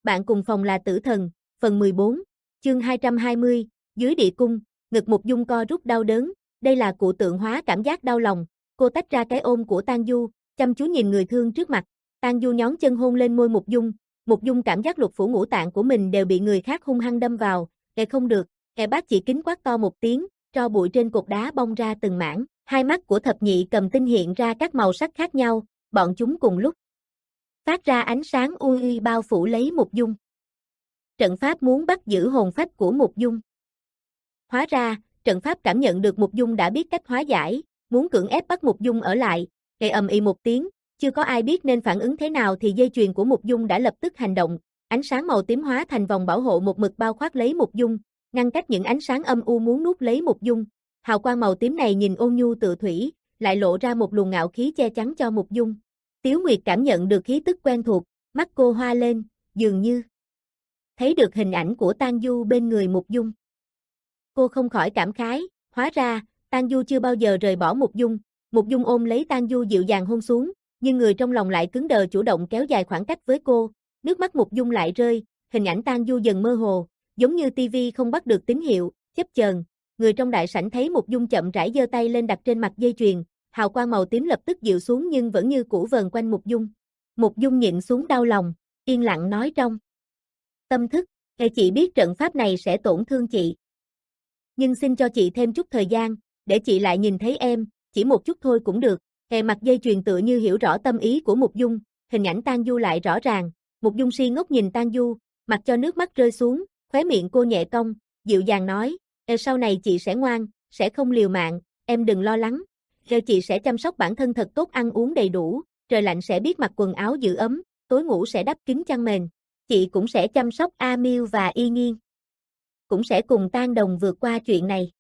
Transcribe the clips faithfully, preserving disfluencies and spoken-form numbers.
bạn cùng phòng là tử thần, phần mười bốn, chương hai trăm hai mươi, dưới địa cung, ngực Mục Dung co rút đau đớn, đây là cụ tượng hóa cảm giác đau lòng, cô tách ra cái ôm của Tang Du, chăm chú nhìn người thương trước mặt, Tang Du nhón chân hôn lên môi Mục Dung, Mục Dung cảm giác lục phủ ngũ tạng của mình đều bị người khác hung hăng đâm vào, "Kệ không được." Kệ bác chỉ kính quát to một tiếng, tro bụi trên cột đá bong ra từng mảng, hai mắt của thập nhị cầm tinh hiện ra các màu sắc khác nhau, bọn chúng cùng lúc phát ra ánh sáng u uy bao phủ lấy Mục Dung. Trận pháp muốn bắt giữ hồn phách của Mục Dung. Hóa ra, trận pháp cảm nhận được Mục Dung đã biết cách hóa giải, muốn cưỡng ép bắt Mục Dung ở lại, kệ ầm ĩ một tiếng, chưa có ai biết nên phản ứng thế nào thì dây chuyền của Mục Dung đã lập tức hành động, ánh sáng màu tím hóa thành vòng bảo hộ một mực bao khoác lấy Mục Dung, ngăn cách những ánh sáng âm u muốn nuốt lấy Mục Dung. Hào quang màu tím này nhìn ôn nhu tựa thủy, lại lộ ra một luồng ngạo khí che chắn cho Mục Dung. Tiếu Nguyệt cảm nhận được khí tức quen thuộc, mắt cô hoa lên, dường như thấy được hình ảnh của Tang Du bên người Mục Dung. Cô không khỏi cảm khái, hóa ra, Tang Du chưa bao giờ rời bỏ Mục Dung. Mục Dung ôm lấy Tang Du dịu dàng hôn xuống, nhưng người trong lòng lại cứng đờ chủ động kéo dài khoảng cách với cô. Nước mắt Mục Dung lại rơi, hình ảnh Tang Du dần mơ hồ, giống như tivi không bắt được tín hiệu, chớp chờn. Người trong đại sảnh thấy Mục Dung chậm rãi giơ tay lên đặt trên mặt dây chuyền, hào quang màu tím lập tức dịu xuống nhưng vẫn như cũ vờn quanh Mục Dung. Mục Dung nhịn xuống đau lòng, yên lặng nói trong tâm thức, "Kệ chị biết trận pháp này sẽ tổn thương chị. Nhưng xin cho chị thêm chút thời gian, để chị lại nhìn thấy em, chỉ một chút thôi cũng được." Kệ mặt dây chuyền tựa như hiểu rõ tâm ý của Mục Dung, hình ảnh Tang Du lại rõ ràng. Mục Dung si ngốc nhìn Tang Du, mặc cho nước mắt rơi xuống, khóe miệng cô nhẹ cong, dịu dàng nói, "Ê, sau này chị sẽ ngoan, sẽ không liều mạng, em đừng lo lắng. Rồi chị sẽ chăm sóc bản thân thật tốt, ăn uống đầy đủ, trời lạnh sẽ biết mặc quần áo giữ ấm, tối ngủ sẽ đắp kín chăn mền. Chị cũng sẽ chăm sóc A Miêu và Y Nghiên. Cũng sẽ cùng Tang Đồng vượt qua chuyện này.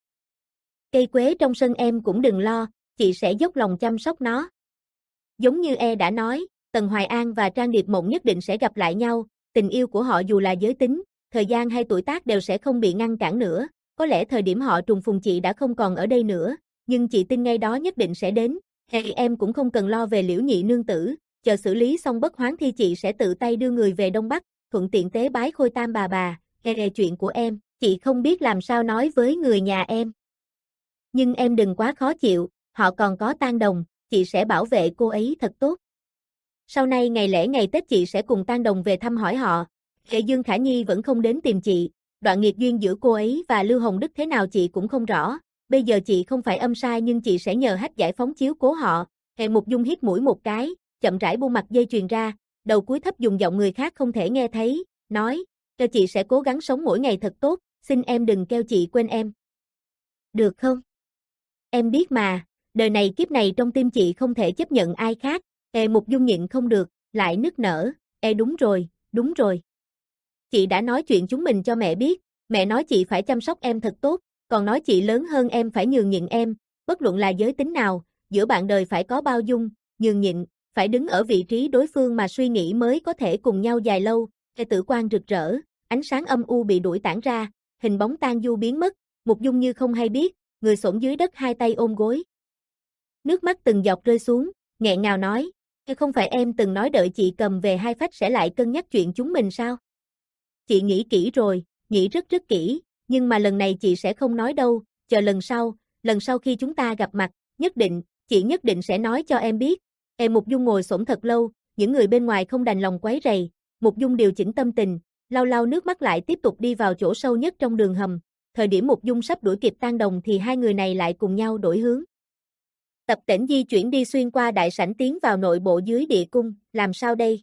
Cây quế trong sân em cũng đừng lo, chị sẽ dốc lòng chăm sóc nó. Giống như e đã nói, Tần Hoài An và Trang Điệp Mộng nhất định sẽ gặp lại nhau, tình yêu của họ dù là giới tính, thời gian hay tuổi tác đều sẽ không bị ngăn cản nữa, có lẽ thời điểm họ trùng phùng chị đã không còn ở đây nữa, nhưng chị tin ngay đó nhất định sẽ đến. Hay em cũng không cần lo về Liễu Nhị nương tử, chờ xử lý xong bất hoán thi chị sẽ tự tay đưa người về Đông Bắc, thuận tiện tế bái Khôi Tam bà bà. Nghe chuyện của em, chị không biết làm sao nói với người nhà em. Nhưng em đừng quá khó chịu, họ còn có Tang Đồng, chị sẽ bảo vệ cô ấy thật tốt. Sau này ngày lễ ngày Tết chị sẽ cùng Tang Đồng về thăm hỏi họ. Hệ Dương Khả Nhi vẫn không đến tìm chị, đoạn nghiệt duyên giữa cô ấy và Lưu Hồng Đức thế nào chị cũng không rõ. Bây giờ chị không phải âm sai nhưng chị sẽ nhờ Hách giải phóng chiếu cố họ." Hệ Mục Dung hít mũi một cái, chậm rãi buông mặt dây chuyền ra, đầu cúi thấp dùng giọng người khác không thể nghe thấy, nói, "Cho chị sẽ cố gắng sống mỗi ngày thật tốt, xin em đừng kêu chị quên em. Được không? Em biết mà, đời này kiếp này trong tim chị không thể chấp nhận ai khác." Hệ Mục Dung nhịn không được, lại nức nở, "Ê đúng rồi, đúng rồi. Chị đã nói chuyện chúng mình cho mẹ biết, mẹ nói chị phải chăm sóc em thật tốt, còn nói chị lớn hơn em phải nhường nhịn em, bất luận là giới tính nào, giữa bạn đời phải có bao dung, nhường nhịn, phải đứng ở vị trí đối phương mà suy nghĩ mới có thể cùng nhau dài lâu." Hệ tử quang rực rỡ, ánh sáng âm u bị đuổi tản ra, hình bóng Tang Du biến mất, Mục Dung như không hay biết, người xổm dưới đất hai tay ôm gối. Nước mắt từng giọt rơi xuống, nghẹn ngào nói, "Không phải em từng nói đợi chị cầm về hai phách sẽ lại cân nhắc chuyện chúng mình sao? Chị nghĩ kỹ rồi, nghĩ rất rất kỹ, nhưng mà lần này chị sẽ không nói đâu, chờ lần sau, lần sau khi chúng ta gặp mặt, nhất định, chị nhất định sẽ nói cho em biết." Em Mục Dung ngồi xổm thật lâu, những người bên ngoài không đành lòng quấy rầy, Mục Dung điều chỉnh tâm tình, lau lau nước mắt lại tiếp tục đi vào chỗ sâu nhất trong đường hầm. Thời điểm Mục Dung sắp đuổi kịp Tang Đồng thì hai người này lại cùng nhau đổi hướng. Tập tễnh di chuyển đi xuyên qua đại sảnh tiến vào nội bộ dưới địa cung, làm sao đây?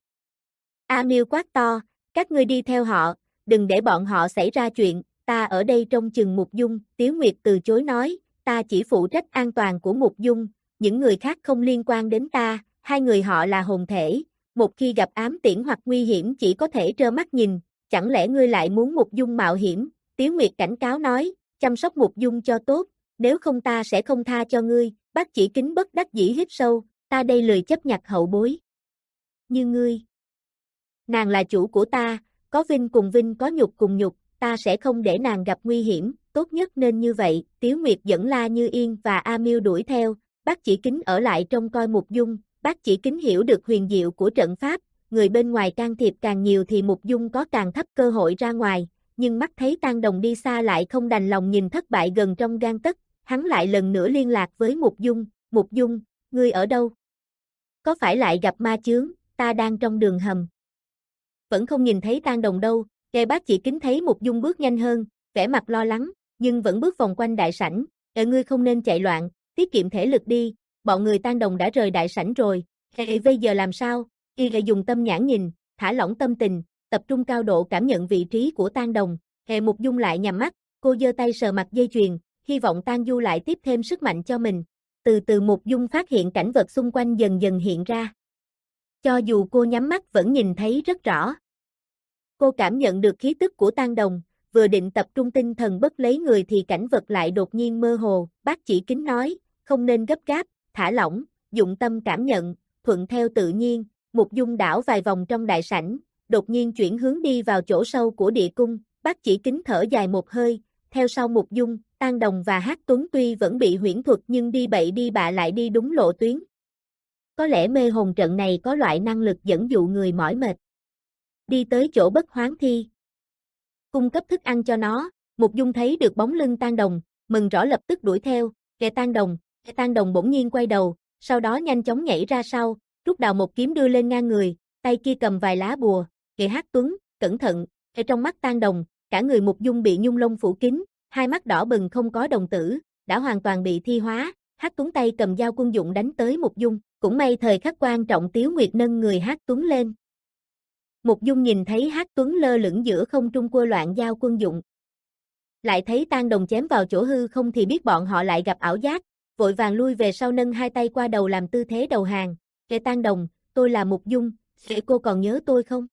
A Miêu quát to, "Các ngươi đi theo họ, đừng để bọn họ xảy ra chuyện, ta ở đây trông chừng Mục Dung." Tiếu Nguyệt từ chối nói, "Ta chỉ phụ trách an toàn của Mục Dung, những người khác không liên quan đến ta, hai người họ là hồn thể, một khi gặp ám tiễn hoặc nguy hiểm chỉ có thể trơ mắt nhìn, chẳng lẽ ngươi lại muốn Mục Dung mạo hiểm?" Tiếu Nguyệt cảnh cáo nói, "Chăm sóc Mục Dung cho tốt, nếu không ta sẽ không tha cho ngươi." Bác Chỉ Kính bất đắc dĩ hít sâu, "Ta đây lười chấp nhặt hậu bối như ngươi. Nàng là chủ của ta, có vinh cùng vinh có nhục cùng nhục, ta sẽ không để nàng gặp nguy hiểm, tốt nhất nên như vậy." Tiếu Nguyệt dẫn La Như Yên và A Miêu đuổi theo, Bác Chỉ Kính ở lại trông coi Mục Dung. Bác Chỉ Kính hiểu được huyền diệu của trận pháp, người bên ngoài can thiệp càng nhiều thì Mục Dung có càng thấp cơ hội ra ngoài, nhưng mắt thấy Tang Đồng đi xa lại không đành lòng nhìn thất bại gần trong gang tấc, hắn lại lần nữa liên lạc với Mục Dung, Mục Dung, ngươi ở đâu? Có phải lại gặp ma chướng, ta đang trong đường hầm. Vẫn không nhìn thấy Tang Đồng đâu, Ê Bác Chỉ Kính thấy Mục Dung bước nhanh hơn, vẻ mặt lo lắng, nhưng vẫn bước vòng quanh đại sảnh, Ê ngươi không nên chạy loạn, tiết kiệm thể lực đi, bọn người Tang Đồng đã rời đại sảnh rồi, Ê bây giờ làm sao? Y Ê dùng tâm nhãn nhìn, thả lỏng tâm tình, tập trung cao độ cảm nhận vị trí của Tang Đồng, Ê Mục Dung lại nhắm mắt, cô giơ tay sờ mặt dây chuyền, hy vọng Tang Du lại tiếp thêm sức mạnh cho mình. Từ từ Mục Dung phát hiện cảnh vật xung quanh dần dần hiện ra. Cho dù cô nhắm mắt vẫn nhìn thấy rất rõ. Cô cảm nhận được khí tức của Tang Đồng, vừa định tập trung tinh thần bất lấy người thì cảnh vật lại đột nhiên mơ hồ, Bác Chỉ Kính nói, không nên gấp gáp, thả lỏng, dụng tâm cảm nhận, thuận theo tự nhiên, Mục Dung đảo vài vòng trong đại sảnh, đột nhiên chuyển hướng đi vào chỗ sâu của địa cung, Bác Chỉ Kính thở dài một hơi, theo sau Mục Dung, Tang Đồng và Hắc Tuấn tuy vẫn bị huyễn thuật nhưng đi bậy đi bạ lại đi đúng lộ tuyến. Có lẽ mê hồn trận này có loại năng lực dẫn dụ người mỏi mệt. Đi tới chỗ Bất Hoán Thi. Cung cấp thức ăn cho nó, Mục Dung thấy được bóng lưng Tang Đồng, mừng rõ lập tức đuổi theo, kẻ Tang Đồng, kẻ Tang Đồng bỗng nhiên quay đầu, sau đó nhanh chóng nhảy ra sau, rút đào một kiếm đưa lên ngang người, tay kia cầm vài lá bùa, kẻ Hắc Tuấn, cẩn thận, ở trong mắt Tang Đồng, cả người Mục Dung bị nhung lông phủ kín, hai mắt đỏ bừng không có đồng tử, đã hoàn toàn bị thi hóa, Hắc Tuấn tay cầm dao quân dụng đánh tới Mục Dung, cũng may thời khắc quan trọng Tiếu Nguyệt nâng người Hắc Tuấn lên. Mục Dung nhìn thấy Hắc Tuấn lơ lửng giữa không trung quơ loạn dao quân dụng. Lại thấy Tang Đồng chém vào chỗ hư không thì biết bọn họ lại gặp ảo giác, vội vàng lui về sau nâng hai tay qua đầu làm tư thế đầu hàng, kẻ Tang Đồng, tôi là Mục Dung, để cô còn nhớ tôi không?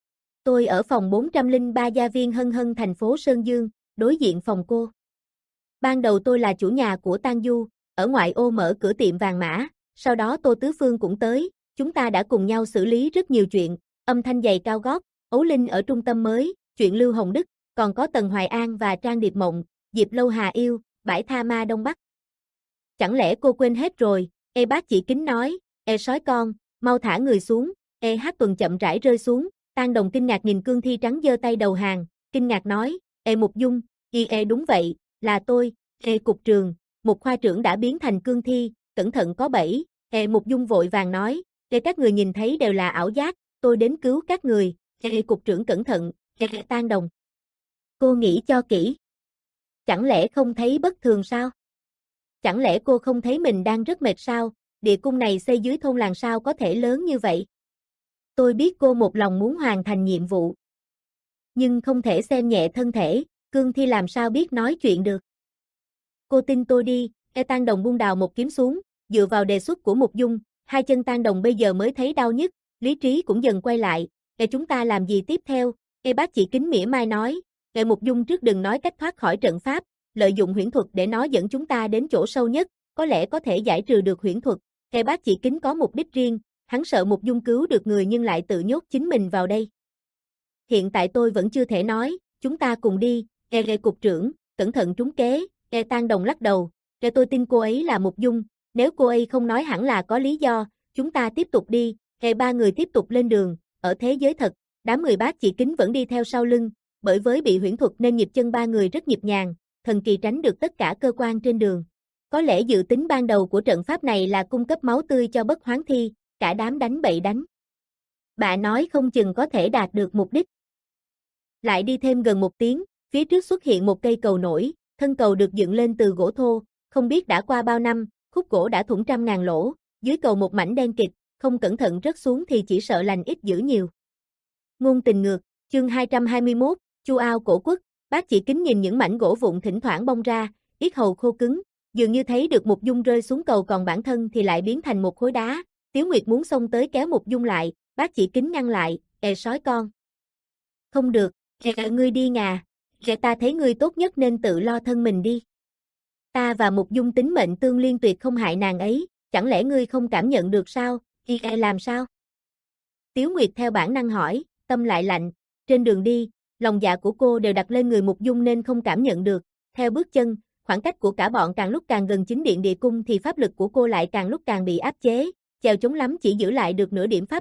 Tôi ở phòng bốn trăm lẻ ba gia viên Hân Hân thành phố Sơn Dương, đối diện phòng cô. Ban đầu tôi là chủ nhà của Tang Du, ở ngoại ô mở cửa tiệm vàng mã, sau đó Tô Tứ Phương cũng tới, chúng ta đã cùng nhau xử lý rất nhiều chuyện, âm thanh giày cao gót, Ấu Linh ở trung tâm mới, chuyện Lưu Hồng Đức, còn có Tần Hoài An và Trang Điệp Mộng, Diệp Lâu Hà Yêu, bãi tha ma Đông Bắc. Chẳng lẽ cô quên hết rồi, Ê Bác Chỉ Kính nói, Ê sói con, mau thả người xuống, Ê Hát Tuần chậm rãi rơi xuống, Tang Đồng kinh ngạc nhìn cương thi trắng giơ tay đầu hàng, kinh ngạc nói, Ê Mục Dung, y ê đúng vậy, là tôi, Ê cục trường, một khoa trưởng đã biến thành cương thi, cẩn thận có bẫy, Ê Mục Dung vội vàng nói, Ê các người nhìn thấy đều là ảo giác, tôi đến cứu các người, Ê cục trưởng cẩn thận, Ê Tang Đồng. Cô nghĩ cho kỹ. Chẳng lẽ không thấy bất thường sao? Chẳng lẽ cô không thấy mình đang rất mệt sao? Địa cung này xây dưới thôn làng sao có thể lớn như vậy? Tôi biết cô một lòng muốn hoàn thành nhiệm vụ. Nhưng không thể xem nhẹ thân thể, cương thi làm sao biết nói chuyện được. Cô tin tôi đi, Ê Tang Đồng buông đào một kiếm xuống, dựa vào đề xuất của Mục Dung, hai chân Tang Đồng bây giờ mới thấy đau nhức, lý trí cũng dần quay lại, Ê chúng ta làm gì tiếp theo? Ê Bác Chỉ Kính mỉa mai nói, Ê Mục Dung trước đừng nói cách thoát khỏi trận pháp, lợi dụng huyễn thuật để nó dẫn chúng ta đến chỗ sâu nhất, có lẽ có thể giải trừ được huyễn thuật. Ê Bác Chỉ Kính có mục đích riêng, hắn sợ Mục Dung cứu được người nhưng lại tự nhốt chính mình vào đây. Hiện tại tôi vẫn chưa thể nói, chúng ta cùng đi, Ê Ê cục trưởng, cẩn thận trúng kế, Ê Tang Đồng lắc đầu, Ê tôi tin cô ấy là Mục Dung, nếu cô ấy không nói hẳn là có lý do, chúng ta tiếp tục đi, Ê ba người tiếp tục lên đường, ở thế giới thật, đám mười Bác Chỉ Kính vẫn đi theo sau lưng, bởi với bị huyễn thuật nên nhịp chân ba người rất nhịp nhàng, thần kỳ tránh được tất cả cơ quan trên đường. Có lẽ dự tính ban đầu của trận pháp này là cung cấp máu tươi cho Bất Hoán Thi, cả đám đánh bậy đánh. Bà nói không chừng có thể đạt được mục đích. Lại đi thêm gần một tiếng, phía trước xuất hiện một cây cầu nổi, thân cầu được dựng lên từ gỗ thô, không biết đã qua bao năm, khúc gỗ đã thủng trăm ngàn lỗ, dưới cầu một mảnh đen kịt, không cẩn thận rớt xuống thì chỉ sợ lành ít dữ nhiều. Ngôn tình ngược, chương hai trăm hai mươi mốt, Chu Ao Cổ Quốc, Bác Chỉ Kính nhìn những mảnh gỗ vụn thỉnh thoảng bong ra, yết hầu khô cứng, dường như thấy được Mục Dung rơi xuống cầu còn bản thân thì lại biến thành một khối đá. Tiếu Nguyệt muốn xông tới kéo Mục Dung lại, Bác Chỉ Kính ngăn lại, Ê sói con. Không được, Ê ngươi đi ngà, Ê ta thấy ngươi tốt nhất nên tự lo thân mình đi. Ta và Mục Dung tính mệnh tương liên tuyệt không hại nàng ấy, chẳng lẽ ngươi không cảm nhận được sao, Ê làm sao? Tiếu Nguyệt theo bản năng hỏi, tâm lại lạnh, trên đường đi, lòng dạ của cô đều đặt lên người Mục Dung nên không cảm nhận được, theo bước chân, khoảng cách của cả bọn càng lúc càng gần chính điện địa cung thì pháp lực của cô lại càng lúc càng bị áp chế, chèo chống lắm chỉ giữ lại được nửa điểm pháp lực,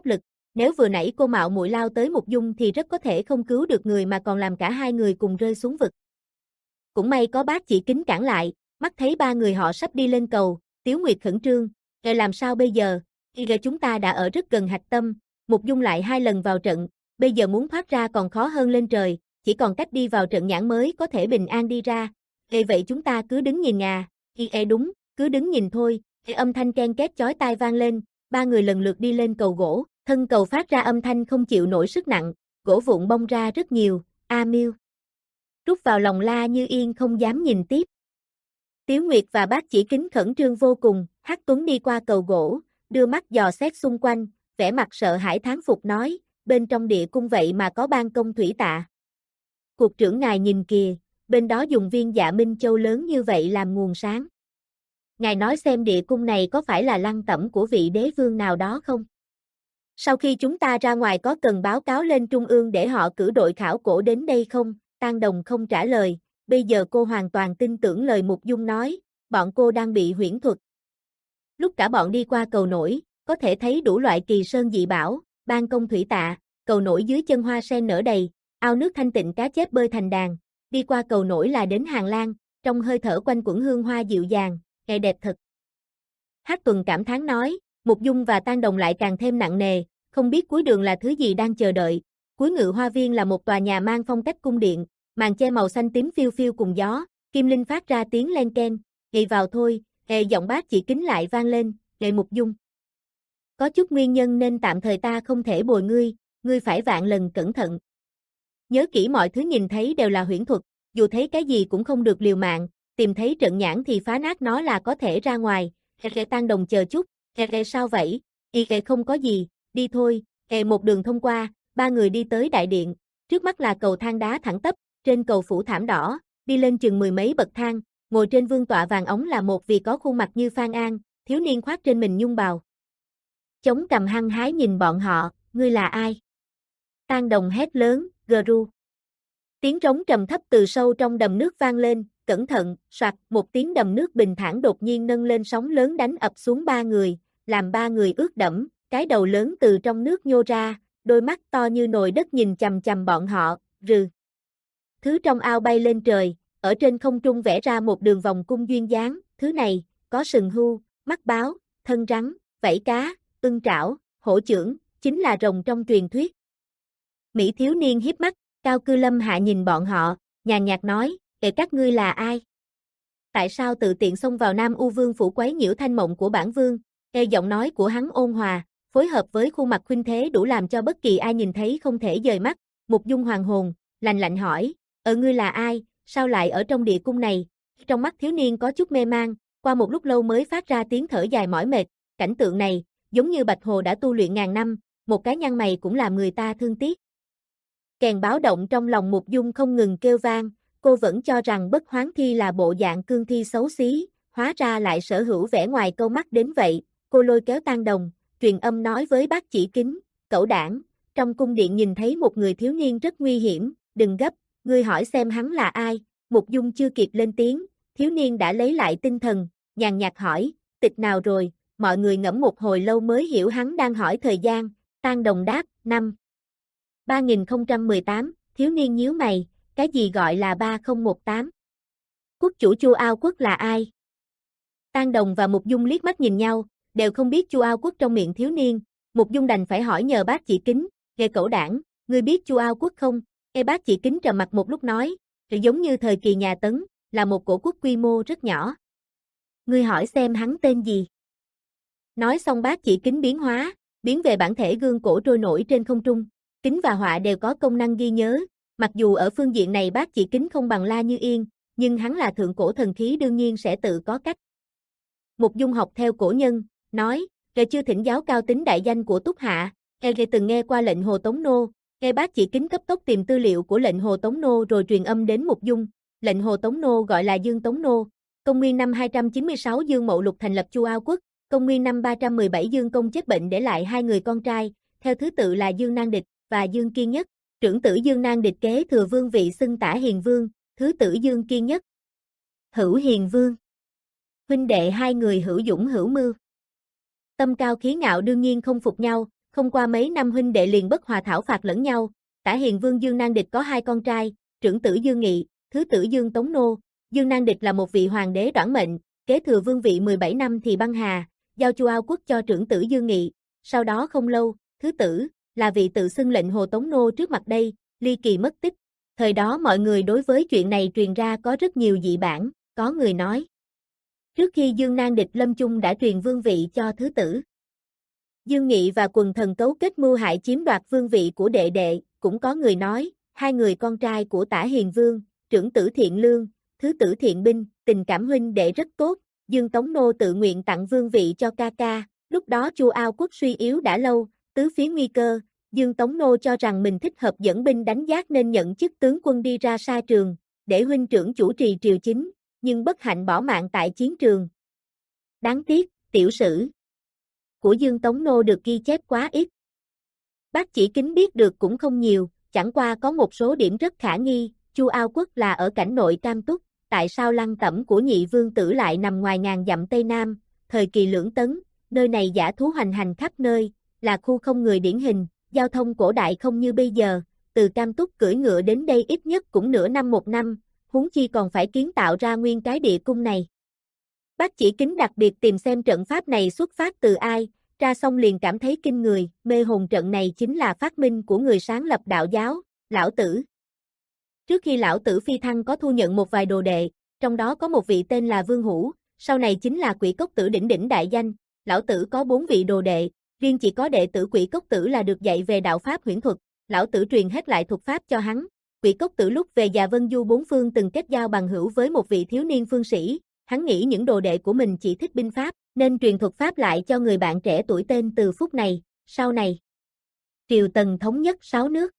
nếu vừa nãy cô mạo muội lao tới Mục Dung thì rất có thể không cứu được người mà còn làm cả hai người cùng rơi xuống vực. Cũng may có Bác Chỉ Kính cản lại, mắt thấy ba người họ sắp đi lên cầu, Tiếu Nguyệt khẩn trương, "Rồi làm sao bây giờ? Rồi chúng ta đã ở rất gần hạch tâm, Mục Dung lại hai lần vào trận, bây giờ muốn thoát ra còn khó hơn lên trời, chỉ còn cách đi vào trận nhãn mới có thể bình an đi ra. Ê vậy chúng ta cứ đứng nhìn à?" "Ê đúng, cứ đứng nhìn thôi." Ê, âm thanh ken két chói tai vang lên, ba người lần lượt đi lên cầu gỗ, thân cầu phát ra âm thanh không chịu nổi sức nặng, gỗ vụn bong ra rất nhiều. A Miêu rút vào lòng La Như Yên không dám nhìn tiếp. Tiếu Nguyệt và Bác Chỉ Kính khẩn trương vô cùng, Hắc Tuấn đi qua cầu gỗ, đưa mắt dò xét xung quanh, vẻ mặt sợ hãi thán phục nói, bên trong địa cung vậy mà có ban công thủy tạ. Cục trưởng ngài nhìn kìa, bên đó dùng viên Dạ Minh Châu lớn như vậy làm nguồn sáng. Ngài nói xem địa cung này có phải là lăng tẩm của vị đế vương nào đó không? Sau khi chúng ta ra ngoài có cần báo cáo lên trung ương để họ cử đội khảo cổ đến đây không? Tang Đồng không trả lời, bây giờ cô hoàn toàn tin tưởng lời Mục Dung nói, bọn cô đang bị huyễn thuật. Lúc cả bọn đi qua cầu nổi, có thể thấy đủ loại kỳ sơn dị bảo, ban công thủy tạ, cầu nổi dưới chân hoa sen nở đầy, ao nước thanh tịnh cá chép bơi thành đàn, đi qua cầu nổi là đến hàng lan, trong hơi thở quanh quẩn hương hoa dịu dàng, nghe đẹp thật. Hắc Tuần cảm thán nói, Mục Dung và Tang Đồng lại càng thêm nặng nề, không biết cuối đường là thứ gì đang chờ đợi. Cuối ngự hoa viên là một tòa nhà mang phong cách cung điện, màn che màu xanh tím phiêu phiêu cùng gió, kim linh phát ra tiếng len ken, "Đi vào thôi." Hệ giọng Bác Chỉ Kính lại vang lên, "Đệ Mục Dung, có chút nguyên nhân nên tạm thời ta không thể bồi ngươi, ngươi phải vạn lần cẩn thận. Nhớ kỹ mọi thứ nhìn thấy đều là huyễn thuật, dù thấy cái gì cũng không được liều mạng, tìm thấy trận nhãn thì phá nát nó là có thể ra ngoài." Hệ Tang Đồng chờ chút, "Hệ sao vậy?" "Y hệ không có gì, đi thôi." Hệ một đường thông qua, ba người đi tới đại điện, trước mắt là cầu thang đá thẳng tắp, trên cầu phủ thảm đỏ, đi lên chừng mười mấy bậc thang, ngồi trên vương tọa vàng óng là một vì có khuôn mặt như Phan An, thiếu niên khoác trên mình nhung bào. Chống cằm hăng hái nhìn bọn họ, "Ngươi là ai?" Tang Đồng hét lớn, "Gru." Tiếng trống trầm thấp từ sâu trong đầm nước vang lên, cẩn thận, soạt, một tiếng đầm nước bình thản đột nhiên nâng lên sóng lớn đánh ập xuống ba người, làm ba người ướt đẫm, cái đầu lớn từ trong nước nhô ra, đôi mắt to như nồi đất nhìn chằm chằm bọn họ, "Rừ." Thứ trong ao bay lên trời, ở trên không trung vẽ ra một đường vòng cung duyên dáng, thứ này, có sừng hưu, mắt báo, thân rắn, vảy cá, ưng trảo, hổ chưởng, chính là rồng trong truyền thuyết. Mỹ thiếu niên hiếp mắt, Cao Cư Lâm hạ nhìn bọn họ, nhàn nhạt nói, "Ê các ngươi là ai? Tại sao tự tiện xông vào Nam U Vương phủ quấy nhiễu thanh mộng của bản vương?" Nghe giọng nói của hắn ôn hòa, phối hợp với khuôn mặt khuynh thế đủ làm cho bất kỳ ai nhìn thấy không thể dời mắt. Mục Dung hoàng hồn, lạnh lạnh hỏi, "Ở ngươi là ai, sao lại ở trong địa cung này?" Trong mắt thiếu niên có chút mê mang, qua một lúc lâu mới phát ra tiếng thở dài mỏi mệt, cảnh tượng này, giống như Bạch Hồ đã tu luyện ngàn năm, một cái nhăn mày cũng làm người ta thương tiếc. Kèn báo động trong lòng Mục Dung không ngừng kêu vang, cô vẫn cho rằng Bất Hoán Thi là bộ dạng cương thi xấu xí, hóa ra lại sở hữu vẻ ngoài câu mắt đến vậy. Cô lôi kéo Tang Đồng, truyền âm nói với Bác Chỉ Kính, "Cẩu đảng, trong cung điện nhìn thấy một người thiếu niên rất nguy hiểm, đừng gấp, ngươi hỏi xem hắn là ai." Mục Dung chưa kịp lên tiếng, thiếu niên đã lấy lại tinh thần, nhàn nhạt hỏi, "Tịch nào rồi?" Mọi người ngẫm một hồi lâu mới hiểu hắn đang hỏi thời gian. Tang Đồng đáp, năm ba nghìn không trăm mười tám, thiếu niên nhíu mày, cái gì gọi là ba không một tám? Quốc chủ Chu Ao Quốc là ai? Tang Đồng và Mục Dung liếc mắt nhìn nhau, đều không biết Chu Ao Quốc trong miệng thiếu niên. Mục Dung đành phải hỏi nhờ Bác Chỉ Kính, "Nghe cẩu đảng, ngươi biết Chu Ao Quốc không?" Nghe Bác Chỉ Kính trầm mặt một lúc nói, "Giống như thời kỳ nhà Tấn, là một cổ quốc quy mô rất nhỏ." "Ngươi hỏi xem hắn tên gì?" Nói xong Bác Chỉ Kính biến hóa, biến về bản thể gương cổ trôi nổi trên không trung. Kính và họa đều có công năng ghi nhớ, mặc dù ở phương diện này Bác Chỉ Kính không bằng La Như Yên, nhưng hắn là thượng cổ thần khí đương nhiên sẽ tự có cách. Mục Dung học theo cổ nhân, nói, "Kẻ chưa thỉnh giáo cao tính đại danh của Túc Hạ, e từng nghe qua lệnh Hồ Tống Nô." Nghe Bác Chỉ Kính cấp tốc tìm tư liệu của lệnh Hồ Tống Nô rồi truyền âm đến Mục Dung. Lệnh Hồ Tống Nô gọi là Dương Tống Nô. Công nguyên năm hai trăm chín mươi sáu Dương Mậu Lục thành lập Chu Ao Quốc. Công nguyên năm ba trăm mười bảy Dương Công chết bệnh để lại hai người con trai, theo thứ tự là Dương Nan Địch và Dương Kiên Nhất. Trưởng tử Dương Nan Địch kế thừa vương vị xưng Tả Hiền Vương, thứ tử Dương Kiên Nhất Hữu Hiền Vương. Huynh đệ hai người hữu dũng hữu mưu. Tâm cao khí ngạo đương nhiên không phục nhau, không qua mấy năm huynh đệ liền bất hòa thảo phạt lẫn nhau. Tả Hiền Vương Dương Nan Địch có hai con trai, trưởng tử Dương Nghị, thứ tử Dương Tống Nô. Dương Nan Địch là một vị hoàng đế đoản mệnh, kế thừa vương vị mười bảy năm thì băng hà, giao Chu Ao quốc cho trưởng tử Dương Nghị. Sau đó không lâu, thứ tử, là vị tự xưng lệnh Hồ Tống Nô trước mặt đây, ly kỳ mất tích. Thời đó mọi người đối với chuyện này truyền ra có rất nhiều dị bản, có người nói. Trước khi Dương Nan Địch lâm chung đã truyền vương vị cho thứ tử. Dương Nghị và quần thần cấu kết mưu hại chiếm đoạt vương vị của đệ đệ, cũng có người nói, hai người con trai của Tả Hiền Vương, trưởng tử Thiện Lương, thứ tử Thiện Binh, tình cảm huynh đệ rất tốt, Dương Tống Nô tự nguyện tặng vương vị cho ca ca, lúc đó Chu Ao quốc suy yếu đã lâu, tứ phía nguy cơ, Dương Tống Nô cho rằng mình thích hợp dẫn binh đánh giáp nên nhận chức tướng quân đi ra sa trường, để huynh trưởng chủ trì triều chính, nhưng bất hạnh bỏ mạng tại chiến trường. Đáng tiếc, tiểu sử của Dương Tống Nô được ghi chép quá ít. Bác Chỉ Kính biết được cũng không nhiều, chẳng qua có một số điểm rất khả nghi, Chu Ao quốc là ở cảnh nội Cam Túc, tại sao lăng tẩm của nhị vương tử lại nằm ngoài ngàn dặm Tây Nam, thời kỳ Lưỡng Tấn, nơi này dã thú hoành hành khắp nơi, là khu không người điển hình, giao thông cổ đại không như bây giờ, từ Cam Túc cưỡi ngựa đến đây ít nhất cũng nửa năm một năm, huống chi còn phải kiến tạo ra nguyên cái địa cung này. Bác Chỉ Kính đặc biệt tìm xem trận pháp này xuất phát từ ai, tra xong liền cảm thấy kinh người, mê hồn trận này chính là phát minh của người sáng lập đạo giáo, Lão Tử. Trước khi Lão Tử phi thăng có thu nhận một vài đồ đệ, trong đó có một vị tên là Vương Hữu, sau này chính là Quỷ Cốc Tử đỉnh đỉnh đại danh, Lão Tử có bốn vị đồ đệ, riêng chỉ có đệ tử Quỷ Cốc Tử là được dạy về đạo pháp huyễn thuật, Lão Tử truyền hết lại thuật pháp cho hắn. Quỷ Cốc Tử lúc về già Vân Du bốn phương từng kết giao bằng hữu với một vị thiếu niên phương sĩ, hắn nghĩ những đồ đệ của mình chỉ thích binh pháp, nên truyền thuật pháp lại cho người bạn trẻ tuổi tên Từ Phúc này, sau này. Triều Tần thống nhất sáu nước.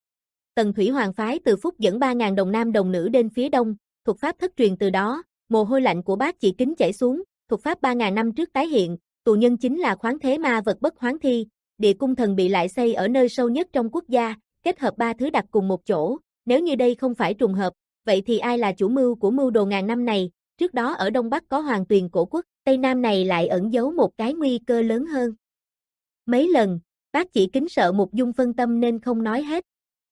Tần Thủy Hoàng phái Từ Phúc dẫn ba nghìn đồng nam đồng nữ đến phía đông, thuật pháp thất truyền từ đó, mồ hôi lạnh của Bác Chỉ Kính chảy xuống, thuật pháp ba nghìn năm trước tái hiện, tù nhân chính là khoáng thế ma vật bất hoán thi, địa cung thần bị lại xây ở nơi sâu nhất trong quốc gia, kết hợp ba thứ đặt cùng một chỗ, nếu như đây không phải trùng hợp, vậy thì ai là chủ mưu của mưu đồ ngàn năm này, trước đó ở Đông Bắc có Hoàng Tuyền cổ quốc, Tây Nam này lại ẩn giấu một cái nguy cơ lớn hơn. Mấy lần, Bác Chỉ Kính sợ Mục Dung phân tâm nên không nói hết.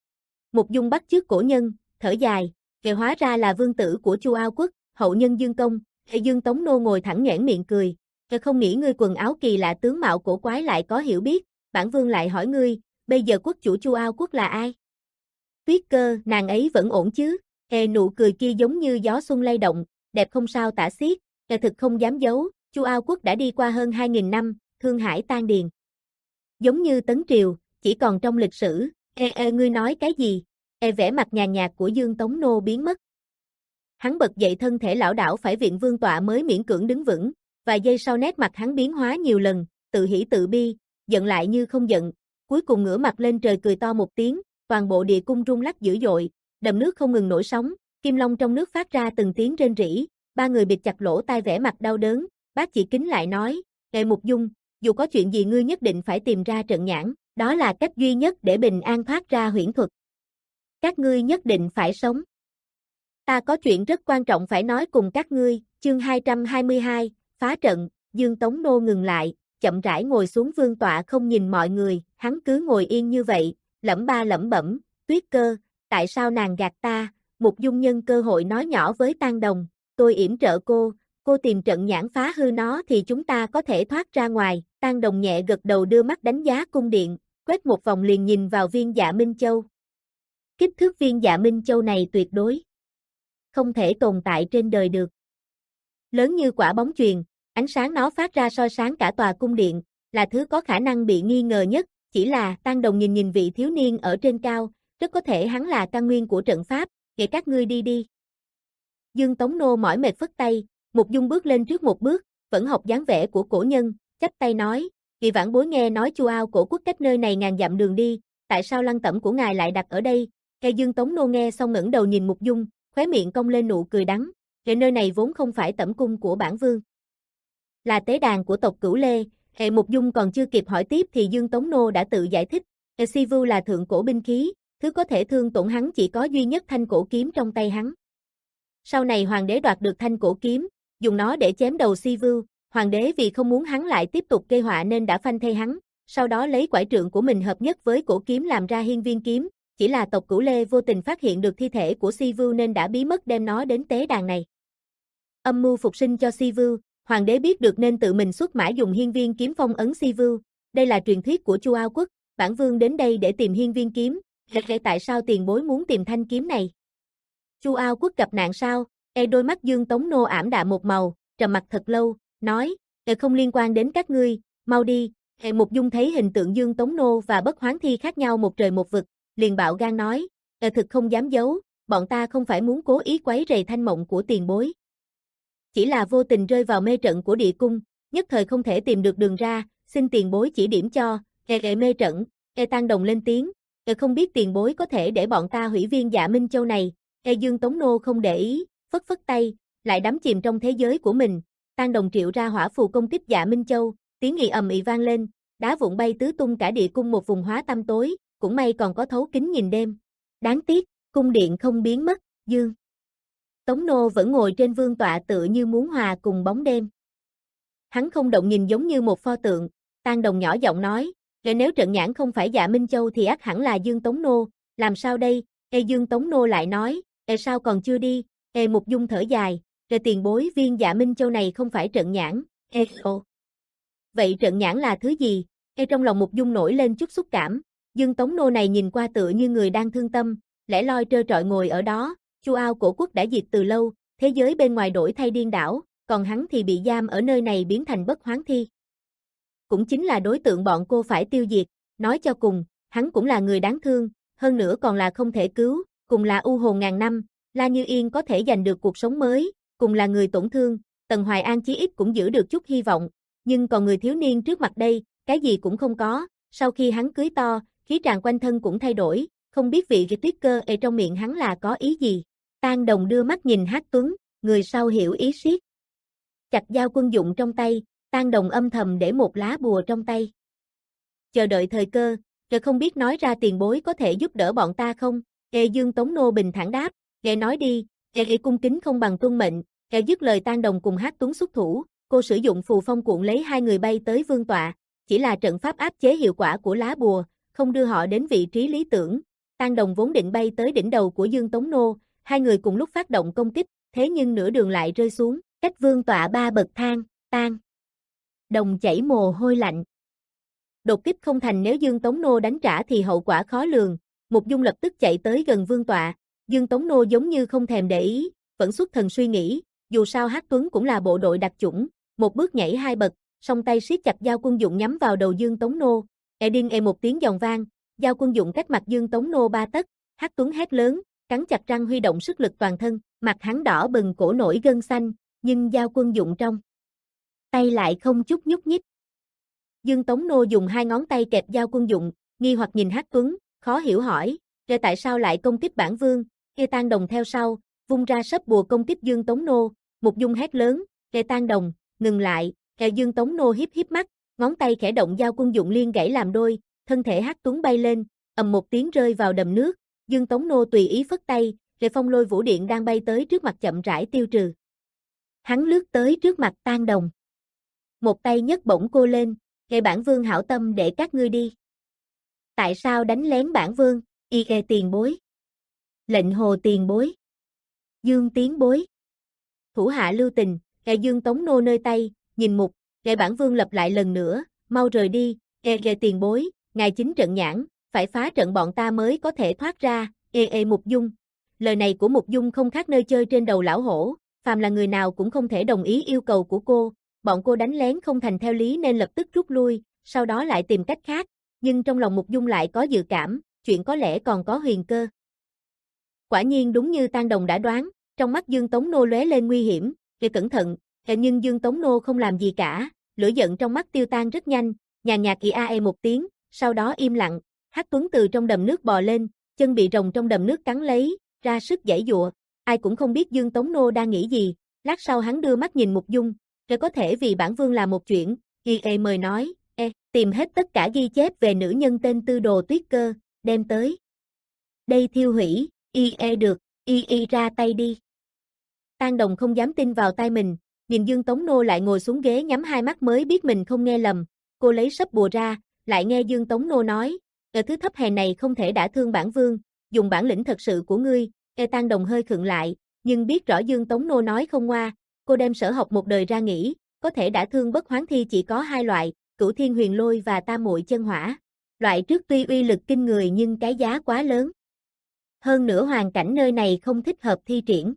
Mục Dung bắt chước cổ nhân, thở dài, kể hóa ra là vương tử của Chu Ao quốc, hậu nhân Dương Công, hệ Dương Tống Nô ngồi thẳng nhoẻn miệng cười, kể không nghĩ ngươi quần áo kỳ lạ tướng mạo cổ quái lại có hiểu biết, bản vương lại hỏi ngươi, bây giờ quốc chủ Chu Ao quốc là ai? Tuyết Cơ, nàng ấy vẫn ổn chứ? Hề nụ cười kia giống như gió xuân lay động, đẹp không sao tả xiết, kẻ thực không dám giấu, Chu Ao quốc đã đi qua hơn hai nghìn năm, thương hải tan điền. Giống như Tấn Triều, chỉ còn trong lịch sử, ê ê ngươi nói cái gì? Ê vẻ mặt nhàn nhạt của Dương Tống Nô biến mất. Hắn bật dậy thân thể lão đảo phải viện vương tọa mới miễn cưỡng đứng vững, vài giây sau nét mặt hắn biến hóa nhiều lần, tự hỉ tự bi, giận lại như không giận, cuối cùng ngửa mặt lên trời cười to một tiếng, toàn bộ địa cung rung lắc dữ dội, đầm nước không ngừng nổi sóng, kim long trong nước phát ra từng tiếng rên rỉ, ba người bịt chặt lỗ tai vẻ mặt đau đớn, Bác Chỉ Kính lại nói, "Ngài Mục Dung, dù có chuyện gì ngươi nhất định phải tìm ra trận nhãn, đó là cách duy nhất để bình an thoát ra huyễn thuật. Các ngươi nhất định phải sống. Ta có chuyện rất quan trọng phải nói cùng các ngươi." Chương hai trăm hai mươi hai, phá trận, Dương Tống Nô ngừng lại, chậm rãi ngồi xuống vương tọa không nhìn mọi người, hắn cứ ngồi yên như vậy, lẩm ba lẩm bẩm, Tuyết Cơ, tại sao nàng gạt ta? Mục Dung nhân cơ hội nói nhỏ với Tang Đồng, tôi yểm trợ cô, cô tìm trận nhãn phá hư nó thì chúng ta có thể thoát ra ngoài. Tang Đồng nhẹ gật đầu đưa mắt đánh giá cung điện, quét một vòng liền nhìn vào viên Dạ Minh Châu. Kích thước viên Dạ Minh Châu này tuyệt đối không thể tồn tại trên đời được. Lớn như quả bóng chuyền, ánh sáng nó phát ra soi sáng cả tòa cung điện, là thứ có khả năng bị nghi ngờ nhất, chỉ là Tang Đồng nhìn nhìn vị thiếu niên ở trên cao, rất có thể hắn là căn nguyên của trận pháp, để các ngươi đi đi. Dương Tống Nô mỏi mệt phất tay, Mục Dung bước lên trước một bước, vẫn học dáng vẻ của cổ nhân, chắp tay nói, Kỳ vãn bối nghe nói Chu Ao cổ quốc cách nơi này ngàn dặm đường đi, tại sao lăng tẩm của ngài lại đặt ở đây? Cây Dương Tống Nô nghe xong ngẩng đầu nhìn Mục Dung, khóe miệng cong lên nụ cười đắng, hệ nơi này vốn không phải tẩm cung của bản vương, là tế đàn của tộc Cửu Lê. Hệ Mục Dung còn chưa kịp hỏi tiếp thì Dương Tống Nô đã tự giải thích, hệ Si Vu là thượng cổ binh khí, thứ có thể thương tổn hắn chỉ có duy nhất thanh cổ kiếm trong tay hắn. Sau này hoàng đế đoạt được thanh cổ kiếm, dùng nó để chém đầu Si Vu, hoàng đế vì không muốn hắn lại tiếp tục gây họa nên đã phanh thây hắn, sau đó lấy quải trượng của mình hợp nhất với cổ kiếm làm ra hiên viên kiếm, chỉ là tộc Cửu Lê vô tình phát hiện được thi thể của Si Vưu nên đã bí mật đem nó đến tế đàn này. Âm mưu phục sinh cho Si Vưu, hoàng đế biết được nên tự mình xuất mã dùng hiên viên kiếm phong ấn Si Vưu, đây là truyền thuyết của Chu Ao Quốc, bản vương đến đây để tìm hiên viên kiếm, vậy tại sao tiền bối muốn tìm thanh kiếm này? Chu Ao Quốc gặp nạn sao? E đôi mắt Dương Tống Nô ảm đạm một màu, trầm mặt thật lâu, nói, e không liên quan đến các ngươi, mau đi. E Mục Dung thấy hình tượng Dương Tống Nô và Bất Hoán Thi khác nhau một trời một vực, liền bạo gan nói, e thực không dám giấu, bọn ta không phải muốn cố ý quấy rầy thanh mộng của tiền bối. Chỉ là vô tình rơi vào mê trận của địa cung, nhất thời không thể tìm được đường ra, xin tiền bối chỉ điểm cho, e e mê trận, e Tang Đồng lên tiếng, e không biết tiền bối có thể để bọn ta hủy viên Dạ Minh Châu này, e Dương Tống Nô không để ý, phất phất tay, lại đắm chìm trong thế giới của mình, Tang Đồng triệu ra hỏa phù công kích Dạ Minh Châu, tiếng ì ầm ì vang lên, đá vụn bay tứ tung cả địa cung một vùng hóa tăm tối, cũng may còn có thấu kính nhìn đêm. Đáng tiếc, cung điện không biến mất, Dương Tống Nô vẫn ngồi trên vương tọa tựa như muốn hòa cùng bóng đêm. Hắn không động nhìn giống như một pho tượng, Tang Đồng nhỏ giọng nói, nếu trận nhãn không phải Dạ Minh Châu thì ắt hẳn là Dương Tống Nô, làm sao đây? Ê Dương Tống Nô lại nói, Ê sao còn chưa đi? Ê Mục Dung thở dài, Ê tiền bối viên Dạ Minh Châu này không phải trận nhãn, Ê ồ. Vậy trận nhãn là thứ gì? Ê trong lòng Mục Dung nổi lên chút xúc cảm, Dương Tống Nô này nhìn qua tựa như người đang thương tâm, lẻ loi trơ trọi ngồi ở đó, Chu Ao cổ quốc đã diệt từ lâu, thế giới bên ngoài đổi thay điên đảo, còn hắn thì bị giam ở nơi này biến thành Bất Hoán Thi. Cũng chính là đối tượng bọn cô phải tiêu diệt, nói cho cùng, hắn cũng là người đáng thương, hơn nữa còn là không thể cứu, cùng là u hồn ngàn năm, La Như Yên có thể giành được cuộc sống mới, cùng là người tổn thương, Tần Hoài An chí ít cũng giữ được chút hy vọng, nhưng còn người thiếu niên trước mặt đây, cái gì cũng không có, sau khi hắn cưới to, khí tràng quanh thân cũng thay đổi, không biết vị tuyết cơ ở trong miệng hắn là có ý gì. Tang Đồng đưa mắt nhìn Hắc Tuấn, người sau hiểu ý siết chặt dao quân dụng trong tay, Tang Đồng âm thầm để một lá bùa trong tay. Chờ đợi thời cơ, rồi không biết nói ra tiền bối có thể giúp đỡ bọn ta không? Ê Dương Tống Nô bình thản đáp, nghe nói đi, ê ê cung kính không bằng tuân mệnh, ê dứt lời Tang Đồng cùng Hắc Tuấn xuất thủ, cô sử dụng phù phong cuộn lấy hai người bay tới vương tọa, chỉ là trận pháp áp chế hiệu quả của lá bùa, không đưa họ đến vị trí lý tưởng. Tang Đồng vốn định bay tới đỉnh đầu của Dương Tống Nô, hai người cùng lúc phát động công kích, thế nhưng nửa đường lại rơi xuống, cách vương tọa ba bậc thang, Tang Đồng chảy mồ hôi lạnh. Đột kích không thành, nếu Dương Tống Nô đánh trả thì hậu quả khó lường, Mục Dung lập tức chạy tới gần vương tọa, Dương Tống Nô giống như không thèm để ý, vẫn xuất thần suy nghĩ, dù sao Hắc Tuấn cũng là bộ đội đặc chủng, một bước nhảy hai bậc, song tay siết chặt dao quân dụng nhắm vào đầu Dương Tống Nô, e điên e một tiếng giòn vang, dao quân dụng cách mặt Dương Tống Nô ba tấc, Hắc Tuấn hét lớn, cắn chặt răng huy động sức lực toàn thân, mặt hắn đỏ bừng cổ nổi gân xanh, nhưng dao quân dụng trong tay lại không chút nhúc nhích. Dương Tống Nô dùng hai ngón tay kẹp dao quân dụng, nghi hoặc nhìn Hắc Tuấn, khó hiểu hỏi, "Rồi tại sao lại công kích bản vương?" Ê Tang Đồng theo sau, vung ra sấp bùa công kích Dương Tống Nô, Mục Dung hét lớn, "Ê Tang Đồng, ngừng lại!" Ê Dương Tống Nô hiếp hiếp mắt, ngón tay khẽ động dao quân dụng liên gãy làm đôi, thân thể Hắc Tuấn bay lên, ầm một tiếng rơi vào đầm nước, Dương Tống Nô tùy ý phất tay, rồi phong lôi vũ điện đang bay tới trước mặt chậm rãi tiêu trừ. Hắn lướt tới trước mặt Tang Đồng. Một tay nhấc bổng cô lên, "Ê bản vương hảo tâm để các ngươi đi. Tại sao đánh lén bản vương?" "Y ghê tiền bối." "Lệnh hồ tiền bối." "Dương tiến bối." "Thủ hạ lưu tình." Ê Dương Tống Nô nơi tay, nhìn mục, "Ê bản vương lập lại lần nữa, mau rời đi." "Ê ghê tiền bối, ngài chính trận nhãn, phải phá trận bọn ta mới có thể thoát ra." "Ê ê Mục Dung." Lời này của Mục Dung không khác nơi chơi trên đầu lão hổ, phàm là người nào cũng không thể đồng ý yêu cầu của cô, bọn cô đánh lén không thành theo lý nên lập tức rút lui, sau đó lại tìm cách khác, nhưng trong lòng Mục Dung lại có dự cảm, chuyện có lẽ còn có huyền cơ. Quả nhiên đúng như Tang Đồng đã đoán, trong mắt Dương Tống Nô lóe lên nguy hiểm, "Kìa cẩn thận." Nhưng Dương Tống Nô không làm gì cả, lửa giận trong mắt tiêu tan rất nhanh, nhàn nhạt ì a e một tiếng, sau đó im lặng, Hắc Tuấn từ trong đầm nước bò lên, chân bị rồng trong đầm nước cắn lấy, ra sức giãy giụa, ai cũng không biết Dương Tống Nô đang nghĩ gì, lát sau hắn đưa mắt nhìn Mục Dung, "Rồi có thể vì bản vương làm một chuyện." Y e mời nói, "E, tìm hết tất cả ghi chép về nữ nhân tên Tư Đồ Tuyết Cơ, đem tới đây thiêu hủy." Y e được, Y y ra tay đi. Tang Đồng không dám tin vào tai mình, nhìn Dương Tống Nô lại ngồi xuống ghế nhắm hai mắt mới biết mình không nghe lầm, cô lấy sấp bùa ra, lại nghe Dương Tống Nô nói, ở thứ thấp hèn này không thể đả thương bản vương, dùng bản lĩnh thật sự của ngươi. E Tang Đồng hơi khựng lại, nhưng biết rõ Dương Tống Nô nói không ngoa, cô đem sở học một đời ra nghĩ, có thể đả thương bất hoán thi chỉ có hai loại, Cửu Thiên Huyền Lôi và Tam Muội Chân Hỏa. Loại trước tuy uy lực kinh người nhưng cái giá quá lớn. Hơn nữa hoàn cảnh nơi này không thích hợp thi triển.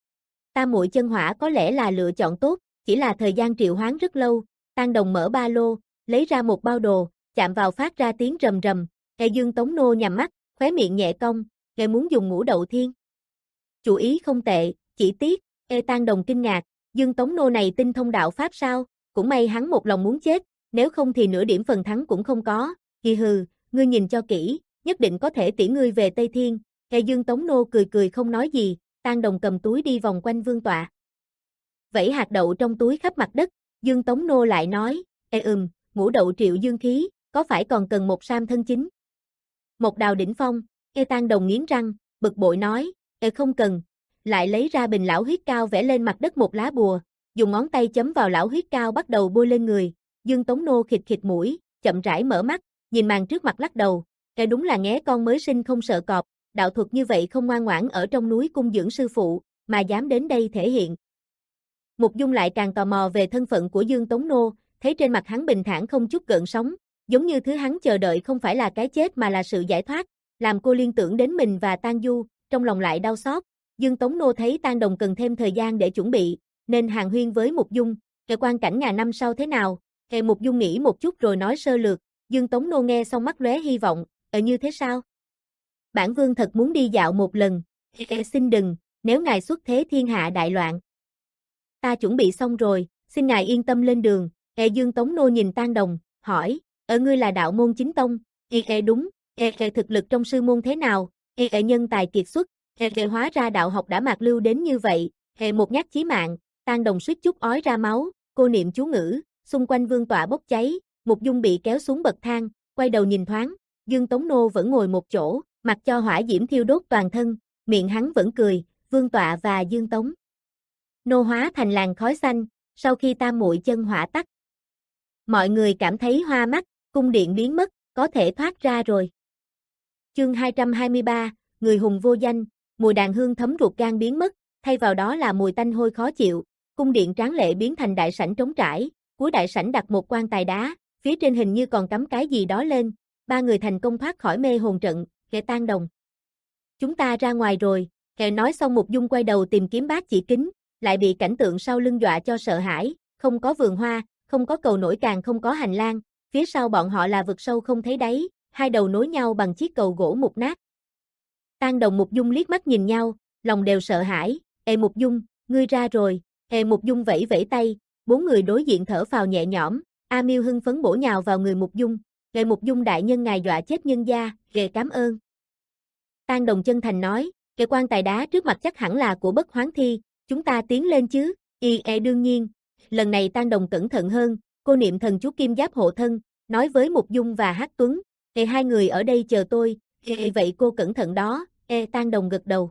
Tam Muội Chân Hỏa có lẽ là lựa chọn tốt, chỉ là thời gian triệu hoán rất lâu. Tang Đồng mở ba lô, lấy ra một bao đồ, chạm vào phát ra tiếng rầm rầm. E Dương Tống Nô nhắm mắt, khóe miệng nhẹ cong, e muốn dùng ngũ đậu thiên. Chủ ý không tệ, chỉ tiếc, e Tang Đồng kinh ngạc, Dương Tống Nô này tinh thông đạo pháp sao, cũng may hắn một lòng muốn chết, nếu không thì nửa điểm phần thắng cũng không có. Hì hừ, ngươi nhìn cho kỹ, nhất định có thể tiễn ngươi về Tây Thiên. E Dương Tống Nô cười cười không nói gì, Tang Đồng cầm túi đi vòng quanh vương tọa. Vẫy hạt đậu trong túi khắp mặt đất, Dương Tống Nô lại nói, e ừm, ngũ đậu triệu dương khí, có phải còn cần một sam thân chính? Một đào đỉnh phong, e Tang Đồng nghiến răng, bực bội nói, e không cần, lại lấy ra bình lão huyết cao vẽ lên mặt đất một lá bùa, dùng ngón tay chấm vào lão huyết cao bắt đầu bôi lên người. Dương Tống Nô khịt khịt mũi, chậm rãi mở mắt, nhìn màn trước mặt lắc đầu, e đúng là nghé con mới sinh không sợ cọp, đạo thuật như vậy không ngoan ngoãn ở trong núi cung dưỡng sư phụ, mà dám đến đây thể hiện. Mục Dung lại càng tò mò về thân phận của Dương Tống Nô, thấy trên mặt hắn bình thản không chút gợn sóng, giống như thứ hắn chờ đợi không phải là cái chết mà là sự giải thoát, làm cô liên tưởng đến mình và Tang Du, trong lòng lại đau xót. Dương Tống Nô thấy Tang Đồng cần thêm thời gian để chuẩn bị, nên hàn huyên với Mục Dung, "Kệ quan cảnh ngàn năm sau thế nào?" Kệ Mục Dung nghĩ một chút rồi nói sơ lược, Dương Tống Nô nghe xong mắt lóe hy vọng, "Ờ như thế sao? Bản vương thật muốn đi dạo một lần." "Kệ xin đừng, nếu ngài xuất thế thiên hạ đại loạn." "Ta chuẩn bị xong rồi, xin ngài yên tâm lên đường." Kệ Dương Tống Nô nhìn Tang Đồng, hỏi, "Ở ngươi là đạo môn chính tông?" "Kệ đúng." "Kệ thực lực trong sư môn thế nào?" "Kệ nhân tài kiệt xuất." Kệ hóa ra đạo học đã mạc lưu đến như vậy. Hệ một nhát chí mạng, Tang Đồng suýt chút ói ra máu, cô niệm chú ngữ, xung quanh vương tọa bốc cháy, Mục Dung bị kéo xuống bậc thang, quay đầu nhìn thoáng, Dương Tống Nô vẫn ngồi một chỗ, mặc cho hỏa diễm thiêu đốt toàn thân, miệng hắn vẫn cười, vương tọa và Dương Tống Nô hóa thành làn khói xanh, sau khi tam muội chân hỏa tắt. Mọi người cảm thấy hoa mắt, cung điện biến mất, có thể thoát ra rồi. Chương hai trăm hai mươi ba, người hùng vô danh, mùi đàn hương thấm ruột gan biến mất, thay vào đó là mùi tanh hôi khó chịu, cung điện tráng lệ biến thành đại sảnh trống trải, cuối đại sảnh đặt một quan tài đá, phía trên hình như còn cắm cái gì đó lên, ba người thành công thoát khỏi mê hồn trận, Kệ Tang Đồng. "Chúng ta ra ngoài rồi." Kệ nói xong Mục Dung quay đầu tìm kiếm Bát Chỉ Kính, lại bị cảnh tượng sau lưng dọa cho sợ hãi, không có vườn hoa, không có cầu nổi càng không có hành lang, phía sau bọn họ là vực sâu không thấy đáy, hai đầu nối nhau bằng chiếc cầu gỗ mục nát. Tang Đồng Mục Dung liếc mắt nhìn nhau, lòng đều sợ hãi, "Ê Mục Dung, ngươi ra rồi." Ê Mục Dung vẫy vẫy tay, bốn người đối diện thở phào nhẹ nhõm, A Miêu hưng phấn bổ nhào vào người Mục Dung, "Ê Mục Dung đại nhân ngài dọa chết nhân gia, ghê cảm ơn." Tang Đồng chân thành nói, "Cái quan tài đá trước mặt chắc hẳn là của Bất Hoán Thi, chúng ta tiến lên chứ?" "Y e đương nhiên." Lần này Tang Đồng cẩn thận hơn, cô niệm thần chú kim giáp hộ thân, nói với Mục Dung và Hắc Tuấn, "Ê hai người ở đây chờ tôi." "Ê vậy cô cẩn thận đó." Ê Tang Đồng gật đầu.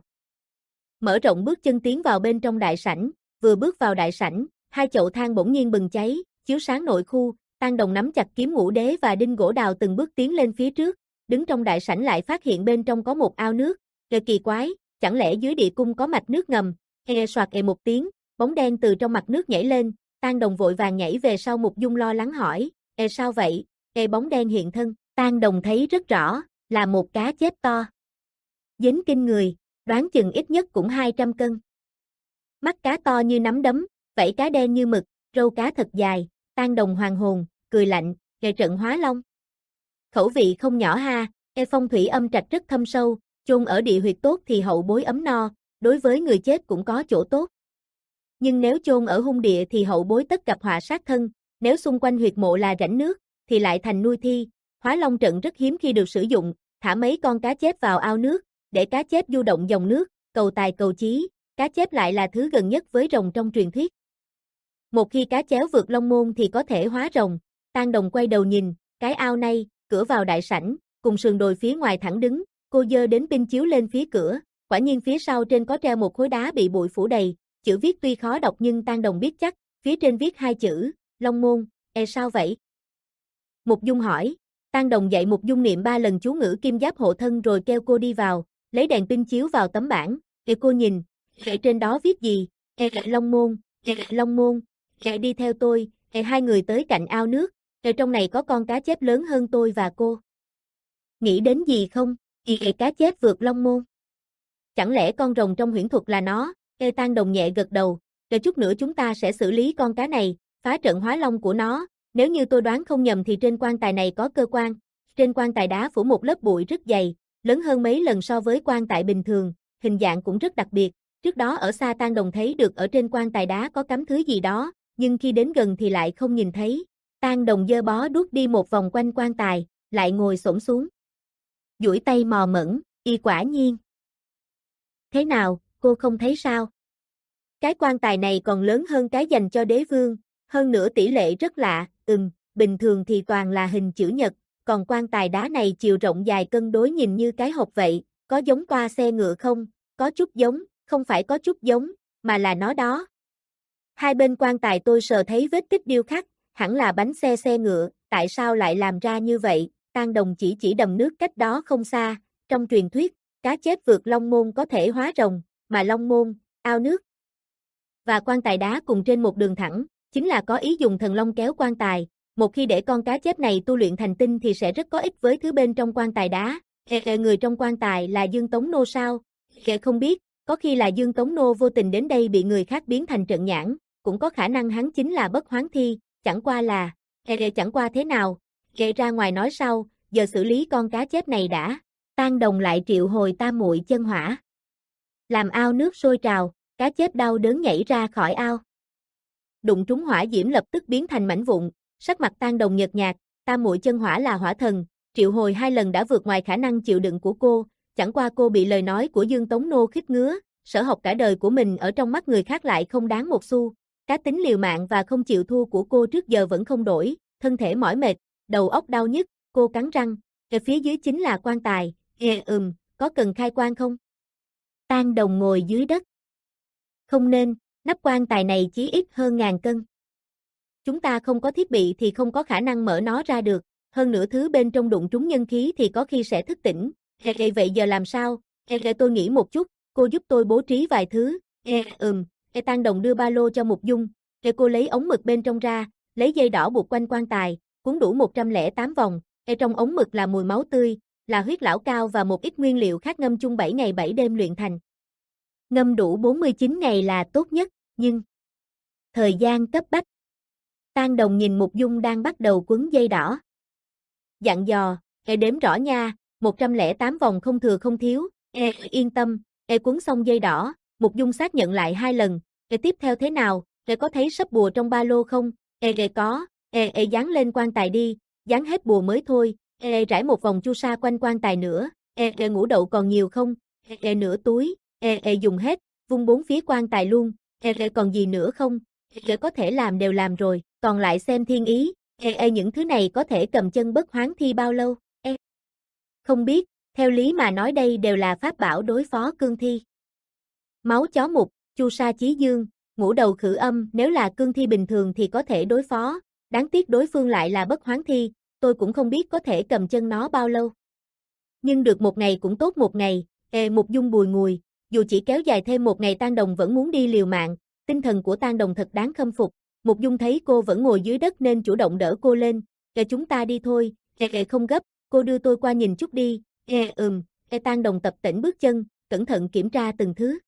Mở rộng bước chân tiến vào bên trong đại sảnh, vừa bước vào đại sảnh, hai chậu than bỗng nhiên bừng cháy, chiếu sáng nội khu, Tang Đồng nắm chặt kiếm ngũ đế và đinh gỗ đào từng bước tiến lên phía trước, đứng trong đại sảnh lại phát hiện bên trong có một ao nước, Ê kỳ quái, chẳng lẽ dưới địa cung có mạch nước ngầm? Ê soạt ê một tiếng, bóng đen từ trong mặt nước nhảy lên, Tang Đồng vội vàng nhảy về sau Mục Dung lo lắng hỏi, "Ê sao vậy?" Ê bóng đen hiện thân, Tang Đồng thấy rất rõ, là một cá chép to. Dính kinh người, đoán chừng ít nhất cũng hai trăm cân. Mắt cá to như nắm đấm, vảy cá đen như mực, râu cá thật dài, Tang Đồng hoàng hồn, cười lạnh, "Kệ trận hóa long." Khẩu vị không nhỏ ha, e phong thủy âm trạch rất thâm sâu, chôn ở địa huyệt tốt thì hậu bối ấm no, đối với người chết cũng có chỗ tốt. Nhưng nếu chôn ở hung địa thì hậu bối tất gặp họa sát thân, nếu xung quanh huyệt mộ là rãnh nước, thì lại thành nuôi thi, hóa long trận rất hiếm khi được sử dụng, thả mấy con cá chép vào ao nước, để cá chép du động dòng nước, cầu tài cầu chí, cá chép lại là thứ gần nhất với rồng trong truyền thuyết. Một khi cá chéo vượt long môn thì có thể hóa rồng. Tang Đồng quay đầu nhìn, cái ao này, cửa vào đại sảnh, cùng sườn đồi phía ngoài thẳng đứng, cô giơ đến pin chiếu lên phía cửa, quả nhiên phía sau trên có treo một khối đá bị bụi phủ đầy, chữ viết tuy khó đọc nhưng Tang Đồng biết chắc, phía trên viết hai chữ, Long môn. "E sao vậy?" Mục Dung hỏi. Tang Đồng dạy Mục Dung niệm ba lần chú ngữ kim giáp hộ thân rồi kêu cô đi vào, lấy đèn pin chiếu vào tấm bảng, để cô nhìn, ở trên đó viết gì, e Long Môn, e Long Môn, e đi theo tôi, e hai người tới cạnh ao nước, e trong này có con cá chép lớn hơn tôi và cô. Nghĩ đến gì không, e cá chép vượt Long Môn. Chẳng lẽ con rồng trong huyễn thuật là nó, e Tang Đồng nhẹ gật đầu, rồi chút nữa chúng ta sẽ xử lý con cá này, phá trận hóa long của nó, nếu như tôi đoán không nhầm thì trên quan tài này có cơ quan, trên quan tài đá phủ một lớp bụi rất dày, lớn hơn mấy lần so với quan tài bình thường, hình dạng cũng rất đặc biệt, trước đó ở xa Tang Đồng thấy được ở trên quan tài đá có cắm thứ gì đó, nhưng khi đến gần thì lại không nhìn thấy. Tang Đồng giơ bó đuốc đi một vòng quanh quan tài, lại ngồi xổm xuống. Duỗi tay mò mẫm, y quả nhiên. Thế nào, cô không thấy sao? Cái quan tài này còn lớn hơn cái dành cho đế vương, hơn nữa tỷ lệ rất lạ, ừm, bình thường thì toàn là hình chữ nhật, còn quan tài đá này chiều rộng dài cân đối nhìn như cái hộp vậy, có giống toa xe ngựa không? Có chút giống, không phải có chút giống, mà là nó đó. Hai bên quan tài tôi sờ thấy vết tích điêu khắc, hẳn là bánh xe xe ngựa, tại sao lại làm ra như vậy? Tang Đồng chỉ chỉ đầm nước cách đó không xa, trong truyền thuyết, cá chép vượt Long Môn có thể hóa rồng, mà Long Môn, ao nước và quan tài đá cùng trên một đường thẳng, chính là có ý dùng thần long kéo quan tài, một khi để con cá chép này tu luyện thành tinh thì sẽ rất có ích với thứ bên trong quan tài đá. Ê, ê, người trong quan tài là Dương Tống Nô sao? Ê, không biết, có khi là Dương Tống Nô vô tình đến đây bị người khác biến thành trận nhãn, cũng có khả năng hắn chính là bất hoán thi, chẳng qua là, ê, ê, chẳng qua thế nào, ê, ra ngoài nói sau, giờ xử lý con cá chép này đã. Tang Đồng lại triệu hồi tam muội chân hỏa. Làm ao nước sôi trào, cá chép đau đớn nhảy ra khỏi ao. Đụng trúng hỏa diễm lập tức biến thành mảnh vụn, sắc mặt Tang Đồng nhợt nhạt, tam muội chân hỏa là hỏa thần, triệu hồi hai lần đã vượt ngoài khả năng chịu đựng của cô, chẳng qua cô bị lời nói của Dương Tống Nô khích ngứa, sở học cả đời của mình ở trong mắt người khác lại không đáng một xu, cá tính liều mạng và không chịu thua của cô trước giờ vẫn không đổi, thân thể mỏi mệt, đầu óc đau nhức, cô cắn răng, ở phía dưới chính là quan tài, ê ừm, có cần khai quan không? Tang Đồng ngồi dưới đất. Không nên, nắp quan tài này chí ít hơn ngàn cân. Chúng ta không có thiết bị thì không có khả năng mở nó ra được, hơn nữa thứ bên trong đụng trúng nhân khí thì có khi sẽ thức tỉnh. Ê, ê, vậy giờ làm sao? Ê, ê, tôi nghĩ một chút, cô giúp tôi bố trí vài thứ. Ê, ừm, ê, Tang Đồng đưa ba lô cho Mục Dung, ê, cô lấy ống mực bên trong ra, lấy dây đỏ buộc quanh quan tài, cuốn đủ một trăm lẻ tám vòng, ê, trong ống mực là mùi máu tươi, là huyết lão cao và một ít nguyên liệu khác ngâm chung bảy ngày bảy đêm luyện thành. Ngâm đủ bốn mươi chín ngày là tốt nhất, nhưng thời gian cấp bách. Tang Đồng nhìn Mục Dung đang bắt đầu quấn dây đỏ. Dặn dò, e đếm rõ nha, một trăm lẻ tám vòng không thừa không thiếu, e yên tâm, e quấn xong dây đỏ, Mục Dung xác nhận lại hai lần, e tiếp theo thế nào, e có thấy sấp bùa trong ba lô không, e e có, e e dán lên quan tài đi, dán hết bùa mới thôi, e, e rải một vòng chu sa quanh quan tài nữa, e e ngũ đậu còn nhiều không, e, e nửa túi, e e dùng hết, vung bốn phía quan tài luôn, e e còn gì nữa không, e có thể làm đều làm rồi, còn lại xem thiên ý, e e những thứ này có thể cầm chân bất hoán thi bao lâu, e không biết, theo lý mà nói đây đều là pháp bảo đối phó cương thi. Máu chó mục, chu sa chí dương, ngũ đầu khử âm, nếu là cương thi bình thường thì có thể đối phó, đáng tiếc đối phương lại là bất hoán thi, tôi cũng không biết có thể cầm chân nó bao lâu. Nhưng được một ngày cũng tốt một ngày, e Mục Dung bùi ngùi, dù chỉ kéo dài thêm một ngày Tang Đồng vẫn muốn đi liều mạng, tinh thần của Tang Đồng thật đáng khâm phục. Mục Dung thấy cô vẫn ngồi dưới đất nên chủ động đỡ cô lên, e chúng ta đi thôi, e, e không gấp, cô đưa tôi qua nhìn chút đi, e ừm, e Tang Đồng tập tễnh bước chân, cẩn thận kiểm tra từng thứ.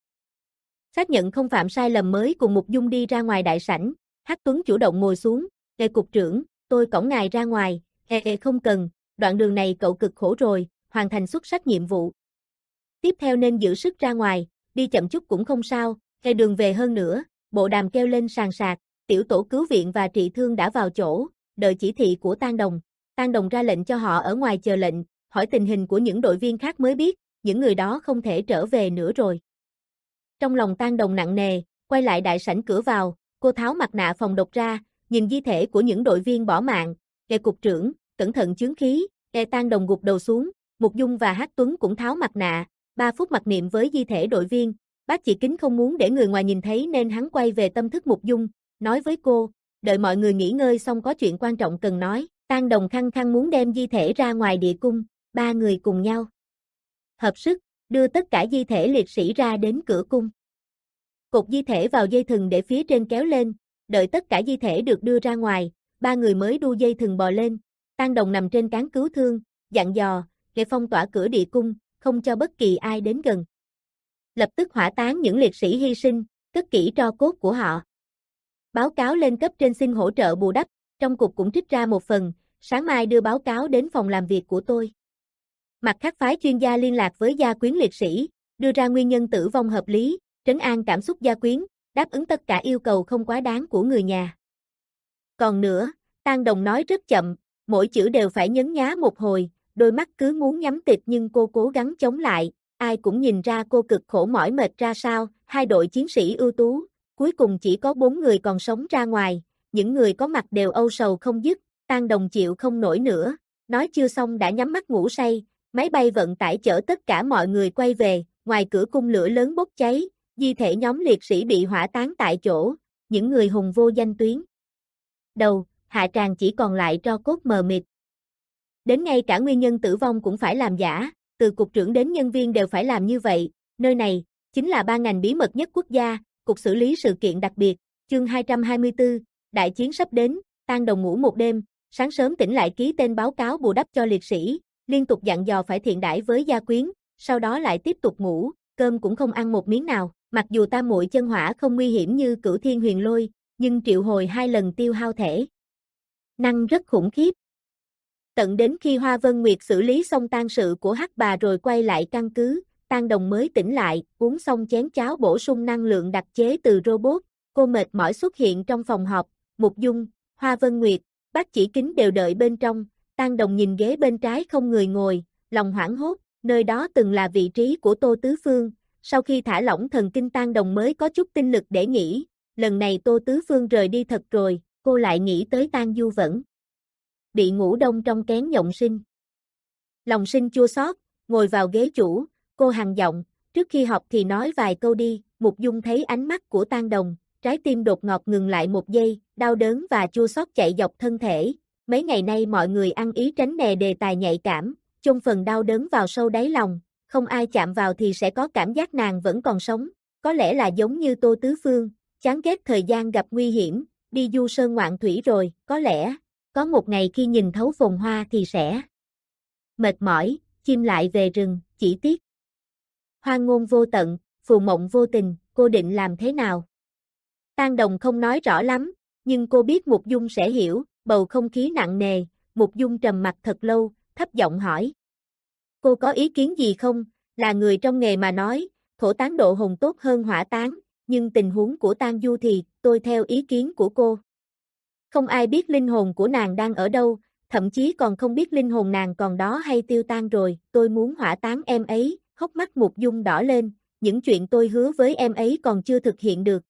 Xác nhận không phạm sai lầm mới cùng Mục Dung đi ra ngoài đại sảnh, Hắc Tuấn chủ động ngồi xuống, e cục trưởng, tôi cõng ngài ra ngoài, e e không cần, đoạn đường này cậu cực khổ rồi, hoàn thành xuất sắc nhiệm vụ. Tiếp theo nên giữ sức ra ngoài, đi chậm chút cũng không sao, e đường về hơn nữa, bộ đàm kêu lên sàn sạc, tiểu tổ cứu viện và trị thương đã vào chỗ, đợi chỉ thị của Tang Đồng. Tang Đồng ra lệnh cho họ ở ngoài chờ lệnh, hỏi tình hình của những đội viên khác mới biết, những người đó không thể trở về nữa rồi. Trong lòng Tang Đồng nặng nề, quay lại đại sảnh cửa vào, cô tháo mặt nạ phòng độc ra, nhìn di thể của những đội viên bỏ mạng, e cục trưởng, cẩn thận chướng khí, e Tang Đồng gục đầu xuống, Mục Dung và Hắc Tuấn cũng tháo mặt nạ, ba phút mặc niệm với di thể đội viên, bác chỉ kính không muốn để người ngoài nhìn thấy nên hắn quay về tâm thức Mục Dung, nói với cô, đợi mọi người nghỉ ngơi xong có chuyện quan trọng cần nói. Tang Đồng khăng khăng muốn đem di thể ra ngoài địa cung, ba người cùng nhau hợp sức, đưa tất cả di thể liệt sĩ ra đến cửa cung. Cột di thể vào dây thừng để phía trên kéo lên, đợi tất cả di thể được đưa ra ngoài, ba người mới đu dây thừng bò lên. Tang Đồng nằm trên cán cứu thương, dặn dò, để phong tỏa cửa địa cung, không cho bất kỳ ai đến gần. Lập tức hỏa táng những liệt sĩ hy sinh, cất kỹ tro cốt của họ. Báo cáo lên cấp trên xin hỗ trợ bù đắp, trong cục cũng trích ra một phần, sáng mai đưa báo cáo đến phòng làm việc của tôi. Mặt khác phái chuyên gia liên lạc với gia quyến liệt sĩ, đưa ra nguyên nhân tử vong hợp lý, trấn an cảm xúc gia quyến, đáp ứng tất cả yêu cầu không quá đáng của người nhà. Còn nữa, Tang Đồng nói rất chậm, mỗi chữ đều phải nhấn nhá một hồi, đôi mắt cứ muốn nhắm tịt nhưng cô cố gắng chống lại, ai cũng nhìn ra cô cực khổ mỏi mệt ra sao, hai đội chiến sĩ ưu tú, cuối cùng chỉ có bốn người còn sống ra ngoài, những người có mặt đều âu sầu không dứt, Tang Đồng chịu không nổi nữa, nói chưa xong đã nhắm mắt ngủ say, máy bay vận tải chở tất cả mọi người quay về, ngoài cửa cung lửa lớn bốc cháy, di thể nhóm liệt sĩ bị hỏa táng tại chỗ, những người hùng vô danh tuyến đầu, hạ tràng chỉ còn lại tro cốt mờ mịt. Đến ngay cả nguyên nhân tử vong cũng phải làm giả, từ cục trưởng đến nhân viên đều phải làm như vậy, nơi này, chính là ban ngành bí mật nhất quốc gia, cục xử lý sự kiện đặc biệt, chương hai trăm hai mươi tư, đại chiến sắp đến, Tang Đồng ngủ một đêm, sáng sớm tỉnh lại ký tên báo cáo bù đắp cho liệt sĩ, liên tục dặn dò phải thiện đãi với gia quyến, sau đó lại tiếp tục ngủ, cơm cũng không ăn một miếng nào, mặc dù tam muội chân hỏa không nguy hiểm như Cửu Thiên Huyền Lôi, nhưng triệu hồi hai lần tiêu hao thể năng rất khủng khiếp. Tận đến khi Hoa Vân Nguyệt xử lý xong tang sự của Hắc Bà rồi quay lại căn cứ, Tang Đồng mới tỉnh lại, uống xong chén cháo bổ sung năng lượng đặc chế từ robot, cô mệt mỏi xuất hiện trong phòng họp, Mục Dung, Hoa Vân Nguyệt, Bác Chỉ Kính đều đợi bên trong, Tang Đồng nhìn ghế bên trái không người ngồi, lòng hoảng hốt, nơi đó từng là vị trí của Tô Tứ Phương, sau khi thả lỏng thần kinh Tang Đồng mới có chút tinh lực để nghĩ, lần này Tô Tứ Phương rời đi thật rồi, cô lại nghĩ tới Tang Du vẫn bị ngủ đông trong kén Nhộng Sinh. Lòng sinh chua xót, ngồi vào ghế chủ, cô hằn giọng, trước khi họp thì nói vài câu đi, Mục Dung thấy ánh mắt của Tang Đồng, trái tim đột ngột ngừng lại một giây, đau đớn và chua xót chạy dọc thân thể, mấy ngày nay mọi người ăn ý tránh nè đề tài nhạy cảm, chôn phần đau đớn vào sâu đáy lòng, không ai chạm vào thì sẽ có cảm giác nàng vẫn còn sống, có lẽ là giống như Tô Tứ Phương, chán ghét thời gian gặp nguy hiểm, đi du sơn ngoạn thủy rồi, có lẽ, có một ngày khi nhìn thấu phồn hoa thì sẽ mệt mỏi, chim lại về rừng, chỉ tiếc. Hoang ngôn vô tận, phù mộng vô tình, cô định làm thế nào? Tang Đồng không nói rõ lắm, nhưng cô biết Mục Dung sẽ hiểu, bầu không khí nặng nề, Mục Dung trầm mặt thật lâu, thấp giọng hỏi. Cô có ý kiến gì không? Là người trong nghề mà nói, thổ tán độ hồn tốt hơn hỏa tán, nhưng tình huống của Tang Du thì, tôi theo ý kiến của cô. Không ai biết linh hồn của nàng đang ở đâu, thậm chí còn không biết linh hồn nàng còn đó hay tiêu tan rồi, tôi muốn hỏa tán em ấy, hốc mắt Mục Dung đỏ lên, những chuyện tôi hứa với em ấy còn chưa thực hiện được.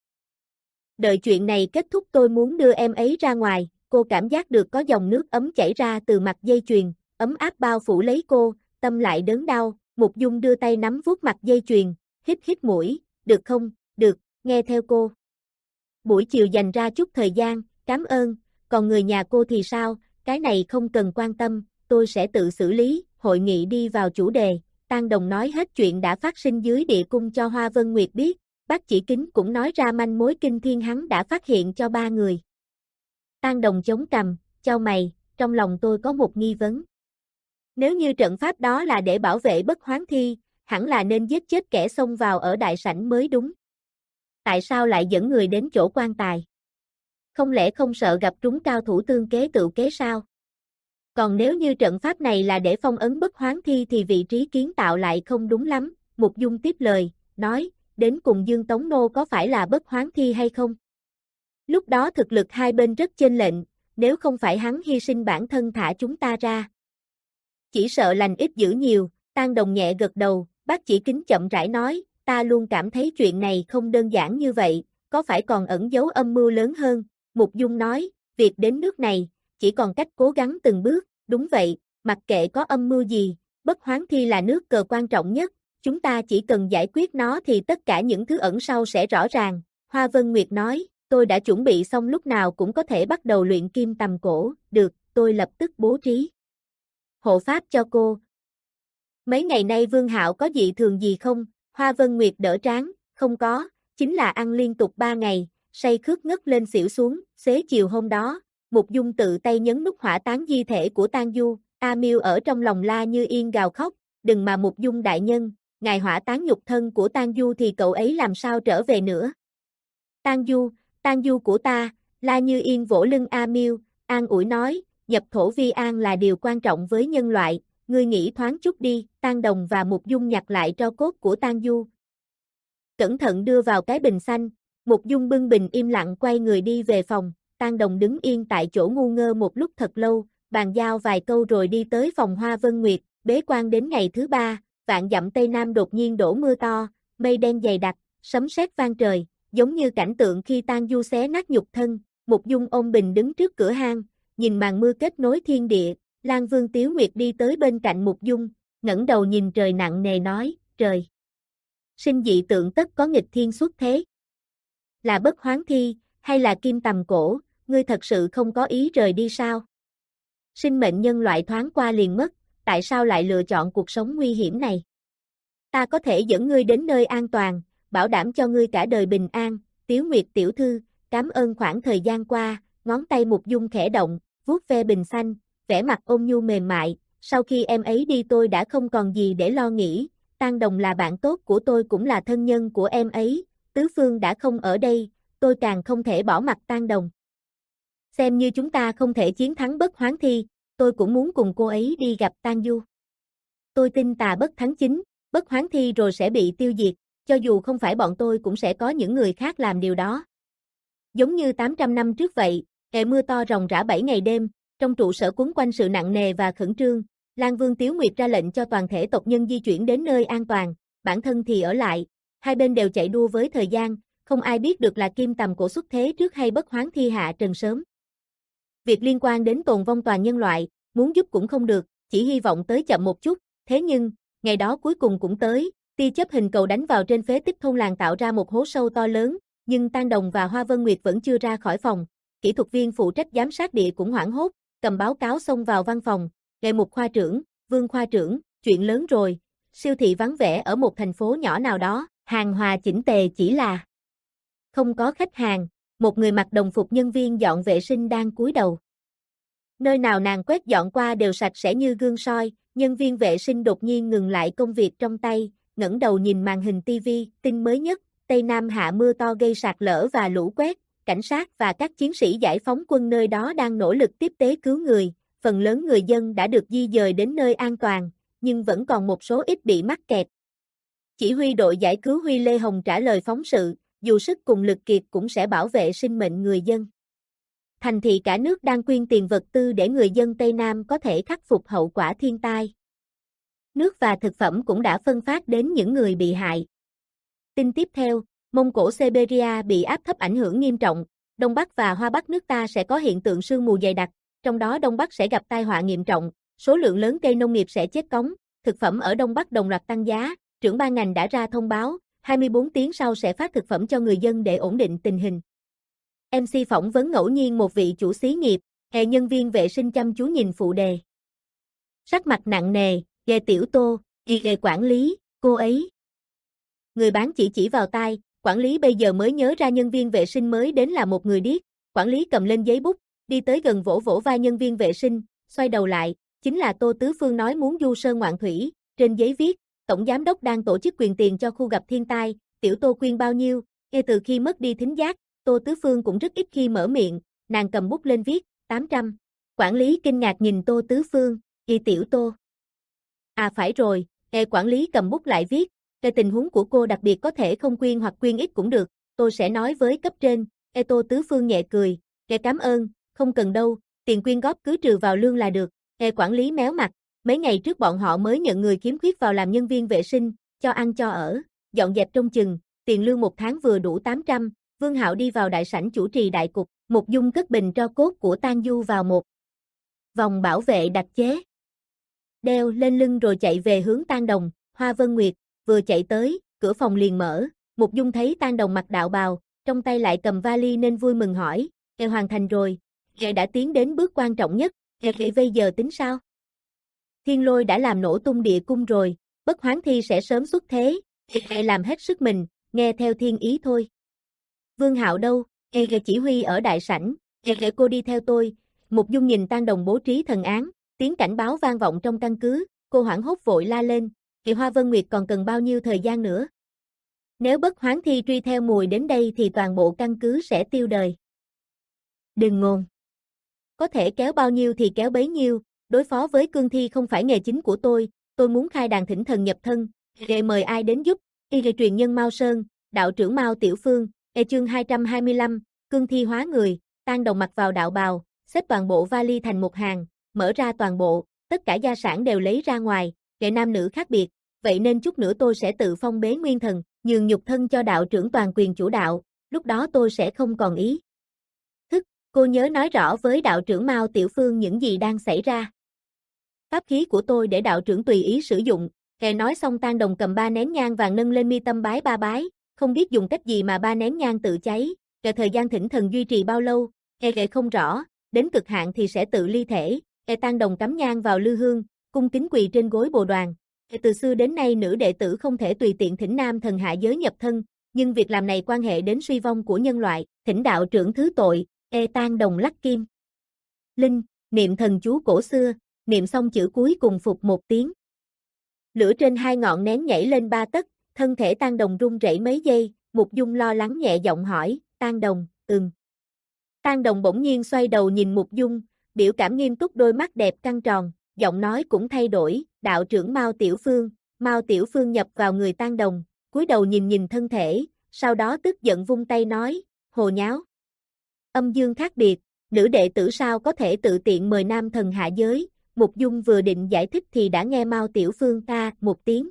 Đợi chuyện này kết thúc tôi muốn đưa em ấy ra ngoài, cô cảm giác được có dòng nước ấm chảy ra từ mặt dây chuyền, ấm áp bao phủ lấy cô, tâm lại đớn đau, Mục Dung đưa tay nắm vuốt mặt dây chuyền, hít hít mũi, được không, được, nghe theo cô. Buổi chiều dành ra chút thời gian, cảm ơn, còn người nhà cô thì sao, cái này không cần quan tâm, tôi sẽ tự xử lý, hội nghị đi vào chủ đề, Tang Đồng nói hết chuyện đã phát sinh dưới địa cung cho Hoa Vân Nguyệt biết, Bác Chỉ Kính cũng nói ra manh mối kinh thiên hắn đã phát hiện cho ba người. Tang Đồng chống cằm, chau mày, trong lòng tôi có một nghi vấn. Nếu như trận pháp đó là để bảo vệ Bất Hoán Thi, hẳn là nên giết chết kẻ xông vào ở đại sảnh mới đúng. Tại sao lại dẫn người đến chỗ quan tài? Không lẽ không sợ gặp trúng cao thủ tương kế tự kế sao? Còn nếu như trận pháp này là để phong ấn Bất Hoán Thi thì vị trí kiến tạo lại không đúng lắm, Mục Dung tiếp lời, nói, đến cùng Dương Tống Nô có phải là Bất Hoán Thi hay không? Lúc đó thực lực hai bên rất chênh lệch, nếu không phải hắn hy sinh bản thân thả chúng ta ra. Chỉ sợ lành ít dữ nhiều, Tang Đồng nhẹ gật đầu, Bác Chỉ Kính chậm rãi nói, ta luôn cảm thấy chuyện này không đơn giản như vậy, có phải còn ẩn giấu âm mưu lớn hơn, Mục Dung nói, việc đến nước này, chỉ còn cách cố gắng từng bước, đúng vậy, mặc kệ có âm mưu gì, Bất Hoán Thi là nước cờ quan trọng nhất, chúng ta chỉ cần giải quyết nó thì tất cả những thứ ẩn sau sẽ rõ ràng, Hoa Vân Nguyệt nói, tôi đã chuẩn bị xong lúc nào cũng có thể bắt đầu luyện kim tầm cổ, được, tôi lập tức bố trí hộ pháp cho cô. Mấy ngày nay Vương Hạo có dị thường gì không? Hoa Vân Nguyệt đỡ trán, không có, chính là ăn liên tục ba ngày, say khướt ngất lên xỉu xuống, xế chiều hôm đó, Mục Dung tự tay nhấn nút hỏa táng di thể của Tang Du, A Miêu ở trong lòng La Như Yên gào khóc, đừng mà Mục Dung đại nhân, ngài hỏa táng nhục thân của Tang Du thì cậu ấy làm sao trở về nữa? Tang Du, Tang Du của ta, La Như Yên vỗ lưng A Miêu, an ủi nói, nhập thổ vi an là điều quan trọng với nhân loại, ngươi nghĩ thoáng chút đi, Tang Đồng và Mục Dung nhặt lại tro cốt của Tang Du. Cẩn thận đưa vào cái bình xanh, Mục Dung bưng bình im lặng quay người đi về phòng, Tang Đồng đứng yên tại chỗ ngu ngơ một lúc thật lâu, bàn giao vài câu rồi đi tới phòng Hoa Vân Nguyệt, bế quan đến ngày thứ ba, vạn dặm Tây Nam đột nhiên đổ mưa to, mây đen dày đặc, sấm sét vang trời, giống như cảnh tượng khi Tang Du xé nát nhục thân, Mục Dung ôm bình đứng trước cửa hang, nhìn màn mưa kết nối thiên địa, Lan Vương Tiếu Nguyệt đi tới bên cạnh Mục Dung, ngẩng đầu nhìn trời nặng nề nói, trời. Sinh dị tượng tất có nghịch thiên xuất thế. Là bất hoán thi, hay là kim tầm cổ, ngươi thật sự không có ý rời đi sao? Sinh mệnh nhân loại thoáng qua liền mất, tại sao lại lựa chọn cuộc sống nguy hiểm này? Ta có thể dẫn ngươi đến nơi an toàn, bảo đảm cho ngươi cả đời bình an, Tiếu Nguyệt tiểu thư, cảm ơn khoảng thời gian qua, ngón tay Mục Dung khẽ động, vuốt ve bình xanh, vẻ mặt ôn nhu mềm mại, sau khi em ấy đi tôi đã không còn gì để lo nghĩ, Tang Đồng là bạn tốt của tôi cũng là thân nhân của em ấy, Tứ Phương đã không ở đây, tôi càng không thể bỏ mặc Tang Đồng. Xem như chúng ta không thể chiến thắng bất hoán thi, tôi cũng muốn cùng cô ấy đi gặp Tang Du. Tôi tin tà bất thắng chính, bất hoán thi rồi sẽ bị tiêu diệt, cho dù không phải bọn tôi cũng sẽ có những người khác làm điều đó. Giống như tám trăm năm trước vậy, hệ mưa to ròng rã bảy ngày đêm, trong trụ sở cuốn quanh sự nặng nề và khẩn trương, Lan Vương Tiếu Nguyệt ra lệnh cho toàn thể tộc nhân di chuyển đến nơi an toàn, bản thân thì ở lại, hai bên đều chạy đua với thời gian, không ai biết được là kim tầm cổ xuất thế trước hay bất hoán thi hạ trần sớm. Việc liên quan đến tồn vong toàn nhân loại, muốn giúp cũng không được, chỉ hy vọng tới chậm một chút, thế nhưng, ngày đó cuối cùng cũng tới, tia chớp hình cầu đánh vào trên phế tích thôn làng tạo ra một hố sâu to lớn, nhưng Tang Đồng và Hoa Vân Nguyệt vẫn chưa ra khỏi phòng, kỹ thuật viên phụ trách giám sát địa cũng hoảng hốt, cầm báo cáo xông vào văn phòng, Nghệ Mục khoa trưởng, Vương khoa trưởng, chuyện lớn rồi, siêu thị vắng vẻ ở một thành phố nhỏ nào đó, hàng hòa chỉnh tề chỉ là không có khách hàng, một người mặc đồng phục nhân viên dọn vệ sinh đang cúi đầu. Nơi nào nàng quét dọn qua đều sạch sẽ như gương soi, nhân viên vệ sinh đột nhiên ngừng lại công việc trong tay, ngẩng đầu nhìn màn hình ti vi, tin mới nhất, Tây Nam hạ mưa to gây sạt lở và lũ quét, cảnh sát và các chiến sĩ giải phóng quân nơi đó đang nỗ lực tiếp tế cứu người, phần lớn người dân đã được di dời đến nơi an toàn, nhưng vẫn còn một số ít bị mắc kẹt. Chỉ huy đội giải cứu Huy Lê Hồng trả lời phóng sự, dù sức cùng lực kiệt cũng sẽ bảo vệ sinh mệnh người dân. Thành thị cả nước đang quyên tiền vật tư để người dân Tây Nam có thể khắc phục hậu quả thiên tai. Nước và thực phẩm cũng đã phân phát đến những người bị hại. Tin tiếp theo, Mông Cổ Siberia bị áp thấp ảnh hưởng nghiêm trọng, Đông Bắc và Hoa Bắc nước ta sẽ có hiện tượng sương mù dày đặc, trong đó Đông Bắc sẽ gặp tai họa nghiêm trọng, số lượng lớn cây nông nghiệp sẽ chết cóng, thực phẩm ở Đông Bắc đồng loạt tăng giá, trưởng ban ngành đã ra thông báo, hai mươi bốn tiếng sau sẽ phát thực phẩm cho người dân để ổn định tình hình. em xê phỏng vấn ngẫu nhiên một vị chủ xí nghiệp, hệ nhân viên vệ sinh chăm chú nhìn phụ đề. Sắc mặt nặng nề, ghê tiểu Tô, ghê quản lý, cô ấy. Người bán chỉ chỉ vào tai, quản lý bây giờ mới nhớ ra nhân viên vệ sinh mới đến là một người điếc, quản lý cầm lên giấy bút, đi tới gần vỗ vỗ vai nhân viên vệ sinh, xoay đầu lại, chính là Tô Tứ Phương nói muốn du sơn ngoạn thủy, trên giấy viết, tổng giám đốc đang tổ chức quyền tiền cho khu gặp thiên tai, tiểu Tô quyên bao nhiêu, ngay từ khi mất đi thính giác, Tô Tứ Phương cũng rất ít khi mở miệng, nàng cầm bút lên viết, tám trăm. Quản lý kinh ngạc nhìn Tô Tứ Phương, y tiểu Tô. À phải rồi, e quản lý cầm bút lại viết, cái tình huống của cô đặc biệt có thể không quyên hoặc quyên ít cũng được, tôi sẽ nói với cấp trên, e Tô Tứ Phương nhẹ cười, e cảm ơn, không cần đâu, tiền quyên góp cứ trừ vào lương là được, e quản lý méo mặt, mấy ngày trước bọn họ mới nhận người khiếm khuyết vào làm nhân viên vệ sinh, cho ăn cho ở, dọn dẹp trông chừng, tiền lương một tháng vừa đủ tám trăm, Vương Hạo đi vào đại sảnh chủ trì đại cục, Mục Dung cất bình tro cốt của Tang Du vào một vòng bảo vệ đặc chế. Đeo lên lưng rồi chạy về hướng Tang Đồng, Hoa Vân Nguyệt, vừa chạy tới, cửa phòng liền mở, Mục Dung thấy Tang Đồng mặc đạo bào, trong tay lại cầm vali nên vui mừng hỏi, "Ngài hoàn thành rồi, ngài đã tiến đến bước quan trọng nhất, Vậy bây giờ tính sao? Thiên lôi đã làm nổ tung địa cung rồi, Bất Hoán Thi sẽ sớm xuất thế, hãy làm hết sức mình, nghe theo thiên ý thôi. Vương Hạo đâu? Ê chỉ huy ở đại sảnh, Ê cô đi theo tôi. Mục Dung nhìn Tang Đồng bố trí thần án, tiếng cảnh báo vang vọng trong căn cứ, cô hoảng hốt vội la lên, Kỳ Hoa Vân Nguyệt còn cần bao nhiêu thời gian nữa? Nếu Bất Hoán Thi truy theo mùi đến đây thì toàn bộ căn cứ sẽ tiêu đời. Đừng ngôn. Có thể kéo bao nhiêu thì kéo bấy nhiêu, đối phó với cương thi không phải nghề chính của tôi, tôi muốn khai đàn thỉnh thần nhập thân, để mời ai đến giúp, y truyền nhân Mao Sơn, đạo trưởng Mao Tiểu Phương, e chương hai trăm hai mươi lăm, cương thi hóa người, Tang Đồng mặc vào đạo bào, xếp toàn bộ vali thành một hàng, mở ra toàn bộ, tất cả gia sản đều lấy ra ngoài, kệ nam nữ khác biệt, vậy nên chút nữa tôi sẽ tự phong bế nguyên thần, nhường nhục thân cho đạo trưởng toàn quyền chủ đạo, lúc đó tôi sẽ không còn ý. Thức, cô nhớ nói rõ với đạo trưởng Mao Tiểu Phương những gì đang xảy ra. Pháp khí của tôi để đạo trưởng tùy ý sử dụng, kệ nói xong Tang Đồng cầm ba nén nhang vàng nâng lên mi tâm bái ba bái, không biết dùng cách gì mà ba nén nhang tự cháy, kệ thời gian thỉnh thần duy trì bao lâu, e kệ không rõ, đến cực hạn thì sẽ tự ly thể, e Tang Đồng cắm nhang vào lư hương, cung kính quỳ trên gối bồ đoàn. Từ xưa đến nay nữ đệ tử không thể tùy tiện thỉnh nam thần hạ giới nhập thân, nhưng việc làm này quan hệ đến suy vong của nhân loại, thỉnh đạo trưởng thứ tội, e Tang Đồng lắc kim. Linh, niệm thần chú cổ xưa, niệm xong chữ cuối cùng phục một tiếng. Lửa trên hai ngọn nén nhảy lên ba tấc, thân thể Tang Đồng run rẩy mấy giây, Mục Dung lo lắng nhẹ giọng hỏi, Tang Đồng, ừm. Tang Đồng bỗng nhiên xoay đầu nhìn Mục Dung, biểu cảm nghiêm túc đôi mắt đẹp căng tròn, giọng nói cũng thay đổi, đạo trưởng Mao Tiểu Phương, Mao Tiểu Phương nhập vào người Tang Đồng, cúi đầu nhìn nhìn thân thể, sau đó tức giận vung tay nói, hồ nháo. Âm dương khác biệt, nữ đệ tử sao có thể tự tiện mời nam thần hạ giới, Mục Dung vừa định giải thích thì đã nghe Mao Tiểu Phương ta một tiếng.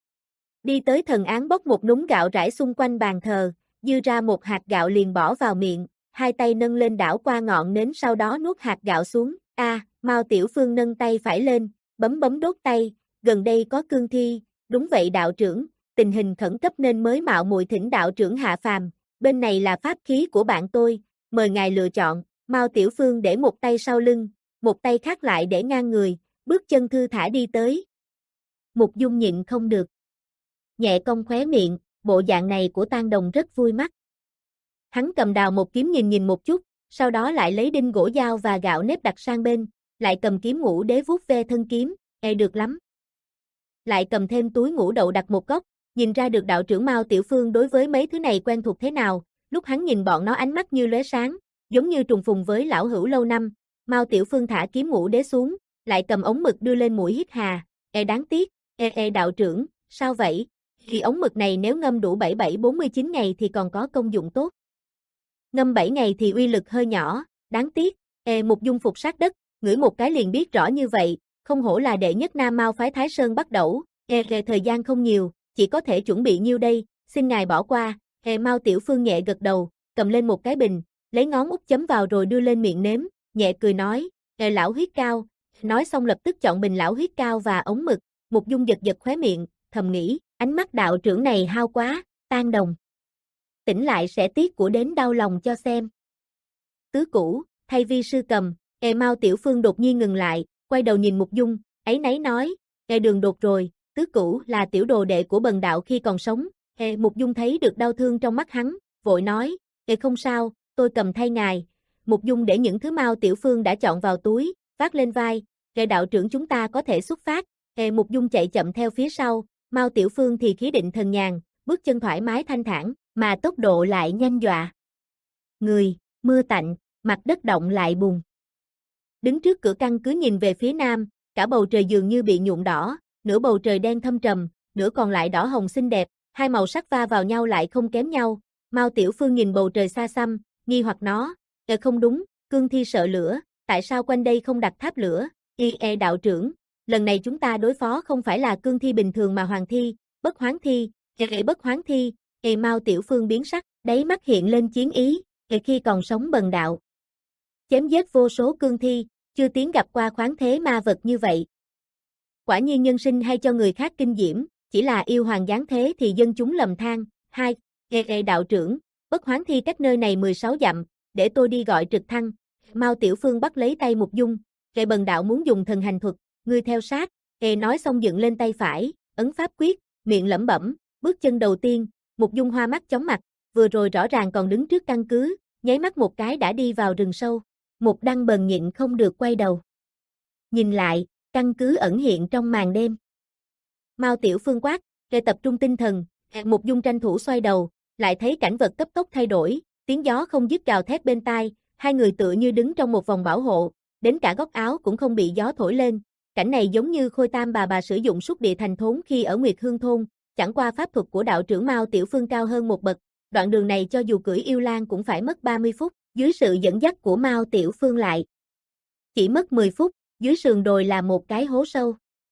Đi tới thần án bốc một núng gạo rải xung quanh bàn thờ, dư ra một hạt gạo liền bỏ vào miệng, hai tay nâng lên đảo qua ngọn nến sau đó nuốt hạt gạo xuống, a à, Mao Tiểu Phương nâng tay phải lên, bấm bấm đốt tay, gần đây có cương thi, đúng vậy đạo trưởng, tình hình khẩn cấp nên mới mạo muội thỉnh đạo trưởng hạ phàm, bên này là pháp khí của bạn tôi, mời ngài lựa chọn, Mao Tiểu Phương để một tay sau lưng, một tay khác lại để ngang người, bước chân thư thả đi tới. Mục Dung nhịn không được. Nhẹ cong khóe miệng, bộ dạng này của Tang Đồng rất vui mắt. Hắn cầm đào một kiếm nhìn nhìn một chút, sau đó lại lấy đinh gỗ dao và gạo nếp đặt sang bên, lại cầm kiếm ngũ đế vuốt ve thân kiếm, e được lắm. Lại cầm thêm túi ngũ đậu đặt một góc, nhìn ra được đạo trưởng Mao Tiểu Phương đối với mấy thứ này quen thuộc thế nào, lúc hắn nhìn bọn nó ánh mắt như lóe sáng, giống như trùng phùng với lão hữu lâu năm. Mao Tiểu Phương thả kiếm ngũ đế xuống, lại cầm ống mực đưa lên mũi hít hà, e đáng tiếc, e e đạo trưởng, sao vậy? Thì ống mực này nếu ngâm đủ bảy bảy bốn mươi chín ngày thì còn có công dụng tốt. Ngâm bảy ngày thì uy lực hơi nhỏ, đáng tiếc, e Mục Dung phục sát đất, ngửi một cái liền biết rõ như vậy, không hổ là đệ nhất Nam Mao phái Thái Sơn bắt đầu, e e thời gian không nhiều, chỉ có thể chuẩn bị nhiêu đây, xin ngài bỏ qua, e Mao Tiểu Phương nhẹ gật đầu, cầm lên một cái bình, lấy ngón út chấm vào rồi đưa lên miệng nếm, nhẹ cười nói, e lão huyết cao, nói xong lập tức chọn bình lão huyết cao và ống mực, Mục Dung giật giật khóe miệng, thầm nghĩ, ánh mắt đạo trưởng này hao quá, Tang Đồng. Tỉnh lại sẽ tiếc của đến đau lòng cho xem. Tứ cũ, thay vi sư cầm, e Mao Tiểu Phương đột nhiên ngừng lại, quay đầu nhìn Mục Dung, ấy nấy nói, e đường đột rồi, tứ cũ là tiểu đồ đệ của bần đạo khi còn sống, e Mục Dung thấy được đau thương trong mắt hắn, vội nói, e không sao, tôi cầm thay ngài. Mục Dung để những thứ Mao Tiểu Phương đã chọn vào túi, vác lên vai, e đạo trưởng chúng ta có thể xuất phát, e Mục Dung chạy chậm theo phía sau, Mao Tiểu Phương thì khí định thần nhàn, bước chân thoải mái thanh thản, mà tốc độ lại nhanh dọa. Người, mưa tạnh, mặt đất động lại bùn. Đứng trước cửa căn cứ nhìn về phía nam, cả bầu trời dường như bị nhuộm đỏ, nửa bầu trời đen thâm trầm, nửa còn lại đỏ hồng xinh đẹp, hai màu sắc va vào nhau lại không kém nhau. Mao Tiểu Phương nhìn bầu trời xa xăm, nghi hoặc nó, e không đúng, cương thi sợ lửa, tại sao quanh đây không đặt tháp lửa, y e đạo trưởng, lần này chúng ta đối phó không phải là cương thi bình thường mà hoàng thi, bất hoán thi, e bất hoán thi, e Mao Tiểu Phương biến sắc, đáy mắt hiện lên chiến ý, e khi còn sống bần đạo. Chém giết vô số cương thi, chưa tiến gặp qua khoáng thế ma vật như vậy. Quả nhiên nhân sinh hay cho người khác kinh diễm, chỉ là yêu hoàng giáng thế thì dân chúng lầm than. Hai, e e đạo trưởng, bất hoán thi cách nơi này mười sáu dặm, để tôi đi gọi trực thăng. Mao Tiểu Phương bắt lấy tay Mục Dung, kệ bần đạo muốn dùng thần hành thuật, ngươi theo sát, kệ nói xong dựng lên tay phải, ấn pháp quyết, miệng lẩm bẩm, bước chân đầu tiên, Mục Dung hoa mắt chóng mặt, vừa rồi rõ ràng còn đứng trước căn cứ, nháy mắt một cái đã đi vào rừng sâu. Một Đăng bần nhịn không được quay đầu. Nhìn lại, căn cứ ẩn hiện trong màn đêm. Mao Tiểu Phương quát, kệ tập trung tinh thần, Mục Dung tranh thủ xoay đầu, lại thấy cảnh vật cấp tốc thay đổi, tiếng gió không dứt gào thét bên tai, hai người tựa như đứng trong một vòng bảo hộ, đến cả góc áo cũng không bị gió thổi lên. Cảnh này giống như Khôi Tam bà bà sử dụng xúc địa thành thốn khi ở Nguyệt Hương thôn, chẳng qua pháp thuật của đạo trưởng Mao Tiểu Phương cao hơn một bậc, đoạn đường này cho dù cưỡi yêu lang cũng phải mất ba mươi phút, dưới sự dẫn dắt của Mao Tiểu Phương lại chỉ mất mười phút, dưới sườn đồi là một cái hố sâu.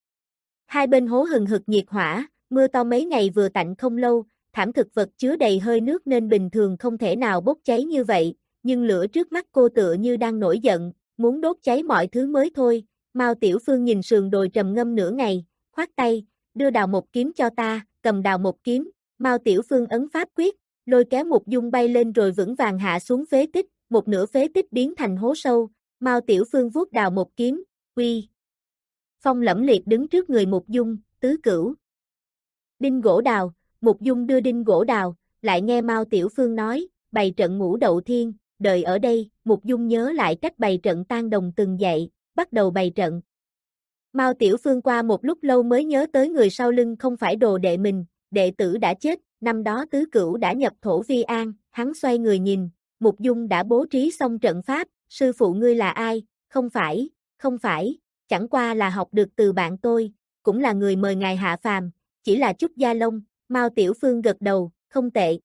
Hai bên hố hừng hực nhiệt hỏa, mưa to mấy ngày vừa tạnh không lâu, thảm thực vật chứa đầy hơi nước nên bình thường không thể nào bốc cháy như vậy, nhưng lửa trước mắt cô tựa như đang nổi giận, muốn đốt cháy mọi thứ mới thôi. Mao Tiểu Phương nhìn sườn đồi trầm ngâm nửa ngày, khoát tay, đưa đào một kiếm cho ta, cầm đào một kiếm. Mao Tiểu Phương ấn pháp quyết, lôi kéo Mục Dung bay lên rồi vững vàng hạ xuống phế tích, một nửa phế tích biến thành hố sâu. Mao Tiểu Phương vuốt đào một kiếm, uy phong lẫm liệt đứng trước người Mục Dung, tứ cửu. Đinh gỗ đào, Mục Dung đưa đinh gỗ đào, lại nghe Mao Tiểu Phương nói, bày trận ngũ đậu thiên, đợi ở đây. Mục Dung nhớ lại cách bày trận Tan Đồng từng dạy, bắt đầu bày trận. Mao Tiểu Phương qua một lúc lâu mới nhớ tới người sau lưng không phải đồ đệ mình, đệ tử đã chết, năm đó tứ cửu đã nhập thổ vi an, hắn xoay người nhìn, Mục Dung đã bố trí xong trận pháp, sư phụ ngươi là ai? Không phải, không phải, chẳng qua là học được từ bạn tôi, cũng là người mời ngài hạ phàm, chỉ là chút da lông. Mao Tiểu Phương gật đầu, không tệ.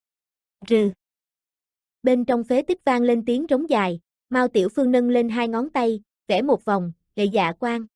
Rừ. Bên trong phế tích vang lên tiếng trống dài, Mao Tiểu Phương nâng lên hai ngón tay, vẽ một vòng, hệ dạ quang.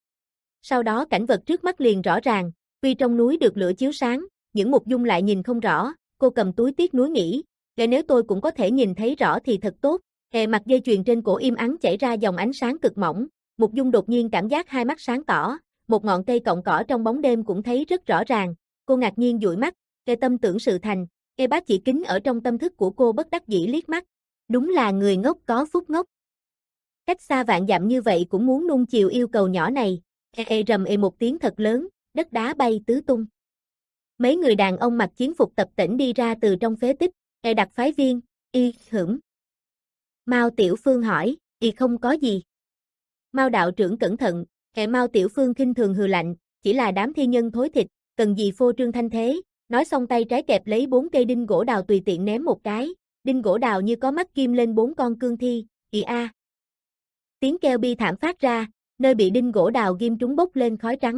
Sau đó cảnh vật trước mắt liền rõ ràng, tuy trong núi được lửa chiếu sáng, những Mục Dung lại nhìn không rõ, cô cầm túi tiếc núi nghĩ, để nếu tôi cũng có thể nhìn thấy rõ thì thật tốt. Hệ mặt dây chuyền trên cổ im ắng chảy ra dòng ánh sáng cực mỏng, Mục Dung đột nhiên cảm giác hai mắt sáng tỏ, một ngọn cây cọng cỏ trong bóng đêm cũng thấy rất rõ ràng, cô ngạc nhiên dụi mắt, cây tâm tưởng sự thành, cây bác chỉ kính ở trong tâm thức của cô bất đắc dĩ liếc mắt, đúng là người ngốc có phúc ngốc. Cách xa vạn dặm như vậy cũng muốn nuông chiều yêu cầu nhỏ này, ê ê rầm ê một tiếng thật lớn, đất đá bay tứ tung. Mấy người đàn ông mặc chiến phục tập tễnh đi ra từ trong phế tích, ê đặc phái viên, y hửng. Mao Tiểu Phương hỏi, y không có gì. Mao đạo trưởng cẩn thận, ê Mao Tiểu Phương khinh thường hừ lạnh, chỉ là đám thi nhân thối thịt, cần gì phô trương thanh thế, nói xong tay trái kẹp lấy bốn cây đinh gỗ đào tùy tiện ném một cái, đinh gỗ đào như có mắt kim lên bốn con cương thi, ì a. Tiếng kêu bi thảm phát ra, nơi bị đinh gỗ đào ghim trúng bốc lên khói trắng.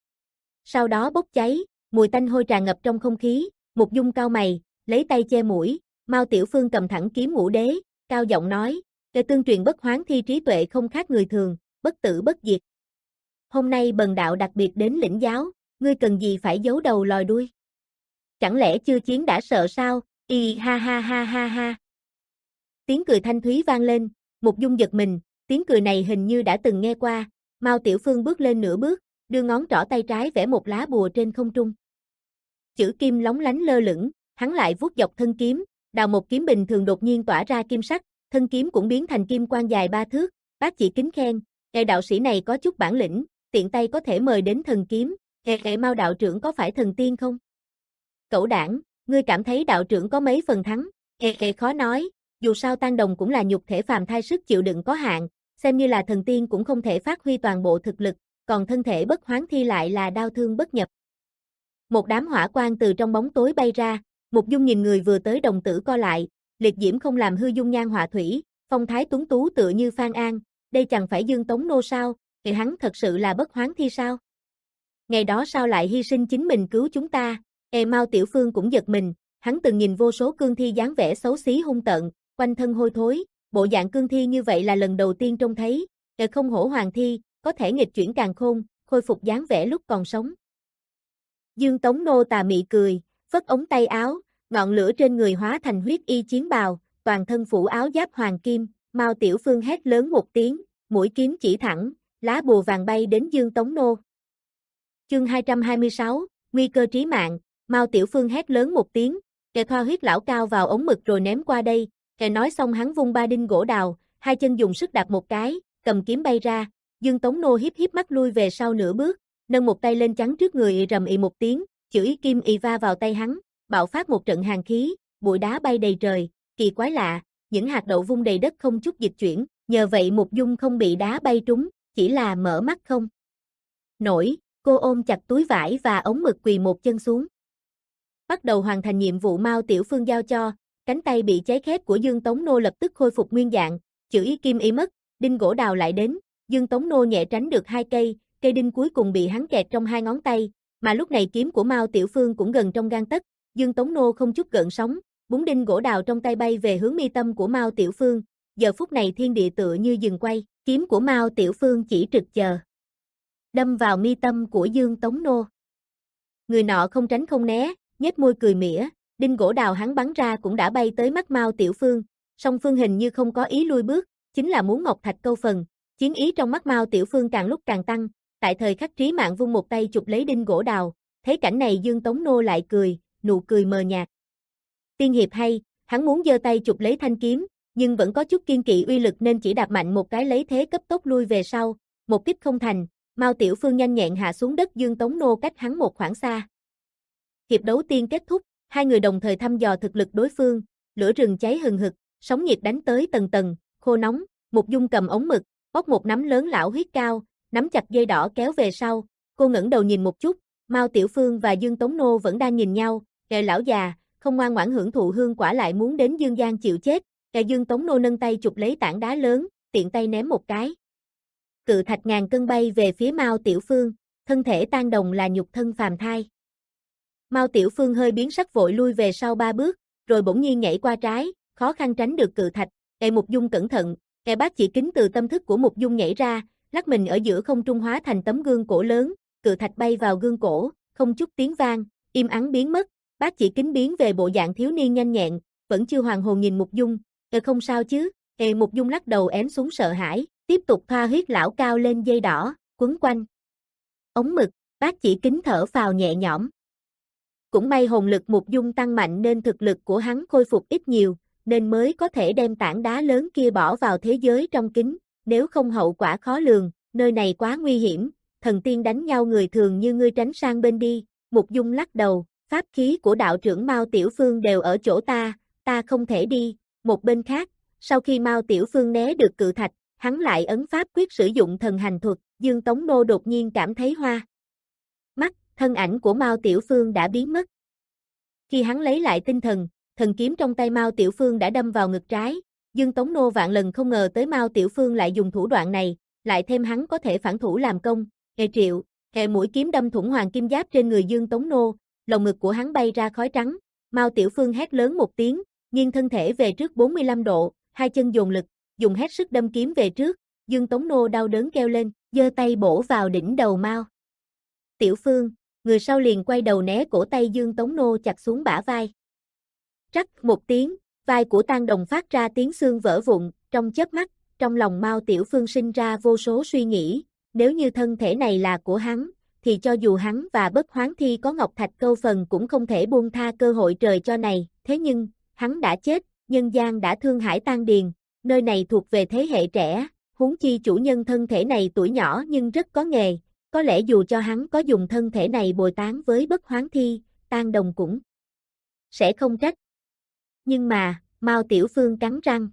Sau đó bốc cháy, mùi tanh hôi tràn ngập trong không khí, Mục Dung cau mày, lấy tay che mũi, Mao Tiểu Phương cầm thẳng kiếm ngũ đế, cao giọng nói, "Kẻ tương truyền bất hoán thi trí tuệ không khác người thường, bất tử bất diệt. Hôm nay bần đạo đặc biệt đến lĩnh giáo, ngươi cần gì phải giấu đầu lòi đuôi? Chẳng lẽ chưa chiến đã sợ sao? Y ha ha ha ha ha." Tiếng cười thanh thúy vang lên, Mục Dung giật mình, tiếng cười này hình như đã từng nghe qua. Mao Tiểu Phương bước lên nửa bước, đưa ngón trỏ tay trái vẽ một lá bùa trên không trung. Chữ kim lóng lánh lơ lửng, hắn lại vuốt dọc thân kiếm, đào một kiếm bình thường đột nhiên tỏa ra kim sắc, thân kiếm cũng biến thành kim quang dài ba thước. Bác chỉ kính khen, "Ê đạo sĩ này có chút bản lĩnh, tiện tay có thể mời đến thần kiếm, ê ê Mao đạo trưởng có phải thần tiên không?" "Cẩu đảng, ngươi cảm thấy đạo trưởng có mấy phần thắng?" "Ê ê khó nói, dù sao Tan Đồng cũng là nhục thể phàm thai sức chịu đựng có hạn, xem như là thần tiên cũng không thể phát huy toàn bộ thực lực, còn thân thể bất hoán thi lại là đau thương bất nhập." Một đám hỏa quang từ trong bóng tối bay ra, Mục Dung nhìn người vừa tới đồng tử co lại, liệt diễm không làm hư dung nhan họa thủy, phong thái tuấn tú tựa như Phan An, đây chẳng phải Dương Tống Nô sao, thì hắn thật sự là bất hoán thi sao? Ngày đó sao lại hy sinh chính mình cứu chúng ta? Ê Mao Tiểu Phương cũng giật mình, hắn từng nhìn vô số cương thi dáng vẻ xấu xí hung tợn, quanh thân hôi thối, bộ dạng cương thi như vậy là lần đầu tiên trông thấy, Ê không hổ hoàng thi, có thể nghịch chuyển càn khôn, khôi phục dáng vẻ lúc còn sống. Dương Tống Nô tà mị cười, phất ống tay áo, ngọn lửa trên người hóa thành huyết y chiến bào, toàn thân phủ áo giáp hoàng kim, Mao Tiểu Phương hét lớn một tiếng, mũi kiếm chỉ thẳng, lá bùa vàng bay đến Dương Tống Nô. Chương hai trăm hai mươi sáu, nguy cơ trí mạng, Mao Tiểu Phương hét lớn một tiếng, kẻ thoa huyết lão cao vào ống mực rồi ném qua đây, kẻ nói xong hắn vung ba đinh gỗ đào, hai chân dùng sức đạp một cái, cầm kiếm bay ra, Dương Tống Nô hiếp hiếp mắt lui về sau nửa bước, nâng một tay lên chắn trước người ì rầm ì một tiếng, chửi kim ì va vào tay hắn, bạo phát một trận hàn khí, bụi đá bay đầy trời, kỳ quái lạ, những hạt đậu vung đầy đất không chút dịch chuyển, nhờ vậy Mục Dung không bị đá bay trúng, chỉ là mở mắt không nổi, cô ôm chặt túi vải và ống mực quỳ một chân xuống. Bắt đầu hoàn thành nhiệm vụ Mao Tiểu Phương giao cho, cánh tay bị cháy khét của Dương Tống Nô lập tức khôi phục nguyên dạng, chửi kim y mất, đinh gỗ đào lại đến, Dương Tống Nô nhẹ tránh được hai cây, cây đinh cuối cùng bị hắn kẹt trong hai ngón tay, mà lúc này kiếm của Mao Tiểu Phương cũng gần trong gang tấc, Dương Tống Nô không chút gợn sóng, búng đinh gỗ đào trong tay bay về hướng mi tâm của Mao Tiểu Phương, giờ phút này thiên địa tựa như dừng quay, kiếm của Mao Tiểu Phương chỉ trực chờ đâm vào mi tâm của Dương Tống Nô. Người nọ không tránh không né, nhếch môi cười mỉa, đinh gỗ đào hắn bắn ra cũng đã bay tới mắt Mao Tiểu Phương, song phương hình như không có ý lui bước, chính là muốn ngọc thạch câu phần, chiến ý trong mắt Mao Tiểu Phương càng lúc càng tăng, tại thời khắc Trí Mạng vung một tay chụp lấy đinh gỗ đào, thấy cảnh này Dương Tống Nô lại cười, nụ cười mờ nhạt. Tiên hiệp hay, hắn muốn giơ tay chụp lấy thanh kiếm, nhưng vẫn có chút kiên kỵ uy lực nên chỉ đạp mạnh một cái lấy thế cấp tốc lui về sau, một kích không thành, Mao Tiểu Phương nhanh nhẹn hạ xuống đất, Dương Tống Nô cách hắn một khoảng xa. Hiệp đấu tiên kết thúc, hai người đồng thời thăm dò thực lực đối phương, lửa rừng cháy hừng hực, sóng nhiệt đánh tới tầng tầng, khô nóng, Mục Dung cầm ống mực, bóc một nắm lớn lão huyết cao, nắm chặt dây đỏ kéo về sau, cô ngẩng đầu nhìn một chút, Mao Tiểu Phương và Dương Tống Nô vẫn đang nhìn nhau, kẻ lão già, không ngoan ngoãn hưởng thụ hương quả lại muốn đến Dương gian chịu chết, kẻ Dương Tống Nô nâng tay chụp lấy tảng đá lớn, tiện tay ném một cái. Cự thạch ngàn cân bay về phía Mao Tiểu Phương, thân thể tan đồng là nhục thân phàm thai. Mao Tiểu Phương hơi biến sắc vội lui về sau ba bước, rồi bỗng nhiên nhảy qua trái, khó khăn tránh được cự thạch, kẻ Mục Dung cẩn thận, kẻ bác chỉ kính từ tâm thức của Mục Dung nhảy ra, lắc mình ở giữa không trung hóa thành tấm gương cổ lớn, cự thạch bay vào gương cổ, không chút tiếng vang, im ắng biến mất, bác chỉ kính biến về bộ dạng thiếu niên nhanh nhẹn, vẫn chưa hoàn hồn nhìn Mục Dung, "Ờ không sao chứ?" Ê Mục Dung lắc đầu ém xuống sợ hãi, tiếp tục thoa huyết lão cao lên dây đỏ, quấn quanh ống mực, bác chỉ kính thở phào nhẹ nhõm. Cũng may hồn lực Mục Dung tăng mạnh nên thực lực của hắn khôi phục ít nhiều, nên mới có thể đem tảng đá lớn kia bỏ vào thế giới trong kính, nếu không hậu quả khó lường, nơi này quá nguy hiểm, thần tiên đánh nhau người thường như ngươi tránh sang bên đi, Mục Dung lắc đầu, pháp khí của đạo trưởng Mao Tiểu Phương đều ở chỗ ta, ta không thể đi, một bên khác, sau khi Mao Tiểu Phương né được cự thạch, hắn lại ấn pháp quyết sử dụng thần hành thuật, Dương Tống Nô đột nhiên cảm thấy hoa mắt, thân ảnh của Mao Tiểu Phương đã biến mất. Khi hắn lấy lại tinh thần, thần kiếm trong tay Mao Tiểu Phương đã đâm vào ngực trái, Dương Tống Nô vạn lần không ngờ tới Mao Tiểu Phương lại dùng thủ đoạn này, lại thêm hắn có thể phản thủ làm công, hệ triệu, hệ mũi kiếm đâm thủng hoàng kim giáp trên người Dương Tống Nô, lồng ngực của hắn bay ra khói trắng, Mao Tiểu Phương hét lớn một tiếng, nghiêng thân thể về trước bốn mươi lăm độ, hai chân dồn lực, dùng hết sức đâm kiếm về trước, Dương Tống Nô đau đớn kêu lên, giơ tay bổ vào đỉnh đầu Mao Tiểu Phương, người sau liền quay đầu né cổ tay Dương Tống Nô chặt xuống bả vai. Rắc một tiếng, vai của Tang Đồng phát ra tiếng xương vỡ vụn, trong chớp mắt, trong lòng Mao Tiểu Phương sinh ra vô số suy nghĩ, nếu như thân thể này là của hắn, thì cho dù hắn và Bất Hoán Thi có ngọc thạch câu phần cũng không thể buông tha cơ hội trời cho này, thế nhưng, hắn đã chết, nhân gian đã thương hải tan điền, nơi này thuộc về thế hệ trẻ, huống chi chủ nhân thân thể này tuổi nhỏ nhưng rất có nghề, có lẽ dù cho hắn có dùng thân thể này bồi tán với Bất Hoán Thi, Tang Đồng cũng sẽ không trách. Nhưng mà, Mao Tiểu Phương cắn răng,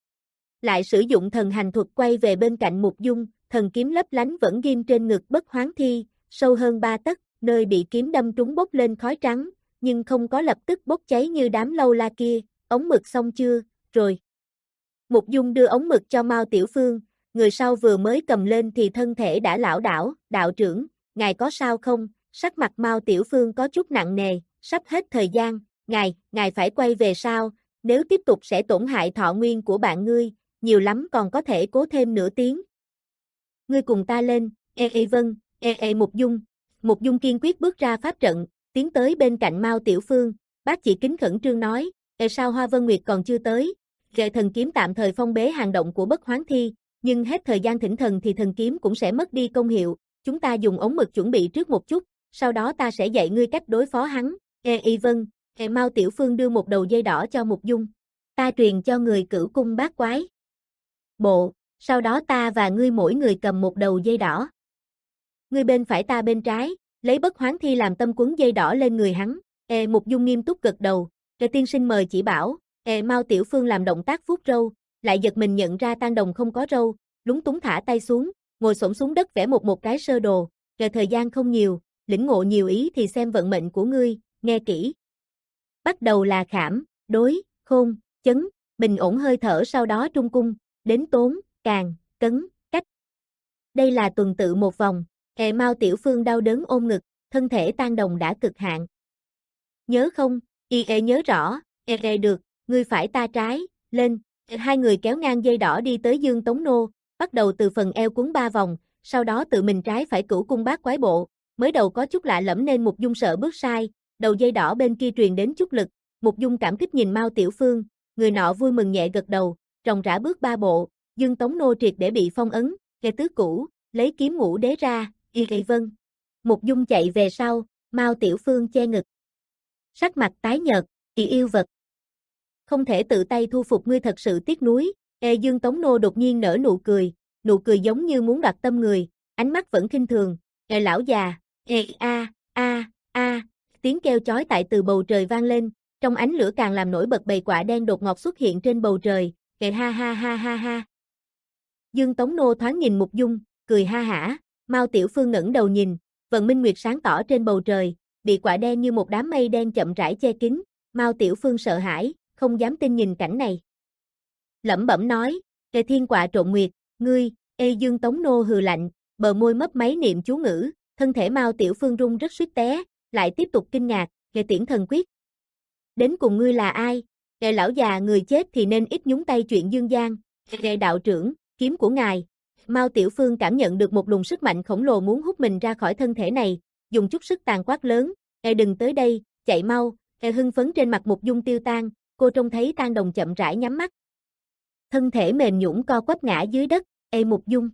lại sử dụng thần hành thuật quay về bên cạnh Mục Dung, thần kiếm lấp lánh vẫn ghim trên ngực Bất Hoán Thi, sâu hơn ba tấc, nơi bị kiếm đâm trúng bốc lên khói trắng, nhưng không có lập tức bốc cháy như đám lâu la kia, ống mực xong chưa, rồi. Mục Dung đưa ống mực cho Mao Tiểu Phương, người sau vừa mới cầm lên thì thân thể đã lảo đảo, đạo trưởng, ngài có sao không, sắc mặt Mao Tiểu Phương có chút nặng nề, sắp hết thời gian, ngài, ngài phải quay về sao, nếu tiếp tục sẽ tổn hại thọ nguyên của bạn ngươi, nhiều lắm còn có thể cố thêm nửa tiếng. Ngươi cùng ta lên, ê ê vâng, ê ê Mục Dung, Mục Dung kiên quyết bước ra pháp trận, tiến tới bên cạnh Mao Tiểu Phương, bác chỉ kính khẩn trương nói, ê sao Hoa Vân Nguyệt còn chưa tới, gệ thần kiếm tạm thời phong bế hàng động của Bất Hoán Thi, nhưng hết thời gian thỉnh thần thì thần kiếm cũng sẽ mất đi công hiệu, chúng ta dùng ống mực chuẩn bị trước một chút, sau đó ta sẽ dạy ngươi cách đối phó hắn, ê y vâng, ê Mao Tiểu Phương đưa một đầu dây đỏ cho Mục Dung, ta truyền cho người Cửu Cung Bát Quái Bộ, Sau đó ta và ngươi mỗi người cầm một đầu dây đỏ. Ngươi bên phải ta bên trái, lấy bất hoán thi làm tâm quấn dây đỏ lên người hắn. Ê Mục Dung nghiêm túc gật đầu, Ê tiên sinh mời chỉ bảo. Ê Mao Tiểu Phương làm động tác vuốt râu, lại giật mình nhận ra Tang Đồng không có râu, lúng túng thả tay xuống, ngồi xổm xuống đất vẽ một một cái sơ đồ. Ê thời gian không nhiều, lĩnh ngộ nhiều ý thì xem vận mệnh của ngươi, nghe kỹ. Bắt đầu là khảm, đối, khôn, chấn, bình ổn hơi thở, sau đó trung cung, đến tốn, càng, cấn, cách. Đây là tuần tự một vòng. Ê Mao Tiểu Phương đau đớn ôm ngực, thân thể Tang Đồng đã cực hạn. Nhớ không? Y ê nhớ rõ. Ê ê được, ngươi phải ta trái, lên. Hai người kéo ngang dây đỏ đi tới Dương Tống Nô, bắt đầu từ phần eo cuốn ba vòng, sau đó tự mình trái phải cửu cung bát quái bộ. Mới đầu có chút lạ lẫm nên Mục Dung sợ bước sai, đầu dây đỏ bên kia truyền đến chút lực. Mục Dung cảm kích nhìn Mao Tiểu Phương, người nọ vui mừng nhẹ gật đầu, ròng rã bước ba bộ, Dương Tống Nô triệt để bị phong ấn. Nghe tứ cũ, lấy kiếm ngũ đế ra. Y y vâng. Mục Dung chạy về sau, Mao Tiểu Phương che ngực. Sắc mặt tái nhợt, y yêu vật. Không thể tự tay thu phục ngươi thật sự tiếc nuối. Ê Dương Tống Nô đột nhiên nở nụ cười, nụ cười giống như muốn đoạt tâm người, ánh mắt vẫn khinh thường. Ê lão già, ê a a a, tiếng kêu chói tai từ bầu trời vang lên, trong ánh lửa càng làm nổi bật bầy quạ đen đột ngột xuất hiện trên bầu trời. Ê ha ha ha ha ha. Dương Tống Nô thoáng nhìn Mục Dung, cười ha hả. Mao Tiểu Phương ngẩng đầu nhìn, vầng minh nguyệt sáng tỏ trên bầu trời, bị quạ đen như một đám mây đen chậm rãi che kín. Mao Tiểu Phương sợ hãi, không dám tin nhìn cảnh này. Lẩm bẩm nói, Ê thiên quạ trộn nguyệt, ngươi. Ê Dương Tống Nô hừ lạnh, bờ môi mấp máy niệm chú ngữ, thân thể Mao Tiểu Phương rung rất suýt té, lại tiếp tục kinh ngạc, Ê tiễn thần quyết. Đến cùng ngươi là ai? Ê lão già, người chết thì nên ít nhúng tay chuyện dương gian. Ê đạo trưởng, kiếm của ngài. Mao Tiểu Phương cảm nhận được một luồng sức mạnh khổng lồ muốn hút mình ra khỏi thân thể này, dùng chút sức tàn quát lớn, Ê đừng tới đây, chạy mau. Ê hưng phấn trên mặt Mục Dung tiêu tan, cô trông thấy Tang Đồng chậm rãi nhắm mắt. Thân thể mềm nhũn co quắp ngã dưới đất. Ê Mục Dung.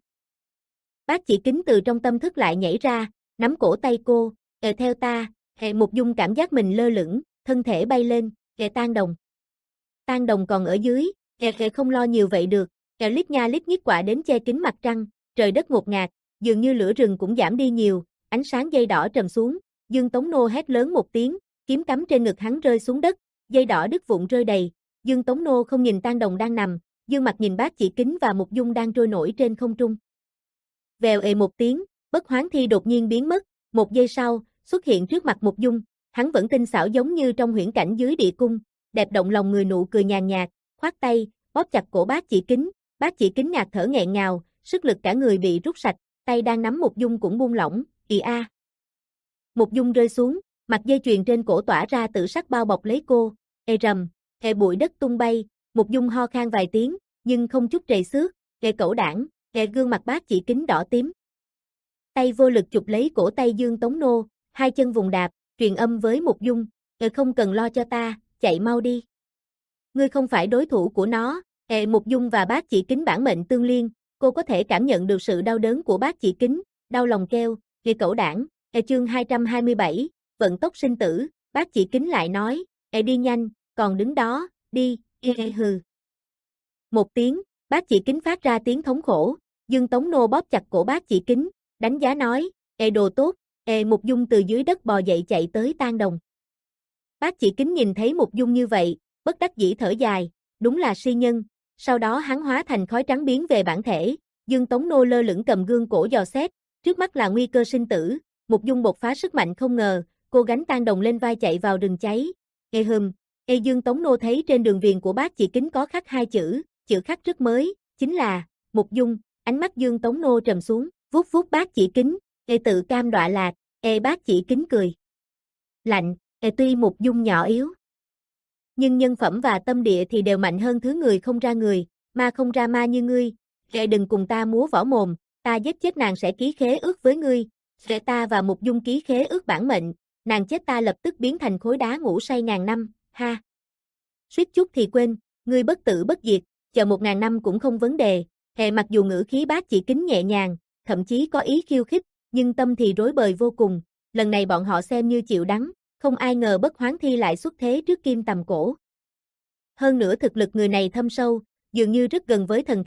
Bác chỉ kính từ trong tâm thức lại nhảy ra, nắm cổ tay cô. Ê theo ta. Ê Mục Dung cảm giác mình lơ lửng, thân thể bay lên. Ê Tang Đồng. Tang Đồng còn ở dưới. Ê Ê không lo nhiều vậy được. Ê lít nha lít nhít quạ đến che kín mặt trăng, trời đất ngột ngạt, dường như lửa rừng cũng giảm đi nhiều, ánh sáng dây đỏ trầm xuống. Dương Tống Nô hét lớn một tiếng, kiếm cắm trên ngực hắn rơi xuống đất, dây đỏ đứt vụn rơi đầy. Dương Tống Nô không nhìn Tang Đồng đang nằm, dương mặt nhìn Bác Chỉ Kính và Mục Dung đang trôi nổi trên không trung. Vèo ề một tiếng, bất hoán thi đột nhiên biến mất, một giây sau, xuất hiện trước mặt Mục Dung, hắn vẫn tinh xảo giống như trong huyễn cảnh dưới địa cung, đẹp động lòng người, nụ cười nhàn nhạt, khoát tay, bóp chặt cổ Bác Chỉ Kính. Bác Chỉ Kính ngạt thở nghẹn ngào, sức lực cả người bị rút sạch, tay đang nắm Mục Dung cũng buông lỏng. Ì a. Mục Dung rơi xuống, mặt dây chuyền trên cổ tỏa ra tự sắc bao bọc lấy cô. Ê rầm, ê bụi đất tung bay, Mục Dung ho khan vài tiếng, nhưng không chút trầy xước. Ê cẩu đảng, ê gương mặt Bác Chỉ Kính đỏ tím. Tay vô lực chụp lấy cổ tay Dương Tống Nô, hai chân vùng đạp, truyền âm với Mục Dung. Ê không cần lo cho ta, chạy mau đi. Ngươi không phải đối thủ của nó. Ê Mục Dung và Bác Chỉ Kính bản mệnh tương liên, cô có thể cảm nhận được sự đau đớn của Bác Chỉ Kính, đau lòng kêu, ê cẩu đảng. Ê chương hai trăm hai mươi bảy, vận tốc sinh tử. Bác Chỉ Kính lại nói, ê đi nhanh, còn đứng đó, đi. Ê hừ. Một tiếng, Bác Chỉ Kính phát ra tiếng thống khổ, Dương Tống Nô bóp chặt cổ Bác Chỉ Kính, đánh giá nói, ê đồ tốt. Ê Mục Dung từ dưới đất bò dậy chạy tới Tang Đồng. Bác Chỉ Kính nhìn thấy Mục Dung như vậy, bất đắc dĩ thở dài, đúng là si nhân. Sau đó hắn hóa thành khói trắng biến về bản thể, Dương Tống Nô lơ lửng cầm gương cổ dò xét, trước mắt là nguy cơ sinh tử. Mục Dung bộc phá sức mạnh không ngờ, cô gánh Tang Đồng lên vai chạy vào rừng cháy. Ê hừm, ê Dương Tống Nô thấy trên đường viền của Bác Chỉ Kính có khắc hai chữ, chữ khắc rất mới, chính là Mục Dung. Ánh mắt Dương Tống Nô trầm xuống, vuốt vuốt Bác Chỉ Kính, ê tự cam đọa lạc. Ê Bác Chỉ Kính cười lạnh, ê tuy Mục Dung nhỏ yếu, nhưng nhân phẩm và tâm địa thì đều mạnh hơn thứ người không ra người, ma không ra ma như ngươi. Ê đừng cùng ta múa võ mồm, ta giết chết nàng sẽ ký khế ước với ngươi. Ê ta và Mục Dung ký khế ước bản mệnh, nàng chết ta lập tức biến thành khối đá ngủ say ngàn năm, ha. Suýt chút thì quên, ngươi bất tử bất diệt, chờ một ngàn năm cũng không vấn đề. Ê mặc dù ngữ khí Bác Chỉ Kính nhẹ nhàng, thậm chí có ý khiêu khích, nhưng tâm thì rối bời vô cùng, lần này bọn họ xem như chịu đắng. Không ai ngờ bất hoán thi lại xuất thế trước kim tầm cổ. Hơn nữa thực lực người này thâm sâu, dường như rất gần với thần thánh,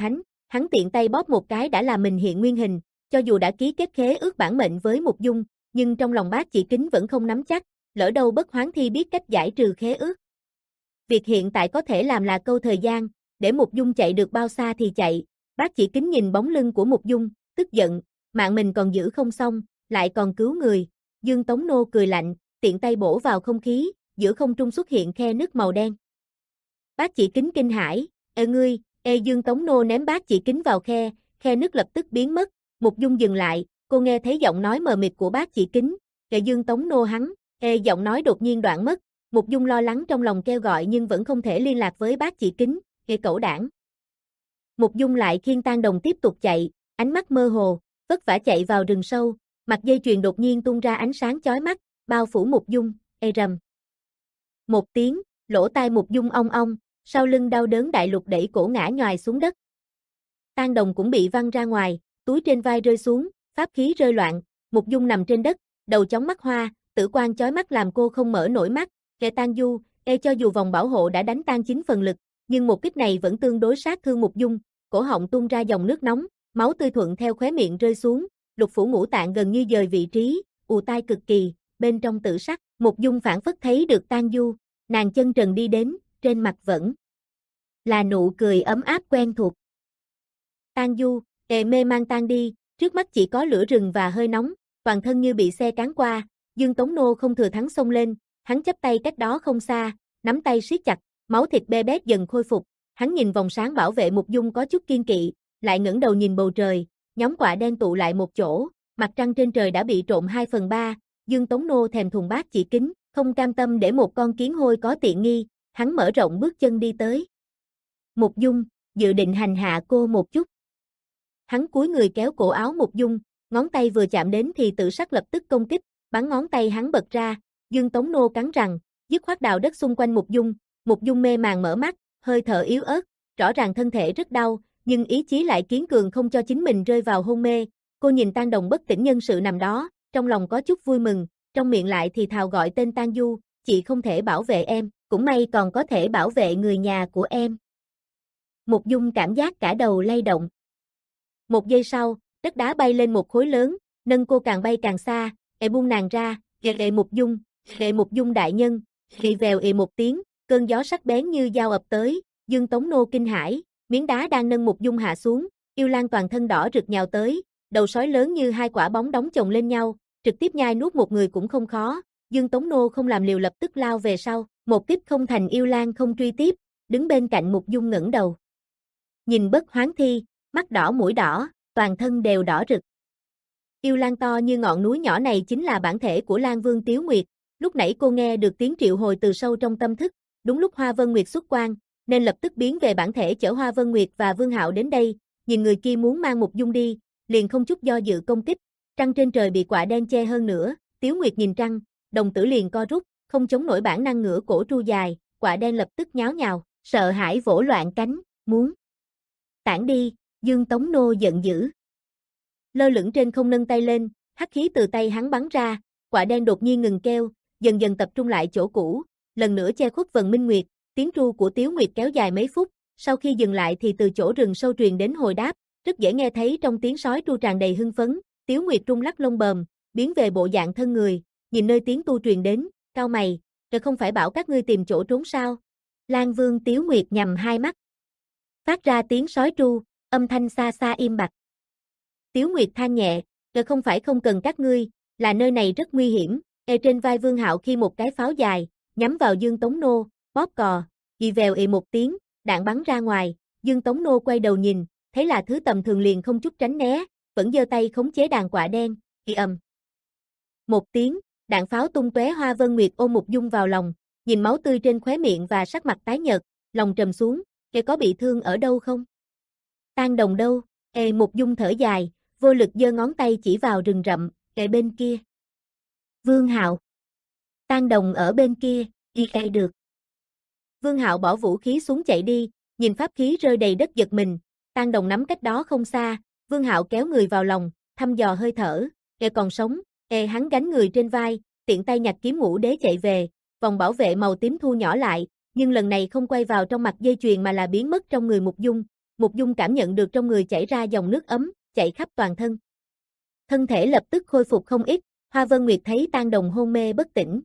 hắn tiện tay bóp một cái đã làm mình hiện nguyên hình, cho dù đã ký kết khế ước bản mệnh với Mục Dung, nhưng trong lòng Bác Chỉ Kính vẫn không nắm chắc, lỡ đâu Bất Hoán Thi biết cách giải trừ khế ước. Việc hiện tại có thể làm là câu thời gian, để Mục Dung chạy được bao xa thì chạy. Bác Chỉ Kính nhìn bóng lưng của Mục Dung, tức giận, mạng mình còn giữ không xong, lại còn cứu người. Dương Tống Nô cười lạnh, tiện tay bổ vào không khí, giữa không trung xuất hiện khe nước màu đen. Bác Chỉ Kính kinh hãi, ê ngươi, ê Dương Tống Nô ném Bác Chỉ Kính vào khe, khe nước lập tức biến mất. Mục Dung dừng lại, cô nghe thấy giọng nói mờ mịt của Bác Chỉ Kính, ê Dương Tống Nô hắn, ê giọng nói đột nhiên đoạn mất. Mục Dung lo lắng trong lòng kêu gọi nhưng vẫn không thể liên lạc với Bác Chỉ Kính, ê cẩu đảng. Mục Dung lại khiêng Tang Đồng tiếp tục chạy, ánh mắt mơ hồ, vất vả chạy vào rừng sâu, mặt dây chuyền đột nhiên tung ra ánh sáng chói mắt, bao phủ Mục Dung, ê rầm. Một tiếng, lỗ tai Mục Dung ong ong, sau lưng đau đớn đại lục đẩy cổ ngã nhoài xuống đất. Tang Đồng cũng bị văng ra ngoài, túi trên vai rơi xuống, pháp khí rơi loạn, Mục Dung nằm trên đất, đầu chóng mắt hoa, tử quang chói mắt làm cô không mở nổi mắt. Kẻ Tang Du, e cho dù vòng bảo hộ đã đánh tan chín phần lực, nhưng một kích này vẫn tương đối sát thương Mục Dung, cổ họng tuôn ra dòng nước nóng, máu tươi thuận theo khóe miệng rơi xuống, lục phủ ngũ tạng gần như dời vị trí, ù tai cực kỳ, bên trong tử sắc, Mục Dung phản phất thấy được Tang Du, nàng chân trần đi đến, trên mặt vẫn là nụ cười ấm áp quen thuộc. Tang Du, ề mê mang tan đi, trước mắt chỉ có lửa rừng và hơi nóng, toàn thân như bị xe cán qua, Dương Tống Nô không thừa thắng xông lên, hắn chắp tay cách đó không xa, nắm tay siết chặt, máu thịt be bét dần khôi phục, hắn nhìn vòng sáng bảo vệ Mục Dung có chút kiên kỵ, lại ngẩng đầu nhìn bầu trời, nhóm quạ đen tụ lại một chỗ, mặt trăng trên trời đã bị trộn hai phần ba, Dương Tống Nô thèm thuồng Bác Chỉ Kính, không cam tâm để một con kiến hôi có tiện nghi, hắn mở rộng bước chân đi tới. Mục Dung, dự định hành hạ cô một chút. Hắn cúi người kéo cổ áo Mục Dung, ngón tay vừa chạm đến thì tự sắc lập tức công kích, bắn ngón tay hắn bật ra, Dương Tống Nô cắn răng, dứt khoát đào đất xung quanh Mục Dung, Mục Dung mê màng mở mắt, hơi thở yếu ớt, rõ ràng thân thể rất đau, nhưng ý chí lại kiên cường không cho chính mình rơi vào hôn mê. Cô nhìn Tang Đồng bất tỉnh nhân sự nằm đó, trong lòng có chút vui mừng, trong miệng lại thì thào gọi tên Tang Du, chị không thể bảo vệ em, cũng may còn có thể bảo vệ người nhà của em. Mục Dung cảm giác cả đầu lay động. Một giây sau, đất đá bay lên một khối lớn, nâng cô càng bay càng xa, ệ buông nàng ra, ệ ệ Mục Dung, ệ Mục Dung đại nhân, thì vèo ệ một tiếng, cơn gió sắc bén như dao ập tới, Dương Tống Nô kinh hãi, miếng đá đang nâng Mục Dung hạ xuống, yêu lang toàn thân đỏ rực nhào tới, đầu sói lớn như hai quả bóng đóng chồng lên nhau, trực tiếp nhai nuốt một người cũng không khó, Dương Tống Nô không làm liều lập tức lao về sau, một kích không thành yêu lang không truy tiếp, đứng bên cạnh Mục Dung ngẩng đầu. Nhìn Bất Hoán Thi, mắt đỏ mũi đỏ, toàn thân đều đỏ rực. Yêu lang to như ngọn núi nhỏ này chính là bản thể của Lang Vương Tiếu Nguyệt, lúc nãy cô nghe được tiếng triệu hồi từ sâu trong tâm thức, đúng lúc Hoa Vân Nguyệt xuất quan, nên lập tức biến về bản thể chở Hoa Vân Nguyệt và Vương Hạo đến đây, nhìn người kia muốn mang Mục Dung đi, liền không chút do dự công kích, trăng trên trời bị quạ đen che hơn nữa, Tiếu Nguyệt nhìn trăng, đồng tử liền co rút, không chống nổi bản năng ngửa cổ tru dài, quạ đen lập tức nháo nhào, sợ hãi vỗ loạn cánh, muốn tản đi, Dương Tống Nô giận dữ. Lơ lửng trên không nâng tay lên, hắc khí từ tay hắn bắn ra, quạ đen đột nhiên ngừng kêu, dần dần tập trung lại chỗ cũ, lần nữa che khuất vần minh nguyệt, tiếng tru của Tiếu Nguyệt kéo dài mấy phút, sau khi dừng lại thì từ chỗ rừng sâu truyền đến hồi đáp, rất dễ nghe thấy trong tiếng sói tru tràn đầy hưng phấn, Tiếu Nguyệt rung lắc lông bờm, biến về bộ dạng thân người, nhìn nơi tiếng tu truyền đến, cau mày, "Rồi không phải bảo các ngươi tìm chỗ trốn sao?" Lang Vương Tiếu Nguyệt nhằm hai mắt, phát ra tiếng sói tru, âm thanh xa xa im bặt. Tiếu Nguyệt than nhẹ, "Rồi không phải không cần các ngươi, là nơi này rất nguy hiểm." E trên vai Vương Hạo khi một cái pháo dài, nhắm vào Dương Tống Nô, bóp cò, ghi vèo ì một tiếng, đạn bắn ra ngoài, Dương Tống Nô quay đầu nhìn, thấy là thứ tầm thường liền không chút tránh né, vẫn giơ tay khống chế đàn quạ đen, ì ầm. Một tiếng, đạn pháo tung tóe. Hoa Vân Nguyệt ôm Mục Dung vào lòng, nhìn máu tươi trên khóe miệng và sắc mặt tái nhợt, lòng trầm xuống, "Kẻ có bị thương ở đâu không?" "Tang Đồng đâu?" Ê Mục Dung thở dài, vô lực giơ ngón tay chỉ vào rừng rậm, "Kẻ bên kia." "Vương Hạo." "Tang Đồng ở bên kia." "Y e được." Vương Hạo bỏ vũ khí xuống chạy đi, nhìn pháp khí rơi đầy đất giật mình, Tang Đồng nắm cách đó không xa, Vương Hạo kéo người vào lòng, thăm dò hơi thở, "Kẻ còn sống." E hắn gánh người trên vai, tiện tay nhặt kiếm ngũ đế chạy về, vòng bảo vệ màu tím thu nhỏ lại, nhưng lần này không quay vào trong mặt dây chuyền mà là biến mất trong người Mục Dung. Mục Dung cảm nhận được trong người chảy ra dòng nước ấm, chạy khắp toàn thân. Thân thể lập tức khôi phục không ít, Hoa Vân Nguyệt thấy Tang Đồng hôn mê bất tỉnh.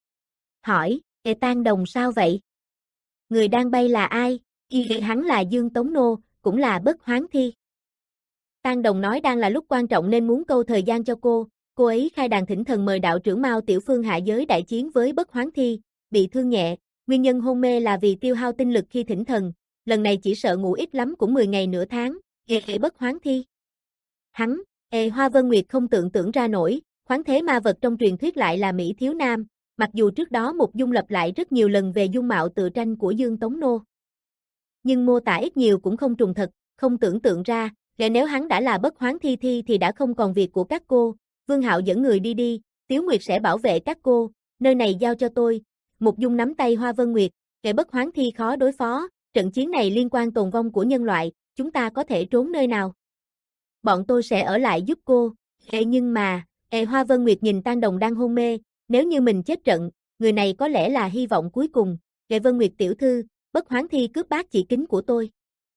Hỏi, Ê Tang Đồng sao vậy? Người đang bay là ai? Y hắn là Dương Tống Nô, cũng là Bất Hoán Thi. Tang Đồng nói đang là lúc quan trọng nên muốn câu thời gian cho cô, cô ấy khai đàn thỉnh thần mời đạo trưởng Mao Tiểu Phương hạ giới đại chiến với Bất Hoán Thi, bị thương nhẹ, nguyên nhân hôn mê là vì tiêu hao tinh lực khi thỉnh thần, lần này chỉ sợ ngủ ít lắm cũng mười ngày nửa tháng, ê ê Bất Hoán Thi. Hắn, ê Hoa Vân Nguyệt không tưởng tượng ra nổi, khoáng thế ma vật trong truyền thuyết lại là Mỹ thiếu nam, mặc dù trước đó Mục Dung lặp lại rất nhiều lần về dung mạo tự tranh của Dương Tống Nô. Nhưng mô tả ít nhiều cũng không trùng thật, không tưởng tượng ra, lẽ nếu hắn đã là Bất Hoán Thi Thi thì đã không còn việc của các cô, Vương Hạo dẫn người đi đi, Tiếu Nguyệt sẽ bảo vệ các cô, nơi này giao cho tôi. Mục Dung nắm tay Hoa Vân Nguyệt, kẻ Bất Hoán Thi khó đối phó, trận chiến này liên quan tồn vong của nhân loại, chúng ta có thể trốn nơi nào? Bọn tôi sẽ ở lại giúp cô. Ê nhưng mà, ê Hoa Vân Nguyệt nhìn Tang Đồng đang hôn mê, nếu như mình chết trận, người này có lẽ là hy vọng cuối cùng. Ê Vân Nguyệt tiểu thư, Bất Hoán Thi cướp bát chỉ kính của tôi.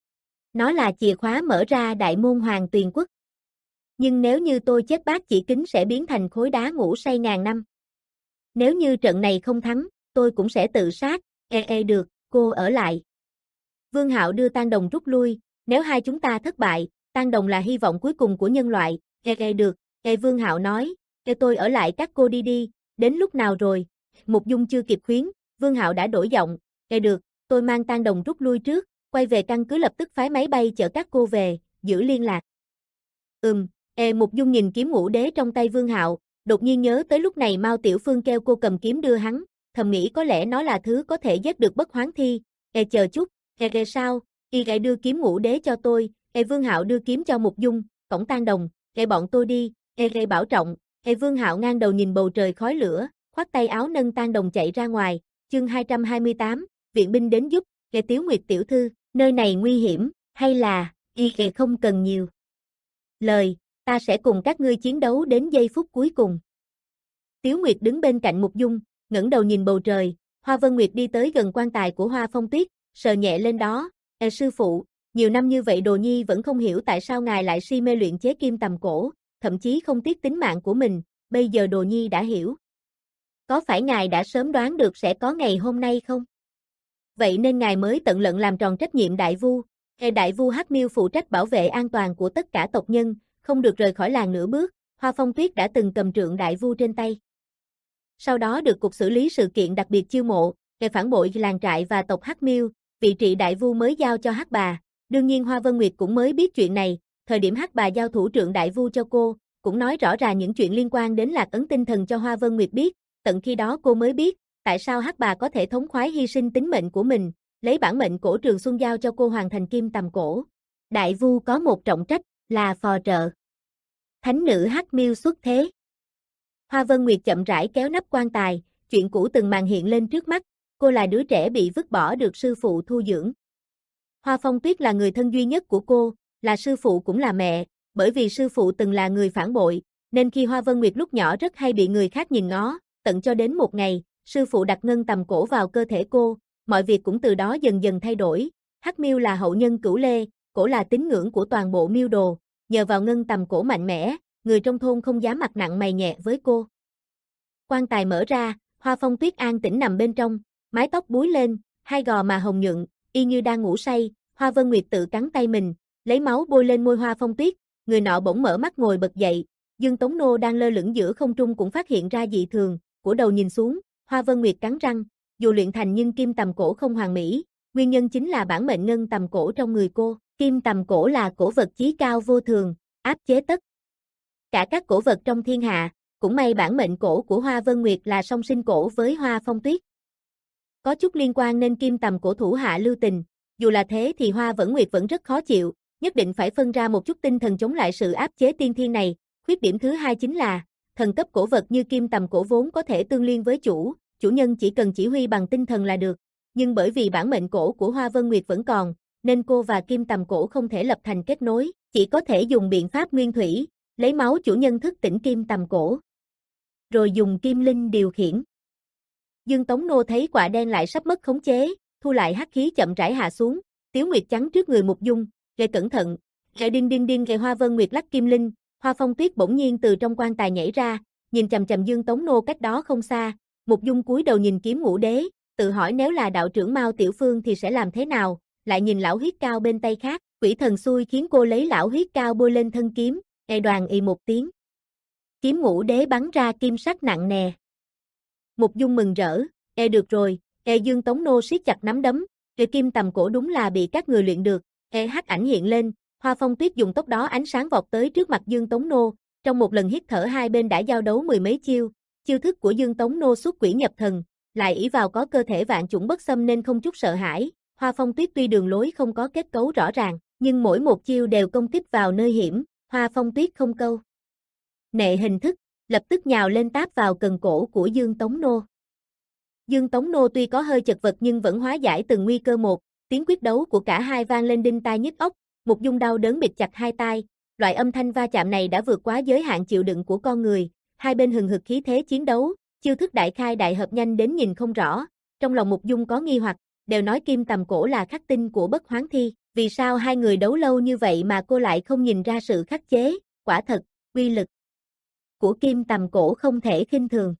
Nó là chìa khóa mở ra đại môn Hoàng Tuyền Quốc. Nhưng nếu như tôi chết bát chỉ kính sẽ biến thành khối đá ngủ say ngàn năm. Nếu như trận này không thắng, tôi cũng sẽ tự sát. Ê ê được, cô ở lại. Vương Hạo đưa Tang Đồng rút lui, nếu hai chúng ta thất bại, Tang Đồng là hy vọng cuối cùng của nhân loại. Ê ê được, ê Vương Hạo nói, ê tôi ở lại các cô đi đi, đến lúc nào rồi? Mục Dung chưa kịp khuyến, Vương Hạo đã đổi giọng, ê được, tôi mang Tang Đồng rút lui trước, quay về căn cứ lập tức phái máy bay chở các cô về, giữ liên lạc. Ừm, ê Mục Dung nhìn kiếm ngũ đế trong tay Vương Hạo, đột nhiên nhớ tới lúc này Mao Tiểu Phương kêu cô cầm kiếm đưa hắn, thầm nghĩ có lẽ nó là thứ có thể giết được Bất Hoán Thi. Ê chờ chút, ê ê sao, y gãy đưa kiếm ngũ đế cho tôi, ê Vương Hạo đưa kiếm cho Mục Dung, cổng Tang Đồng, ê bọn tôi đi, ê ê bảo trọng, ê Vương Hạo ngang đầu nhìn bầu trời khói lửa, khoác tay áo nâng Tang Đồng chạy ra ngoài, chương hai trăm hai mươi tám, viện binh đến giúp, ê Tiếu Nguyệt tiểu thư, nơi này nguy hiểm, hay là, y ê không cần nhiều lời, ta sẽ cùng các ngươi chiến đấu đến giây phút cuối cùng. Tiếu Nguyệt đứng bên cạnh Mục Dung, ngẩng đầu nhìn bầu trời, Hoa Vân Nguyệt đi tới gần quan tài của Hoa Phong Tuyết, sờ nhẹ lên đó, "Ê sư phụ, nhiều năm như vậy Đồ Nhi vẫn không hiểu tại sao ngài lại si mê luyện chế kim tầm cổ, thậm chí không tiếc tính mạng của mình, bây giờ Đồ Nhi đã hiểu. Có phải ngài đã sớm đoán được sẽ có ngày hôm nay không? Vậy nên ngài mới tận lận làm tròn trách nhiệm đại vu, Ê đại vu Hắc Miêu phụ trách bảo vệ an toàn của tất cả tộc nhân, không được rời khỏi làng nửa bước." Hoa Phong Tuyết đã từng cầm trượng đại vu trên tay. Sau đó được cục xử lý sự kiện đặc biệt chiêu mộ, để phản bội làng trại và tộc Hắc Miêu, vị trị đại vu mới giao cho Hắc Bà. Đương nhiên Hoa Vân Nguyệt cũng mới biết chuyện này, thời điểm Hắc Bà giao thủ trượng đại vu cho cô, cũng nói rõ ràng những chuyện liên quan đến Lạc Ấn tinh thần cho Hoa Vân Nguyệt biết, tận khi đó cô mới biết, tại sao Hắc Bà có thể thống khoái hy sinh tính mệnh của mình, lấy bản mệnh cổ Trường Xuân giao cho cô hoàn thành kim tầm cổ. Đại vu có một trọng trách, là phò trợ. Thánh nữ Hắc Miêu xuất thế. Hoa Vân Nguyệt chậm rãi kéo nắp quan tài, chuyện cũ từng màn hiện lên trước mắt, cô là đứa trẻ bị vứt bỏ được sư phụ thu dưỡng. Hoa Phong Tuyết là người thân duy nhất của cô, là sư phụ cũng là mẹ, bởi vì sư phụ từng là người phản bội, nên khi Hoa Vân Nguyệt lúc nhỏ rất hay bị người khác nhìn ngó, tận cho đến một ngày, sư phụ đặt ngân tầm cổ vào cơ thể cô, mọi việc cũng từ đó dần dần thay đổi. Hắc Miêu là hậu nhân Cửu Lê, cổ là tín ngưỡng của toàn bộ Miêu đồ, nhờ vào ngân tầm cổ mạnh mẽ, người trong thôn không dám mặt nặng mày nhẹ với cô. Quan tài mở ra, Hoa Phong Tuyết an tĩnh nằm bên trong, mái tóc búi lên, hai gò mà hồng nhuận, y như đang ngủ say. Hoa Vân Nguyệt tự cắn tay mình, lấy máu bôi lên môi Hoa Phong Tuyết, người nọ bỗng mở mắt ngồi bật dậy, Dương Tống Nô đang lơ lửng giữa không trung cũng phát hiện ra dị thường, của đầu nhìn xuống, Hoa Vân Nguyệt cắn răng, dù luyện thành nhưng kim tầm cổ không hoàn mỹ, nguyên nhân chính là bản mệnh ngân tầm cổ trong người cô, kim tầm cổ là cổ vật chí cao vô thường, áp chế tất cả các cổ vật trong thiên hạ, cũng may bản mệnh cổ của Hoa Vân Nguyệt là song sinh cổ với Hoa Phong Tuyết. Có chút liên quan nên kim tầm cổ thủ hạ lưu tình, dù là thế thì Hoa Vân Nguyệt vẫn rất khó chịu, nhất định phải phân ra một chút tinh thần chống lại sự áp chế tiên thiên này. Khuyết điểm thứ hai chính là, thần cấp cổ vật như kim tầm cổ vốn có thể tương liên với chủ, chủ nhân chỉ cần chỉ huy bằng tinh thần là được, nhưng bởi vì bản mệnh cổ của Hoa Vân Nguyệt vẫn còn, nên cô và kim tầm cổ không thể lập thành kết nối, chỉ có thể dùng biện pháp nguyên thủy, lấy máu chủ nhân thức tỉnh kim tầm cổ, rồi dùng kim linh điều khiển. Dương Tống Nô thấy quả đen lại sắp mất khống chế, thu lại hắc khí chậm rãi hạ xuống, Tiếu Nguyệt chắn trước người Mục Dung, ghê cẩn thận, ghê đinh đinh đinh ghê Hoa Vân Nguyệt lắc kim linh, Hoa Phong Tuyết bỗng nhiên từ trong quan tài nhảy ra, nhìn chằm chằm Dương Tống Nô cách đó không xa, Mục Dung cúi đầu nhìn kiếm ngũ đế, tự hỏi nếu là đạo trưởng Mao Tiểu Phương thì sẽ làm thế nào, lại nhìn lão huyết cao bên tay khác, quỷ thần xui khiến cô lấy lão huyết cao bôi lên thân kiếm, e đoàn ì một tiếng. Kiếm ngũ đế bắn ra kim sắc nặng nề. Mục Dung mừng rỡ, e được rồi, e Dương Tống Nô siết chặt nắm đấm, e kim tầm cổ đúng là bị các người luyện được, e hắc ảnh hiện lên, Hoa Phong Tuyết dùng tốc đó ánh sáng vọt tới trước mặt Dương Tống Nô, trong một lần hít thở hai bên đã giao đấu mười mấy chiêu, chiêu thức của Dương Tống Nô xuất quỷ nhập thần, lại ỷ vào có cơ thể vạn chủng bất xâm nên không chút sợ hãi, Hoa Phong Tuyết tuy đường lối không có kết cấu rõ ràng, nhưng mỗi một chiêu đều công kích vào nơi hiểm, Hoa Phong Tuyết không câu nệ hình thức, lập tức nhào lên táp vào cần cổ của Dương Tống Nô. Dương Tống Nô tuy có hơi chật vật nhưng vẫn hóa giải từng nguy cơ một, tiếng quyết đấu của cả hai vang lên đinh tai nhức óc, Mục Dung đau đớn bịt chặt hai tai, loại âm thanh va chạm này đã vượt quá giới hạn chịu đựng của con người, hai bên hừng hực khí thế chiến đấu, chiêu thức đại khai đại hợp nhanh đến nhìn không rõ, trong lòng Mục Dung có nghi hoặc, đều nói kim tầm cổ là khắc tinh của Bất Hoán Thi, vì sao hai người đấu lâu như vậy mà cô lại không nhìn ra sự khắc chế, quả thật, uy lực của kim tầm cổ không thể khinh thường.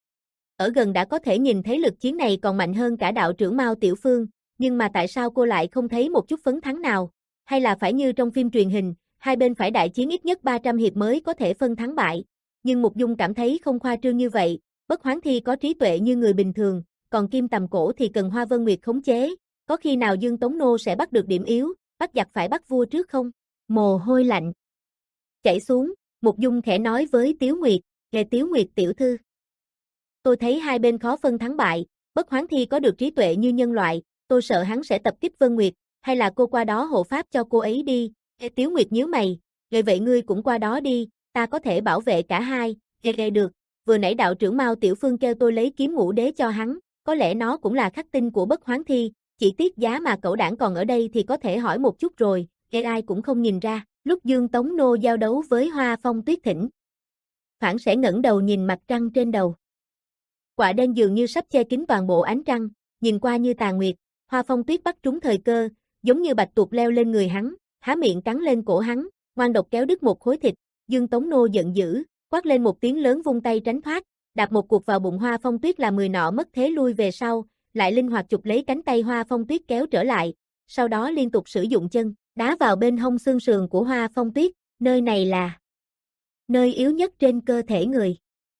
Ở gần đã có thể nhìn thấy lực chiến này còn mạnh hơn cả đạo trưởng Mao Tiểu Phương, nhưng mà tại sao cô lại không thấy một chút phấn thắng nào, hay là phải như trong phim truyền hình, hai bên phải đại chiến ít nhất ba trăm hiệp mới có thể phân thắng bại, nhưng Mục Dung cảm thấy không khoa trương như vậy, Bất Hoán Thi có trí tuệ như người bình thường, còn kim tầm cổ thì cần Hoa Vân Nguyệt khống chế, có khi nào Dương Tống Nô sẽ bắt được điểm yếu, bắt giặc phải bắt vua trước không? Mồ hôi lạnh chảy xuống, Mục Dung khẽ nói với Tiếu Nguyệt, "Nghe Tiếu Nguyệt tiểu thư, tôi thấy hai bên khó phân thắng bại, Bất Hoán Thi có được trí tuệ như nhân loại, tôi sợ hắn sẽ tập kích Vân Nguyệt, hay là cô qua đó hộ pháp cho cô ấy đi." Nghe Tiếu Nguyệt nhíu mày, "Vậy vậy ngươi cũng qua đó đi, ta có thể bảo vệ cả hai." Nghe nghe được, vừa nãy đạo trưởng Mao Tiểu Phương kêu tôi lấy kiếm ngũ đế cho hắn, có lẽ nó cũng là khắc tinh của Bất Hoán Thi, chỉ tiếc giá mà cậu đảng còn ở đây thì có thể hỏi một chút rồi, nghe ai cũng không nhìn ra. Lúc Dương Tống Nô giao đấu với Hoa Phong Tuyết thỉnh thoảng sẽ ngẩng đầu nhìn mặt trăng trên đầu. Quả đen dường như sắp che kín toàn bộ ánh trăng, nhìn qua như tà nguyệt, Hoa Phong Tuyết bắt trúng thời cơ, giống như bạch tuộc leo lên người hắn, há miệng cắn lên cổ hắn, ngoan độc kéo đứt một khối thịt, Dương Tống Nô giận dữ, quát lên một tiếng lớn vung tay tránh thoát, đạp một cuộc vào bụng Hoa Phong Tuyết làm người nọ mất thế lui về sau, lại linh hoạt chụp lấy cánh tay Hoa Phong Tuyết kéo trở lại, sau đó liên tục sử dụng chân đá vào bên hông xương sườn của Hoa Phong Tuyết, nơi này là nơi yếu nhất trên cơ thể người.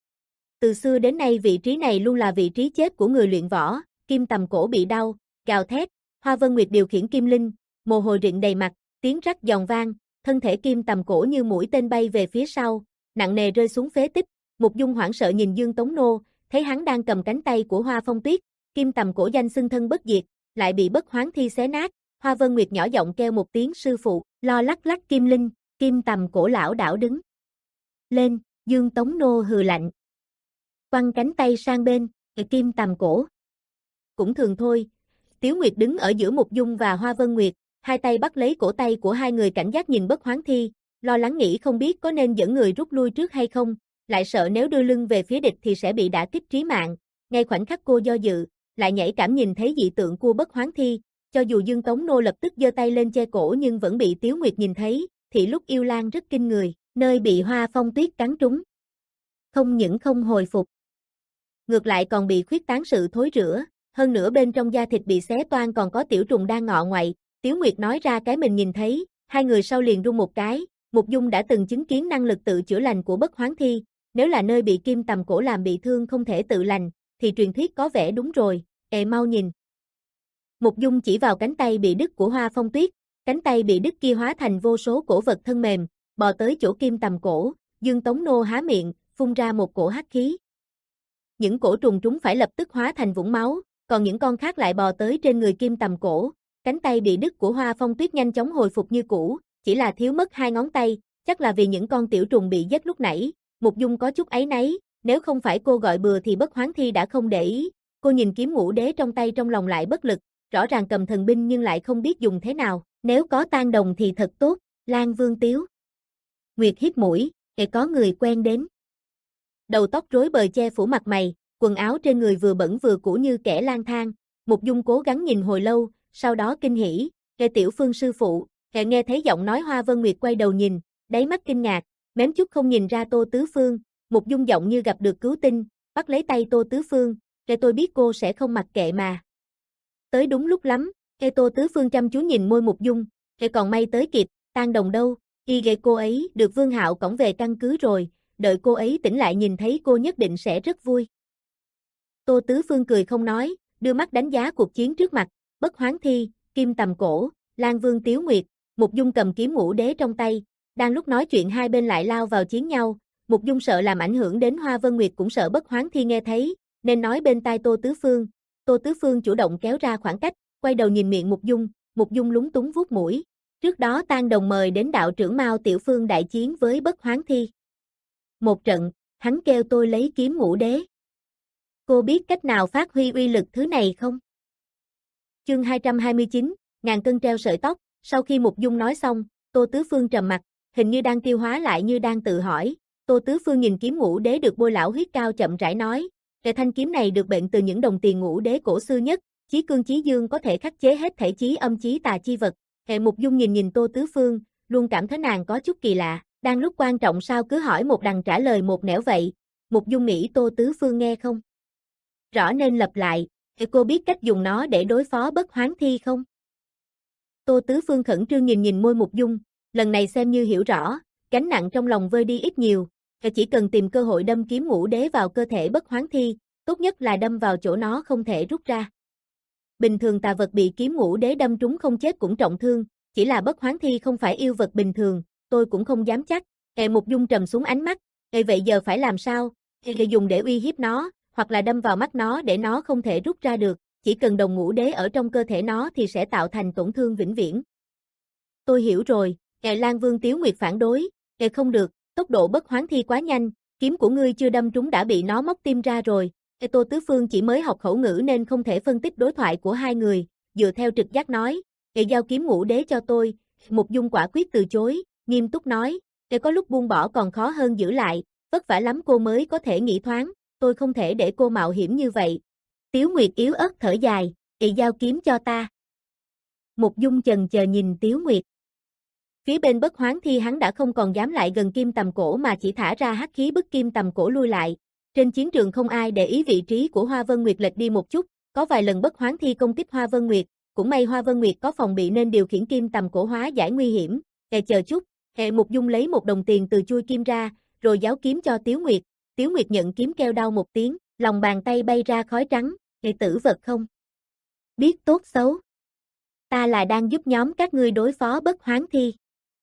Từ xưa đến nay vị trí này luôn là vị trí chết của người luyện võ, kim tầm cổ bị đau, gào thét, Hoa Vân Nguyệt điều khiển kim linh, mồ hôi rịn đầy mặt, tiếng rắc giòn vang, thân thể kim tầm cổ như mũi tên bay về phía sau, nặng nề rơi xuống phế tích, Mục Dung hoảng sợ nhìn Dương Tống Nô, thấy hắn đang cầm cánh tay của Hoa Phong Tuyết, kim tầm cổ danh xưng thân bất diệt, lại bị Bất Hoán Thi xé nát, Hoa Vân Nguyệt nhỏ giọng kêu một tiếng sư phụ, lo lắc lắc kim linh, kim tầm cổ lão đảo đứng lên, Dương Tống Nô hừ lạnh, quăng cánh tay sang bên, kim tầm cổ cũng thường thôi. Tiếu Nguyệt đứng ở giữa Mục Dung và Hoa Vân Nguyệt, hai tay bắt lấy cổ tay của hai người cảnh giác nhìn Bất Hoán Thi, lo lắng nghĩ không biết có nên dẫn người rút lui trước hay không, lại sợ nếu đưa lưng về phía địch thì sẽ bị đả kích trí mạng. Ngay khoảnh khắc cô do dự, lại nhảy cảm nhìn thấy dị tượng của Bất Hoán Thi, cho dù Dương Tống Nô lập tức giơ tay lên che cổ nhưng vẫn bị Tiếu Nguyệt nhìn thấy, thì lúc yêu lan rất kinh người, nơi bị Hoa Phong Tuyết cắn trúng. Không những không hồi phục, ngược lại còn bị khuyết tán sự thối rữa, hơn nữa bên trong da thịt bị xé toang còn có tiểu trùng đang ngọ ngoại. Tiếu Nguyệt nói ra cái mình nhìn thấy, hai người sau liền run một cái, Mục Dung đã từng chứng kiến năng lực tự chữa lành của Bất Hoán Thi, nếu là nơi bị kim tầm cổ làm bị thương không thể tự lành, thì truyền thuyết có vẻ đúng rồi, ề mau nhìn. Mục Dung chỉ vào cánh tay bị đứt của Hoa Phong Tuyết, cánh tay bị đứt kia hóa thành vô số cổ vật thân mềm, bò tới chỗ kim tầm cổ, Dương Tống Nô há miệng, phun ra một cổ hắc khí. Những cổ trùng trúng phải lập tức hóa thành vũng máu, còn những con khác lại bò tới trên người kim tầm cổ, cánh tay bị đứt của Hoa Phong Tuyết nhanh chóng hồi phục như cũ, chỉ là thiếu mất hai ngón tay, chắc là vì những con tiểu trùng bị giết lúc nãy. Mục Dung có chút áy náy, nếu không phải cô gọi bừa thì Bất Hoán Thi đã không để ý. Cô nhìn kiếm ngũ đế trong tay trong lòng lại bất lực, rõ ràng cầm thần binh nhưng lại không biết dùng thế nào, nếu có tan đồng thì thật tốt. Lan Vương Tiếu Nguyệt hít mũi, để có người quen đến. Đầu tóc rối bời che phủ mặt mày, quần áo trên người vừa bẩn vừa cũ như kẻ lang thang. Mục Dung cố gắng nhìn hồi lâu, sau đó kinh hỉ, "Nghe Tiểu Phương sư phụ, Kẻ nghe thấy giọng nói Hoa Vân Nguyệt quay đầu nhìn, đáy mắt kinh ngạc, mém chút không nhìn ra Tô Tứ Phương, Mục Dung giọng như gặp được cứu tinh, bắt lấy tay Tô Tứ Phương, kẻ tôi biết cô sẽ không mặc kệ mà. Tới đúng lúc lắm, kẻ Tô Tứ Phương chăm chú nhìn môi Mục Dung, kẻ còn may tới kịp, Tan Đồng đâu, y ghệ cô ấy được Vương Hạo cõng về căn cứ rồi, đợi cô ấy tỉnh lại nhìn thấy cô nhất định sẽ rất vui. Tô Tứ Phương cười không nói, đưa mắt đánh giá cuộc chiến trước mặt, Bất Hoán Thi, Kim Tầm Cổ, Lan Vương Tiếu Nguyệt, Mục Dung cầm kiếm Ngũ Đế trong tay, đang lúc nói chuyện hai bên lại lao vào chiến nhau, Mục Dung sợ làm ảnh hưởng đến Hoa Vân Nguyệt cũng sợ Bất Hoán Thi nghe thấy, nên nói bên tai Tô Tứ Phương, Tô Tứ Phương chủ động kéo ra khoảng cách, quay đầu nhìn miệng Mục Dung, Mục Dung lúng túng vuốt mũi, trước đó Tan Đồng mời đến đạo trưởng Mao Tiểu Phương đại chiến với Bất Hoán Thi. Một trận, hắn kêu tôi lấy kiếm Ngũ Đế. Cô biết cách nào phát huy uy lực thứ này không? Chương hai trăm hai mươi chín, ngàn cân treo sợi tóc, sau khi Mục Dung nói xong, Tô Tứ Phương trầm mặt, hình như đang tiêu hóa lại như đang tự hỏi, Tô Tứ Phương nhìn kiếm Ngũ Đế được bôi lão huyết cao chậm rãi nói, cái thanh kiếm này được bệnh từ những đồng tiền Ngũ Đế cổ xưa nhất, chí cương chí dương có thể khắc chế hết thể chí âm chí tà chi vật. Hệ Mục Dung nhìn nhìn Tô Tứ Phương, luôn cảm thấy nàng có chút kỳ lạ, đang lúc quan trọng sao cứ hỏi một đằng trả lời một nẻo vậy, Mục Dung nghĩ Tô Tứ Phương nghe không rõ nên lặp lại, thì cô biết cách dùng nó để đối phó Bất Hoán Thi không? Tô Tứ Phương khẩn trương nhìn nhìn môi Mục Dung, lần này xem như hiểu rõ, gánh nặng trong lòng vơi đi ít nhiều, chỉ cần tìm cơ hội đâm kiếm Ngũ Đế vào cơ thể Bất Hoán Thi, tốt nhất là đâm vào chỗ nó không thể rút ra. Bình thường tà vật bị kiếm Ngũ Đế đâm trúng không chết cũng trọng thương, chỉ là Bất Hoán Thi không phải yêu vật bình thường, tôi cũng không dám chắc. Hệ Mục Dung trầm xuống ánh mắt, Hệ vậy giờ phải làm sao? Hệ dùng để uy hiếp nó, hoặc là đâm vào mắt nó để nó không thể rút ra được, chỉ cần đồng Ngũ Đế ở trong cơ thể nó thì sẽ tạo thành tổn thương vĩnh viễn. Tôi hiểu rồi, Hệ Lan Vương Tiếu Nguyệt phản đối, Hệ không được, tốc độ Bất Hoán Thi quá nhanh, kiếm của ngươi chưa đâm trúng đã bị nó móc tim ra rồi. Hệ Tô Tứ Phương chỉ mới học khẩu ngữ nên không thể phân tích đối thoại của hai người, dựa theo trực giác nói, Hệ giao kiếm Ngũ Đế cho tôi. Mục Dung quả quyết từ chối, nghiêm túc nói, Hệ có lúc buông bỏ còn khó hơn giữ lại, vất vả lắm cô mới có thể nghĩ thoáng, tôi không thể để cô mạo hiểm như vậy. Tiếu Nguyệt yếu ớt thở dài, Hệ giao kiếm cho ta. Mục Dung chần chờ nhìn Tiếu Nguyệt. Phía bên Bất Hoán Thi hắn đã không còn dám lại gần Kim Tầm Cổ mà chỉ thả ra hắc khí bức Kim Tầm Cổ lui lại. Trên chiến trường không ai để ý vị trí của Hoa Vân Nguyệt lệch đi một chút, có vài lần Bất Hoán Thi công kích Hoa Vân Nguyệt, cũng may Hoa Vân Nguyệt có phòng bị nên điều khiển Kim Tầm Cổ hóa giải nguy hiểm. Kệ chờ chút, Hệ Mục Dung lấy một đồng tiền từ chui kim ra, rồi giáo kiếm cho Tiếu Nguyệt. Tiếu Nguyệt nhận kiếm kêu đau một tiếng, lòng bàn tay bay ra khói trắng, Hệ tử vật không biết tốt xấu. Ta là đang giúp nhóm các ngươi đối phó Bất Hoán Thi.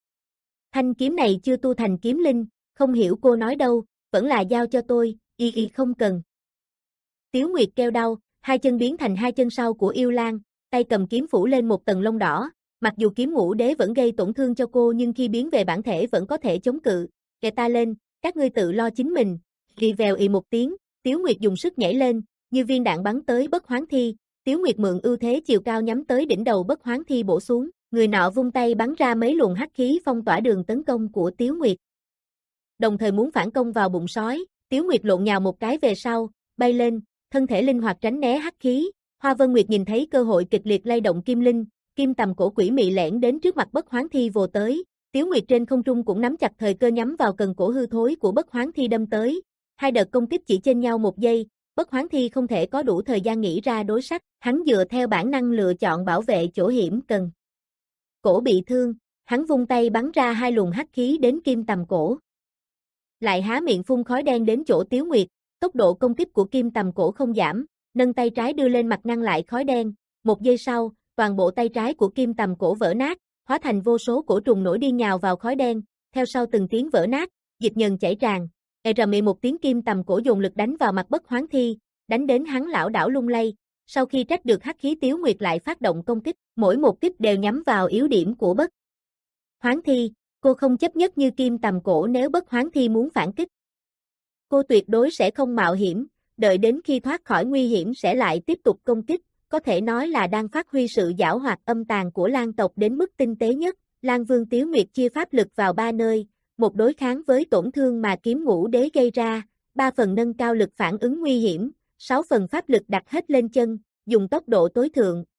Thanh kiếm này chưa tu thành kiếm linh, không hiểu cô nói đâu, vẫn là giao cho tôi, y y không cần. Tiếu Nguyệt kêu đau, hai chân biến thành hai chân sau của yêu lang, tay cầm kiếm phủ lên một tầng lông đỏ, mặc dù kiếm Ngũ Đế vẫn gây tổn thương cho cô nhưng khi biến về bản thể vẫn có thể chống cự. Kệ ta lên, các ngươi tự lo chính mình. Rì vèo ì một tiếng, Tiếu Nguyệt dùng sức nhảy lên, như viên đạn bắn tới Bất Hoán Thi. Tiếu Nguyệt mượn ưu thế chiều cao nhắm tới đỉnh đầu Bất Hoán Thi bổ xuống, người nọ vung tay bắn ra mấy luồng hắc khí phong tỏa đường tấn công của Tiếu Nguyệt. Đồng thời muốn phản công vào bụng sói, Tiếu Nguyệt lộn nhào một cái về sau, bay lên, thân thể linh hoạt tránh né hắc khí. Hoa Vân Nguyệt nhìn thấy cơ hội kịch liệt lay động kim linh, Kim Tầm Cổ quỷ mị lẻn đến trước mặt Bất Hoán Thi vồ tới. Tiếu Nguyệt trên không trung cũng nắm chặt thời cơ nhắm vào cần cổ hư thối của Bất Hoán Thi đâm tới. Hai đợt công kích chỉ chênh nhau một giây, Bất Hoán Thi không thể có đủ thời gian nghĩ ra đối sách, hắn dựa theo bản năng lựa chọn bảo vệ chỗ hiểm cần. Cổ bị thương, hắn vung tay bắn ra hai luồng hắc khí đến Kim Tầm Cổ. Lại há miệng phun khói đen đến chỗ Tiếu Nguyệt, tốc độ công kích của Kim Tầm Cổ không giảm, nâng tay trái đưa lên mặt ngăn lại khói đen, một giây sau, toàn bộ tay trái của Kim Tầm Cổ vỡ nát, hóa thành vô số cổ trùng nổi điên nhào vào khói đen, theo sau từng tiếng vỡ nát, dịch nhờn chảy tràn. Ề rầm ì một tiếng Kim Tầm Cổ dồn lực đánh vào mặt Bất Hoán Thi, đánh đến hắn lảo đảo lung lay. Sau khi trách được hắc khí, Tiếu Nguyệt lại phát động công kích, mỗi một kích đều nhắm vào yếu điểm của Bất Hoán Thi. Cô không chấp nhất như Kim Tầm Cổ nếu Bất Hoán Thi muốn phản kích. Cô tuyệt đối sẽ không mạo hiểm, đợi đến khi thoát khỏi nguy hiểm sẽ lại tiếp tục công kích, có thể nói là đang phát huy sự giảo hoạt âm tàn của Lan tộc đến mức tinh tế nhất. Lan Vương Tiếu Nguyệt chia pháp lực vào ba nơi, một đối kháng với tổn thương mà kiếm Ngũ Đế gây ra, ba phần nâng cao lực phản ứng nguy hiểm, sáu phần pháp lực đặt hết lên chân, dùng tốc độ tối thượng,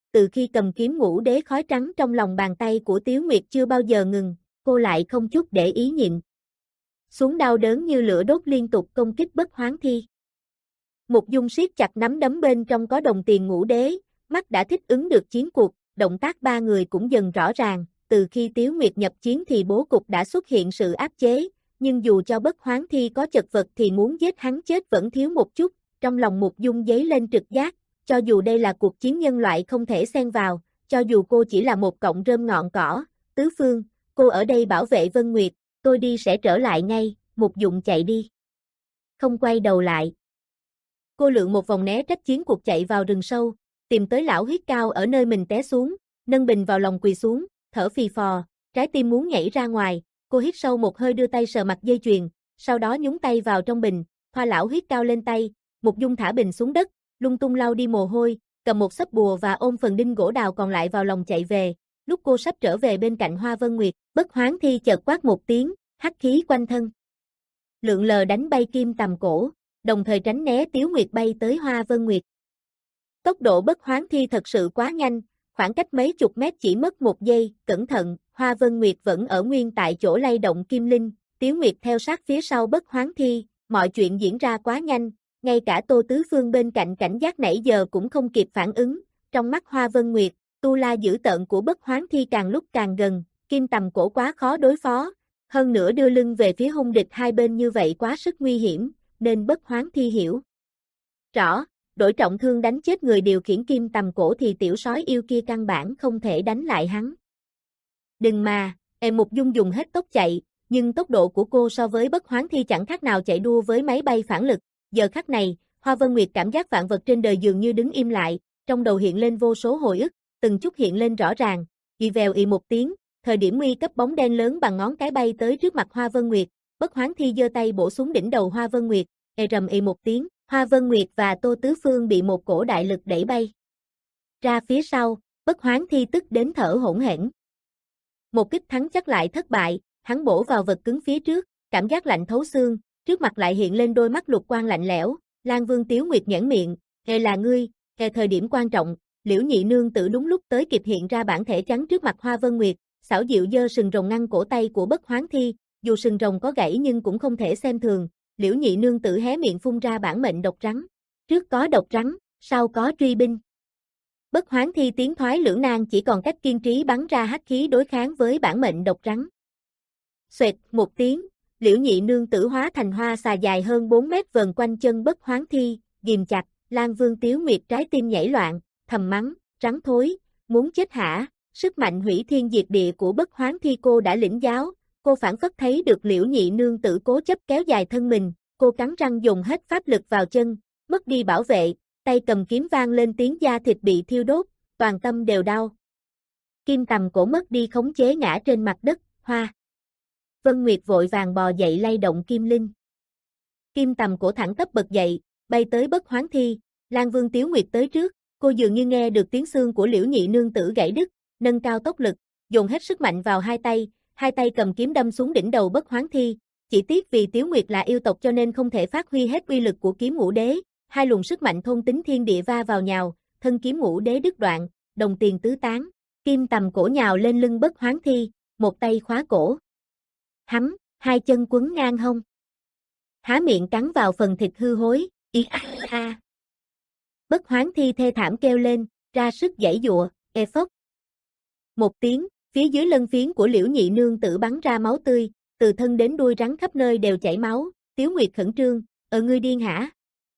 từ khi cầm kiếm ngũ đế khói trắng trong lòng bàn tay của Tiếu Nguyệt chưa bao giờ ngừng, cô lại không chút để ý nhịn xuống đau đớn như lửa đốt liên tục công kích Bất Hoán Thi. Mục Dung siết chặt nắm đấm bên trong có đồng tiền ngũ đế, mắt đã thích ứng được chiến cuộc, động tác ba người cũng dần rõ ràng, từ khi Tiếu Nguyệt nhập chiến thì bố cục đã xuất hiện sự áp chế, nhưng dù cho Bất Hoán Thi có chật vật thì muốn giết hắn chết vẫn thiếu một chút, trong lòng Mục Dung dấy lên trực giác, cho dù đây là cuộc chiến nhân loại không thể xen vào, cho dù cô chỉ là một cọng rơm ngọn cỏ, Tứ Phương, cô ở đây bảo vệ Vân Nguyệt, tôi đi sẽ trở lại ngay, Mục Dung chạy đi. Không quay đầu lại. Cô lượn một vòng né trách chiến cuộc chạy vào rừng sâu, tìm tới lão huyết cao ở nơi mình té xuống, nâng bình vào lòng quỳ xuống, thở phì phò, trái tim muốn nhảy ra ngoài, cô hít sâu một hơi đưa tay sờ mặt dây chuyền, sau đó nhúng tay vào trong bình, thoa lão huyết cao lên tay, Mục Dung thả bình xuống đất, lung tung lau đi mồ hôi, cầm một xấp bùa và ôm phần đinh gỗ đào còn lại vào lòng chạy về, lúc cô sắp trở về bên cạnh Hoa Vân Nguyệt, Bất Hoán Thi chợt quát một tiếng, hắc khí quanh thân. Lượn lờ đánh bay kim tầm cổ, đồng thời tránh né Tiếu Nguyệt bay tới Hoa Vân Nguyệt. Tốc độ Bất Hoán Thi thật sự quá nhanh, khoảng cách mấy chục mét chỉ mất một giây, cẩn thận, Hoa Vân Nguyệt vẫn ở nguyên tại chỗ lay động kim linh, Tiếu Nguyệt theo sát phía sau Bất Hoán Thi, mọi chuyện diễn ra quá nhanh, ngay cả Tô Tứ Phương bên cạnh cảnh giác nãy giờ cũng không kịp phản ứng, trong mắt Hoa Vân Nguyệt, tu la dữ tợn của Bất Hoán Thi càng lúc càng gần, kim tầm cổ quá khó đối phó, hơn nữa đưa lưng về phía hung địch hai bên như vậy quá sức nguy hiểm, nên Bất Hoán Thi hiểu rõ, đổi trọng thương đánh chết người điều khiển kim tầm cổ thì tiểu sói yêu kia căn bản không thể đánh lại hắn. Đừng mà, em Mục Dung dùng hết tốc chạy, nhưng tốc độ của cô so với Bất Hoán Thi chẳng khác nào chạy đua với máy bay phản lực, giờ khắc này, Hoa Vân Nguyệt cảm giác vạn vật trên đời dường như đứng im lại, trong đầu hiện lên vô số hồi ức, từng chút hiện lên rõ ràng, ì vèo ì một tiếng, thời điểm nguy cấp bóng đen lớn bằng ngón cái bay tới trước mặt Hoa Vân Nguyệt, Bất Hoán Thi giơ tay bổ xuống đỉnh đầu Hoa Vân Nguyệt, ề rầm ì một tiếng, Hoa Vân Nguyệt và Tô Tứ Phương bị một cổ đại lực đẩy bay ra phía sau, Bất Hoán Thi tức đến thở hổn hển. Một kích thắng chắc lại thất bại, hắn bổ vào vật cứng phía trước, cảm giác lạnh thấu xương, trước mặt lại hiện lên đôi mắt lục quang lạnh lẽo, Lan Vương Tiếu Nguyệt nhẫn miệng, "Ê là ngươi?" Ê thời điểm quan trọng, Liễu Nhị nương tử đúng lúc tới kịp hiện ra bản thể trắng trước mặt Hoa Vân Nguyệt, xảo diệu giơ sừng rồng ngăn cổ tay của Bất Hoán Thi, dù sừng rồng có gãy nhưng cũng không thể xem thường, Liễu Nhị nương tử hé miệng phun ra bản mệnh độc rắn, trước có độc rắn, sau có truy binh. Bất Hoán Thi tiến thoái lưỡng nan chỉ còn cách kiên trí bắn ra hắc khí đối kháng với bản mệnh độc rắn. Xoẹt một tiếng, Liễu Nhị nương tử hóa thành hoa xà dài hơn bốn mét vờn quanh chân Bất Hoán Thi, ghim chặt, Lan Vương Tiếu Nguyệt trái tim nhảy loạn, thầm mắng, rắn thối, muốn chết hả? Sức mạnh hủy thiên diệt địa của Bất Hoán Thi cô đã lĩnh giáo, cô phản phất thấy được Liễu Nhị nương tử cố chấp kéo dài thân mình, cô cắn răng dùng hết pháp lực vào chân, mất đi bảo vệ, tay cầm kiếm vang lên tiếng da thịt bị thiêu đốt, toàn tâm đều đau. Kim tầm cổ mất đi khống chế ngã trên mặt đất, Hoa Vân Nguyệt vội vàng bò dậy lay động kim linh. Kim tầm cổ thẳng tắp bật dậy, bay tới Bất Hoán Thi, Lan Vương Tiếu Nguyệt tới trước, cô dường như nghe được tiếng xương của Liễu Nhị nương tử gãy đứt, nâng cao tốc lực, dồn hết sức mạnh vào hai tay, hai tay cầm kiếm đâm xuống đỉnh đầu Bất Hoán Thi, chỉ tiếc vì Tiếu Nguyệt là yêu tộc cho nên không thể phát huy hết uy lực của kiếm ngũ đế, hai luồng sức mạnh thôn tính thiên địa va vào nhào, thân kiếm ngũ đế đứt đoạn, đồng tiền tứ tán, kim tầm cổ nhào lên lưng Bất Hoán Thi, một tay khóa cổ. Hắm, hai chân quấn ngang hông. Há miệng cắn vào phần thịt hư hối, y a a. Bất Hoán Thi thê thảm kêu lên, ra sức giãy giụa, e phốc. Một tiếng, phía dưới lân phiến của Liễu Nhị nương tử bắn ra máu tươi, từ thân đến đuôi rắn khắp nơi đều chảy máu, Tiếu Nguyệt khẩn trương, "Ờ ngươi điên hả?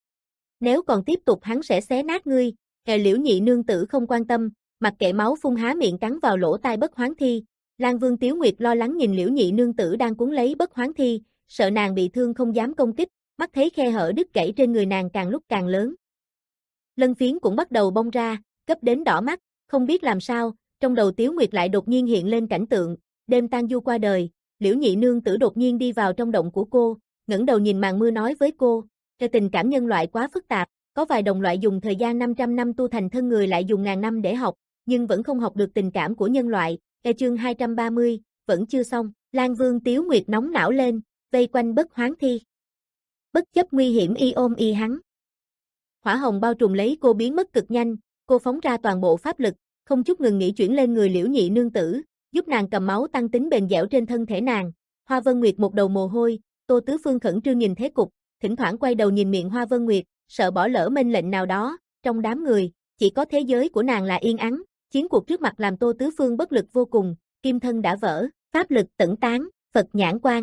Nếu còn tiếp tục hắn sẽ xé nát ngươi." Hè Liễu Nhị nương tử không quan tâm, mặc kệ máu phun há miệng cắn vào lỗ tai Bất Hoán Thi. Lan Vương Tiếu Nguyệt lo lắng nhìn Liễu Nhị nương tử đang cuốn lấy Bất Hoán Thi, sợ nàng bị thương không dám công kích, mắt thấy khe hở đứt gãy trên người nàng càng lúc càng lớn. Lân phiến cũng bắt đầu bong ra, cấp đến đỏ mắt, không biết làm sao, trong đầu Tiếu Nguyệt lại đột nhiên hiện lên cảnh tượng, đêm tang du qua đời, Liễu Nhị nương tử đột nhiên đi vào trong động của cô, ngẩng đầu nhìn màn mưa nói với cô, "Cái tình cảm nhân loại quá phức tạp, có vài đồng loại dùng thời gian năm trăm năm tu thành thân người lại dùng ngàn năm để học, nhưng vẫn không học được tình cảm của nhân loại." E chương hai trăm ba mươi, vẫn chưa xong, Lan Vương Tiếu Nguyệt nóng não lên, vây quanh Bất Hoán Thi. Bất chấp nguy hiểm y ôm y hắn. Hỏa hồng bao trùm lấy cô biến mất cực nhanh, cô phóng ra toàn bộ pháp lực, không chút ngừng nghỉ chuyển lên người Liễu Nhị nương tử, giúp nàng cầm máu tăng tính bền dẻo trên thân thể nàng. Hoa Vân Nguyệt một đầu mồ hôi, Tô Tứ Phương khẩn trương nhìn thế cục, thỉnh thoảng quay đầu nhìn miệng Hoa Vân Nguyệt, sợ bỏ lỡ mệnh lệnh nào đó, trong đám người, chỉ có thế giới của nàng là yên ắng, chiến cuộc trước mặt làm Tô Tứ Phương bất lực vô cùng, kim thân đã vỡ, pháp lực tẩn tán, Phật nhãn quan.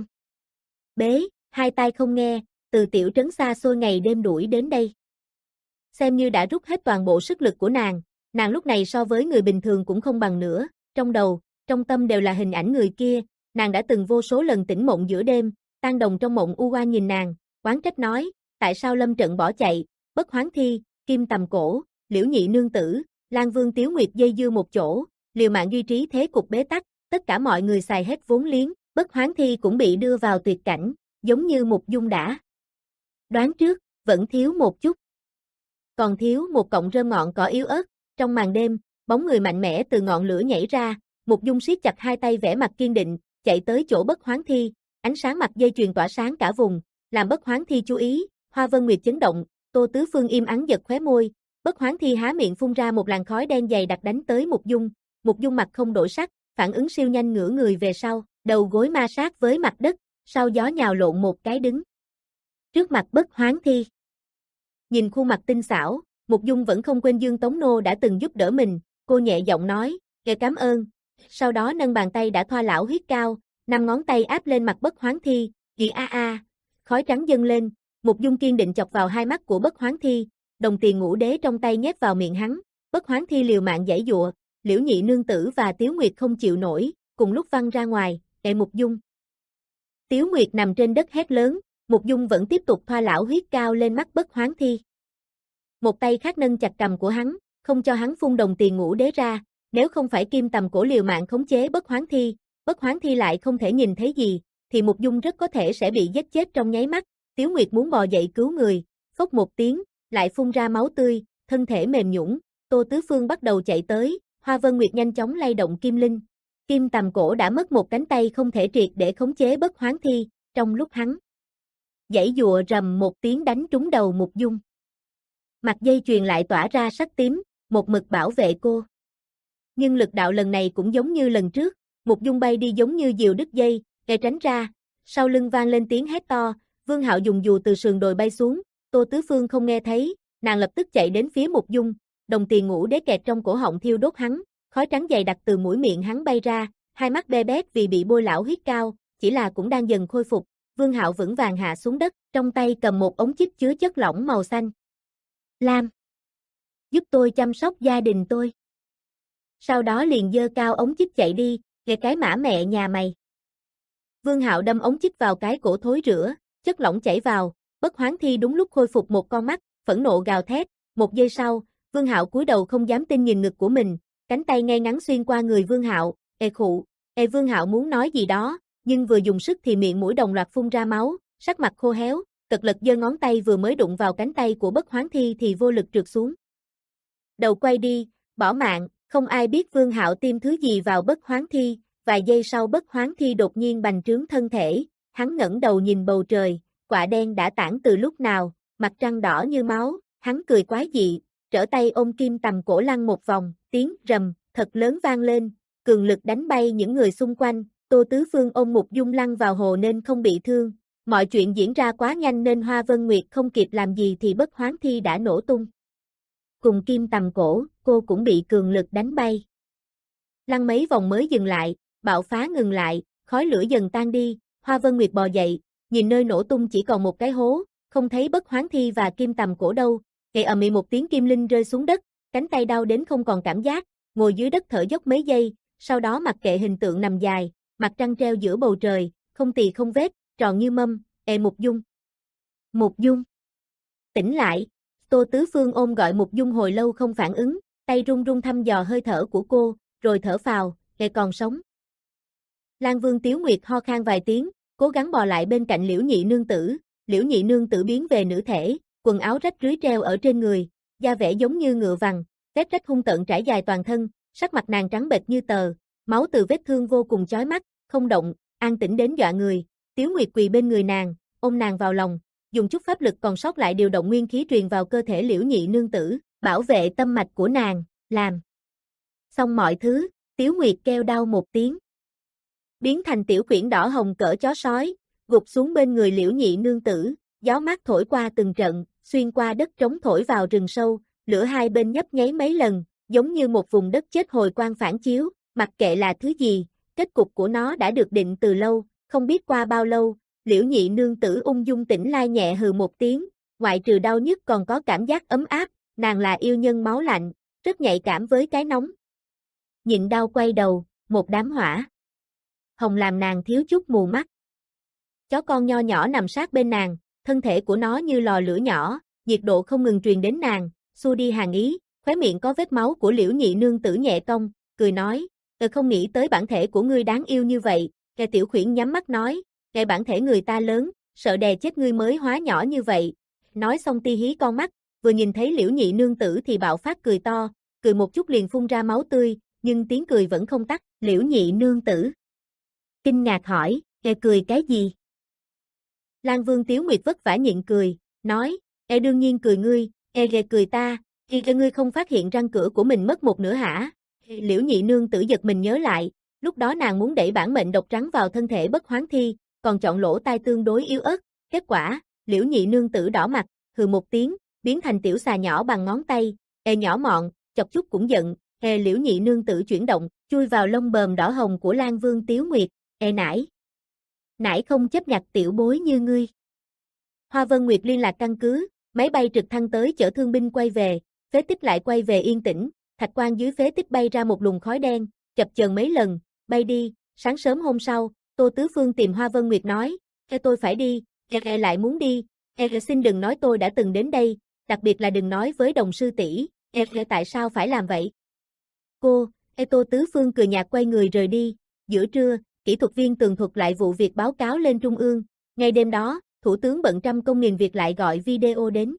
Bế, hai tay không nghe, từ tiểu trấn xa xôi ngày đêm đuổi đến đây. Xem như đã rút hết toàn bộ sức lực của nàng, nàng lúc này so với người bình thường cũng không bằng nữa, trong đầu, trong tâm đều là hình ảnh người kia, nàng đã từng vô số lần tỉnh mộng giữa đêm, Tan Đồng trong mộng u oan nhìn nàng, oán trách nói, tại sao lâm trận bỏ chạy, Bất Hoán Thi, Kim Tầm Cổ, Liễu Nhị nương tử, Lan Vương Tiếu Nguyệt dây dưa một chỗ, liều mạng duy trì thế cục bế tắc, tất cả mọi người xài hết vốn liếng, Bất Hoán Thi cũng bị đưa vào tuyệt cảnh, giống như Mục Dung đã đoán trước, vẫn thiếu một chút. Còn thiếu một cọng rơm ngọn cỏ yếu ớt, trong màn đêm, bóng người mạnh mẽ từ ngọn lửa nhảy ra, Mục Dung siết chặt hai tay vẻ mặt kiên định, chạy tới chỗ Bất Hoán Thi, ánh sáng mặt dây chuyền tỏa sáng cả vùng, làm Bất Hoán Thi chú ý, Hoa Vân Nguyệt chấn động, Tô Tứ Phương im ắng giật khóe môi, Bất Hoán Thi há miệng phun ra một làn khói đen dày đặc đánh tới Mục Dung, Mục Dung mặt không đổi sắc, phản ứng siêu nhanh ngửa người về sau, đầu gối ma sát với mặt đất, sau gió nhào lộn một cái đứng trước mặt Bất Hoán Thi. Nhìn khuôn mặt tinh xảo, Mục Dung vẫn không quên Dương Tống Nô đã từng giúp đỡ mình, cô nhẹ giọng nói, "Kẻ cảm ơn." Sau đó nâng bàn tay đã thoa lão huyết cao, năm ngón tay áp lên mặt Bất Hoán Thi, "Gì a a." Khói trắng dâng lên, Mục Dung kiên định chọc vào hai mắt của Bất Hoán Thi, đồng tiền ngũ đế trong tay nhét vào miệng hắn, Bất Hoán Thi liều mạng giãy giụa, Liễu Nhị nương tử và Tiếu Nguyệt không chịu nổi, cùng lúc văng ra ngoài, "Ệ Mục Dung." Tiếu Nguyệt nằm trên đất hét lớn, Mục Dung vẫn tiếp tục thoa lão huyết cao lên mắt Bất Hoán Thi. Một tay khác nâng chặt cầm của hắn, không cho hắn phun đồng tiền ngũ đế ra, nếu không phải Kim Tầm Cổ liều mạng khống chế Bất Hoán Thi, Bất Hoán Thi lại không thể nhìn thấy gì, thì Mục Dung rất có thể sẽ bị giết chết trong nháy mắt. Tiếu Nguyệt muốn bò dậy cứu người, phốc một tiếng, lại phun ra máu tươi, thân thể mềm nhũn. Tô Tứ Phương bắt đầu chạy tới, Hoa Vân Nguyệt nhanh chóng lay động Kim Linh. Kim Tầm Cổ đã mất một cánh tay không thể triệt để khống chế Bất Hoán Thi, trong lúc hắn giãy giụa rầm một tiếng đánh trúng đầu Mục Dung. Mặt dây chuyền lại tỏa ra sắc tím, một mực bảo vệ cô. Nhưng lực đạo lần này cũng giống như lần trước, Mục Dung bay đi giống như diều đứt dây, để tránh ra, sau lưng vang lên tiếng hét to, Vương Hạo dùng dù từ sườn đồi bay xuống, Tô Tứ Phương không nghe thấy, nàng lập tức chạy đến phía Mục Dung, đồng tiền ngũ đế kẹt trong cổ họng thiêu đốt hắn, khói trắng dày đặc từ mũi miệng hắn bay ra, hai mắt be bét vì bị bôi lão huyết cao, chỉ là cũng đang dần khôi phục, Vương Hạo vững vàng hạ xuống đất, trong tay cầm một ống chích chứa chất lỏng màu xanh. "Lam, giúp tôi chăm sóc gia đình tôi." Sau đó liền giơ cao ống chích chạy đi, "Kìa cái mã mẹ nhà mày." Vương Hạo đâm ống chích vào cái cổ thối rữa, chất lỏng chảy vào, Bất Hoán Thi đúng lúc khôi phục một con mắt, phẫn nộ gào thét, một giây sau, Vương Hạo cúi đầu không dám tin nhìn ngực của mình, cánh tay ngay ngắn xuyên qua người Vương Hạo, "Ê khụ." Ê Vương Hạo muốn nói gì đó, nhưng vừa dùng sức thì miệng mũi đồng loạt phun ra máu, sắc mặt khô héo, cật lực giơ ngón tay vừa mới đụng vào cánh tay của Bất Hoán Thi thì vô lực trượt xuống. Đầu quay đi, bỏ mạng, không ai biết Vương Hạo tiêm thứ gì vào Bất Hoán Thi, vài giây sau Bất Hoán Thi đột nhiên bành trướng thân thể, hắn ngẩng đầu nhìn bầu trời, quạ đen đã tản từ lúc nào, mặt trăng đỏ như máu, hắn cười quái dị, trở tay ôm Kim Tầm Cổ lăn một vòng, tiếng rầm thật lớn vang lên, cường lực đánh bay những người xung quanh, Tô Tứ Phương ôm Mục Dung lăn vào hồ nên không bị thương. Mọi chuyện diễn ra quá nhanh nên Hoa Vân Nguyệt không kịp làm gì thì Bất Hoán Thi đã nổ tung. Cùng Kim Tầm Cổ, cô cũng bị cường lực đánh bay. Lăn mấy vòng mới dừng lại, bạo phá ngừng lại, khói lửa dần tan đi, Hoa Vân Nguyệt bò dậy, nhìn nơi nổ tung chỉ còn một cái hố, không thấy Bất Hoán Thi và Kim Tầm Cổ đâu, nghe ầm ĩ một tiếng kim linh rơi xuống đất, cánh tay đau đến không còn cảm giác, ngồi dưới đất thở dốc mấy giây, sau đó mặc kệ hình tượng nằm dài, mặt trăng treo giữa bầu trời, không tì không vết, tròn như mâm, "Ê Mục Dung." "Mục Dung." "Tỉnh lại." Tô Tứ Phương ôm gọi Mục Dung hồi lâu không phản ứng, tay run run thăm dò hơi thở của cô, rồi thở phào, "Ê còn sống." Lan Vương Tiếu Nguyệt ho khan vài tiếng, cố gắng bò lại bên cạnh Liễu Nhị nương tử, Liễu Nhị nương tử biến về nữ thể, quần áo rách rưới treo ở trên người, da vẻ giống như ngựa vằn, vết rách hung tợn trải dài toàn thân, sắc mặt nàng trắng bệch như tờ, máu từ vết thương vô cùng chói mắt, không động, an tĩnh đến dọa người. Tiếu Nguyệt quỳ bên người nàng, ôm nàng vào lòng, dùng chút pháp lực còn sót lại điều động nguyên khí truyền vào cơ thể Liễu Nhị nương tử, bảo vệ tâm mạch của nàng, làm xong mọi thứ, Tiếu Nguyệt kêu đau một tiếng. Biến thành tiểu quyển đỏ hồng cỡ chó sói, gục xuống bên người Liễu Nhị nương tử, gió mát thổi qua từng trận, xuyên qua đất trống thổi vào rừng sâu, lửa hai bên nhấp nháy mấy lần, giống như một vùng đất chết hồi quang phản chiếu, mặc kệ là thứ gì, kết cục của nó đã được định từ lâu, không biết qua bao lâu, Liễu Nhị nương tử ung dung tĩnh lai nhẹ hừ một tiếng, ngoại trừ đau nhức còn có cảm giác ấm áp, nàng là yêu nhân máu lạnh, rất nhạy cảm với cái nóng. Nhịn đau quay đầu, một đám hỏa hồng làm nàng thiếu chút mù mắt. Chó con nho nhỏ nằm sát bên nàng, thân thể của nó như lò lửa nhỏ, nhiệt độ không ngừng truyền đến nàng, xua đi hàn ý, khóe miệng có vết máu của Liễu Nhị nương tử nhẹ cong, cười nói, "Tôi không nghĩ tới bản thể của ngươi đáng yêu như vậy." Kẻ tiểu khuyển nhắm mắt nói, "Kẻ bản thể người ta lớn, sợ đè chết ngươi mới hóa nhỏ như vậy." Nói xong ti hí con mắt, vừa nhìn thấy Liễu Nhị nương tử thì bạo phát cười to, cười một chút liền phun ra máu tươi, nhưng tiếng cười vẫn không tắt. Liễu Nhị nương tử kinh ngạc hỏi, "Kẻ cười cái gì?" Lan Vương Tiếu Nguyệt vất vả nhịn cười, nói, "E đương nhiên cười ngươi, e ghê cười ta, e ghê ngươi không phát hiện răng cửa của mình mất một nửa hả?" Liễu Nhị nương tử giật mình nhớ lại, lúc đó nàng muốn đẩy bản mệnh độc trắng vào thân thể bất hoán thi, còn chọn lỗ tai tương đối yếu ớt, kết quả, Liễu Nhị nương tử đỏ mặt, hừ một tiếng, biến thành tiểu xà nhỏ bằng ngón tay, "E nhỏ mọn, chọc chút cũng giận." E Liễu Nhị nương tử chuyển động, chui vào lông bờm đỏ hồng của Lan Vương Tiếu Nguyệt, "E nải, nải không chấp nhặt tiểu bối như ngươi." Hoa Vân Nguyệt liên lạc căn cứ, máy bay trực thăng tới chở thương binh quay về, phế tích lại quay về yên tĩnh, thạch quan dưới phế tích bay ra một luồng khói đen, chập chờn mấy lần, bay đi. Sáng sớm hôm sau, Tô Tứ Phương tìm Hoa Vân Nguyệt nói, "E tôi phải đi, e, e lại muốn đi, e xin đừng nói tôi đã từng đến đây, đặc biệt là đừng nói với đồng sư tỷ, e, e tại sao phải làm vậy?" Cô, e Tô Tứ Phương cười nhạt quay người rời đi. Giữa trưa, kỹ thuật viên tường thuật lại vụ việc báo cáo lên trung ương, ngay đêm đó, thủ tướng bận trăm công nghìn việc lại gọi video đến.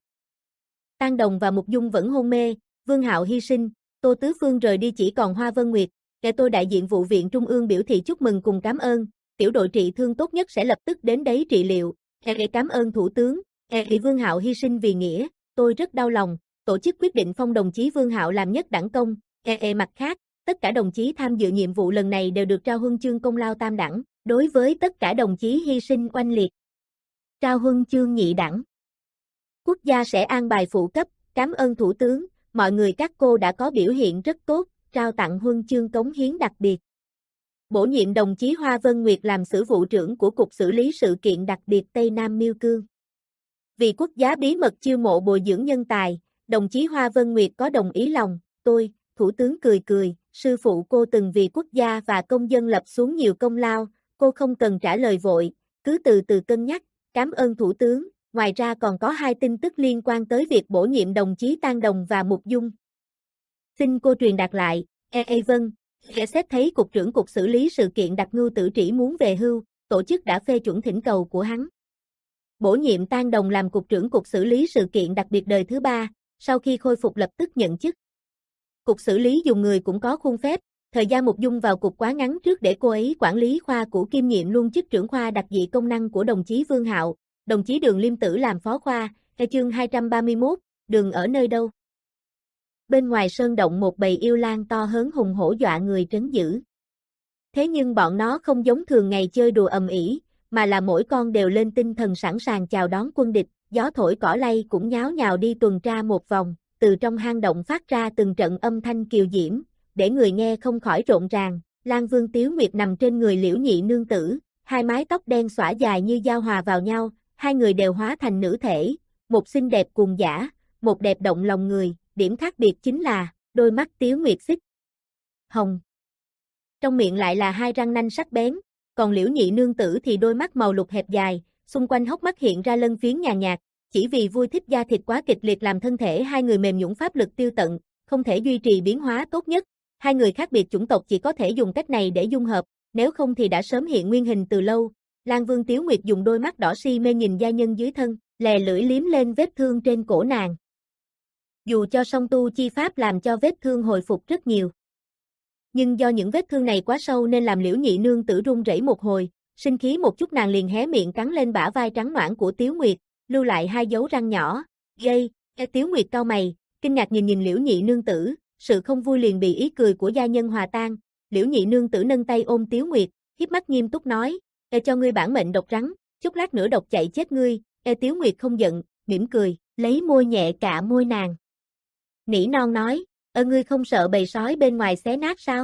Tang Đồng và Mục Dung vẫn hôn mê, Vương Hạo hy sinh, Tô Tứ Phương rời đi chỉ còn Hoa Vân Nguyệt, kẻ tôi đại diện vụ viện trung ương biểu thị chúc mừng cùng cảm ơn, tiểu đội trị thương tốt nhất sẽ lập tức đến đấy trị liệu, e cảm ơn thủ tướng, e Vương Hạo hy sinh vì nghĩa, tôi rất đau lòng, tổ chức quyết định phong đồng chí Vương Hạo làm nhất đẳng công, e mặt khác, tất cả đồng chí tham dự nhiệm vụ lần này đều được trao huân chương công lao tam đẳng, đối với tất cả đồng chí hy sinh oanh liệt, trao huân chương nhị đẳng. Quốc gia sẽ an bài phụ cấp, cảm ơn thủ tướng, mọi người các cô đã có biểu hiện rất tốt, trao tặng huân chương cống hiến đặc biệt. Bổ nhiệm đồng chí Hoa Vân Nguyệt làm sử vụ trưởng của Cục xử lý sự kiện đặc biệt Tây Nam Miêu Cương. Vì quốc gia bí mật chiêu mộ bồi dưỡng nhân tài, đồng chí Hoa Vân Nguyệt có đồng ý lòng, tôi, thủ tướng cười cười, sư phụ cô từng vì quốc gia và công dân lập xuống nhiều công lao, cô không cần trả lời vội, cứ từ từ cân nhắc, cảm ơn thủ tướng. Ngoài ra còn có hai tin tức liên quan tới việc bổ nhiệm đồng chí Tang Đồng và Mục Dung. Xin cô truyền đạt lại, e e vâng, kẻ xét thấy Cục trưởng Cục xử lý sự kiện Đặc Ngưu Tử Trĩ muốn về hưu, tổ chức đã phê chuẩn thỉnh cầu của hắn. Bổ nhiệm Tang Đồng làm Cục trưởng Cục xử lý sự kiện đặc biệt đời thứ ba, sau khi khôi phục lập tức nhận chức. Cục xử lý dùng người cũng có khuôn phép, thời gian Mục Dung vào cục quá ngắn trước để cô ấy quản lý khoa cũ kiêm nhiệm luôn chức trưởng khoa đặc dị công năng của đồng chí Vương Hạo. Đồng chí Đường Liêm Tử làm phó khoa, e chương hai trăm ba mươi mốt, Đường ở nơi đâu? Bên ngoài sơn động một bầy yêu lang to hớn hùng hổ dọa người trấn giữ. Thế nhưng bọn nó không giống thường ngày chơi đùa ầm ĩ, mà là mỗi con đều lên tinh thần sẵn sàng chào đón quân địch, gió thổi cỏ lay cũng nháo nhào đi tuần tra một vòng, từ trong hang động phát ra từng trận âm thanh kiều diễm, để người nghe không khỏi rộn ràng. Lan Vương Tiếu Nguyệt nằm trên người Liễu Nhị nương tử, hai mái tóc đen xõa dài như giao hòa vào nhau. Hai người đều hóa thành nữ thể, một xinh đẹp cuồng dã, một đẹp động lòng người, điểm khác biệt chính là, đôi mắt Tiếu Nguyệt xích hồng. Trong miệng lại là hai răng nanh sắc bén, còn Liễu Nhị nương tử thì đôi mắt màu lục hẹp dài, xung quanh hốc mắt hiện ra lân phiến nhàn nhạt, chỉ vì vui thích da thịt quá kịch liệt làm thân thể hai người mềm nhũn pháp lực tiêu tận, không thể duy trì biến hóa tốt nhất. Hai người khác biệt chủng tộc chỉ có thể dùng cách này để dung hợp, nếu không thì đã sớm hiện nguyên hình từ lâu. Lan Vương Tiếu Nguyệt dùng đôi mắt đỏ si mê nhìn gia nhân dưới thân, lè lưỡi liếm lên vết thương trên cổ nàng. Dù cho song tu chi pháp làm cho vết thương hồi phục rất nhiều, nhưng do những vết thương này quá sâu nên làm Liễu Nhị nương tử run rẩy một hồi, sinh khí một chút nàng liền hé miệng cắn lên bả vai trắng nõn của Tiếu Nguyệt, lưu lại hai dấu răng nhỏ. Gây, Tiếu Nguyệt cau mày, kinh ngạc nhìn nhìn Liễu Nhị nương tử, sự không vui liền bị ý cười của gia nhân hòa tan. Liễu Nhị nương tử nâng tay ôm Tiếu Nguyệt, hiếp mắt nghiêm túc nói, "E cho ngươi bản mệnh độc rắn, chút lát nữa độc chạy chết ngươi." E Tiếu Nguyệt không giận, mỉm cười, lấy môi nhẹ cạ môi nàng. Nỉ non nói, "Ơ ngươi không sợ bầy sói bên ngoài xé nát sao?"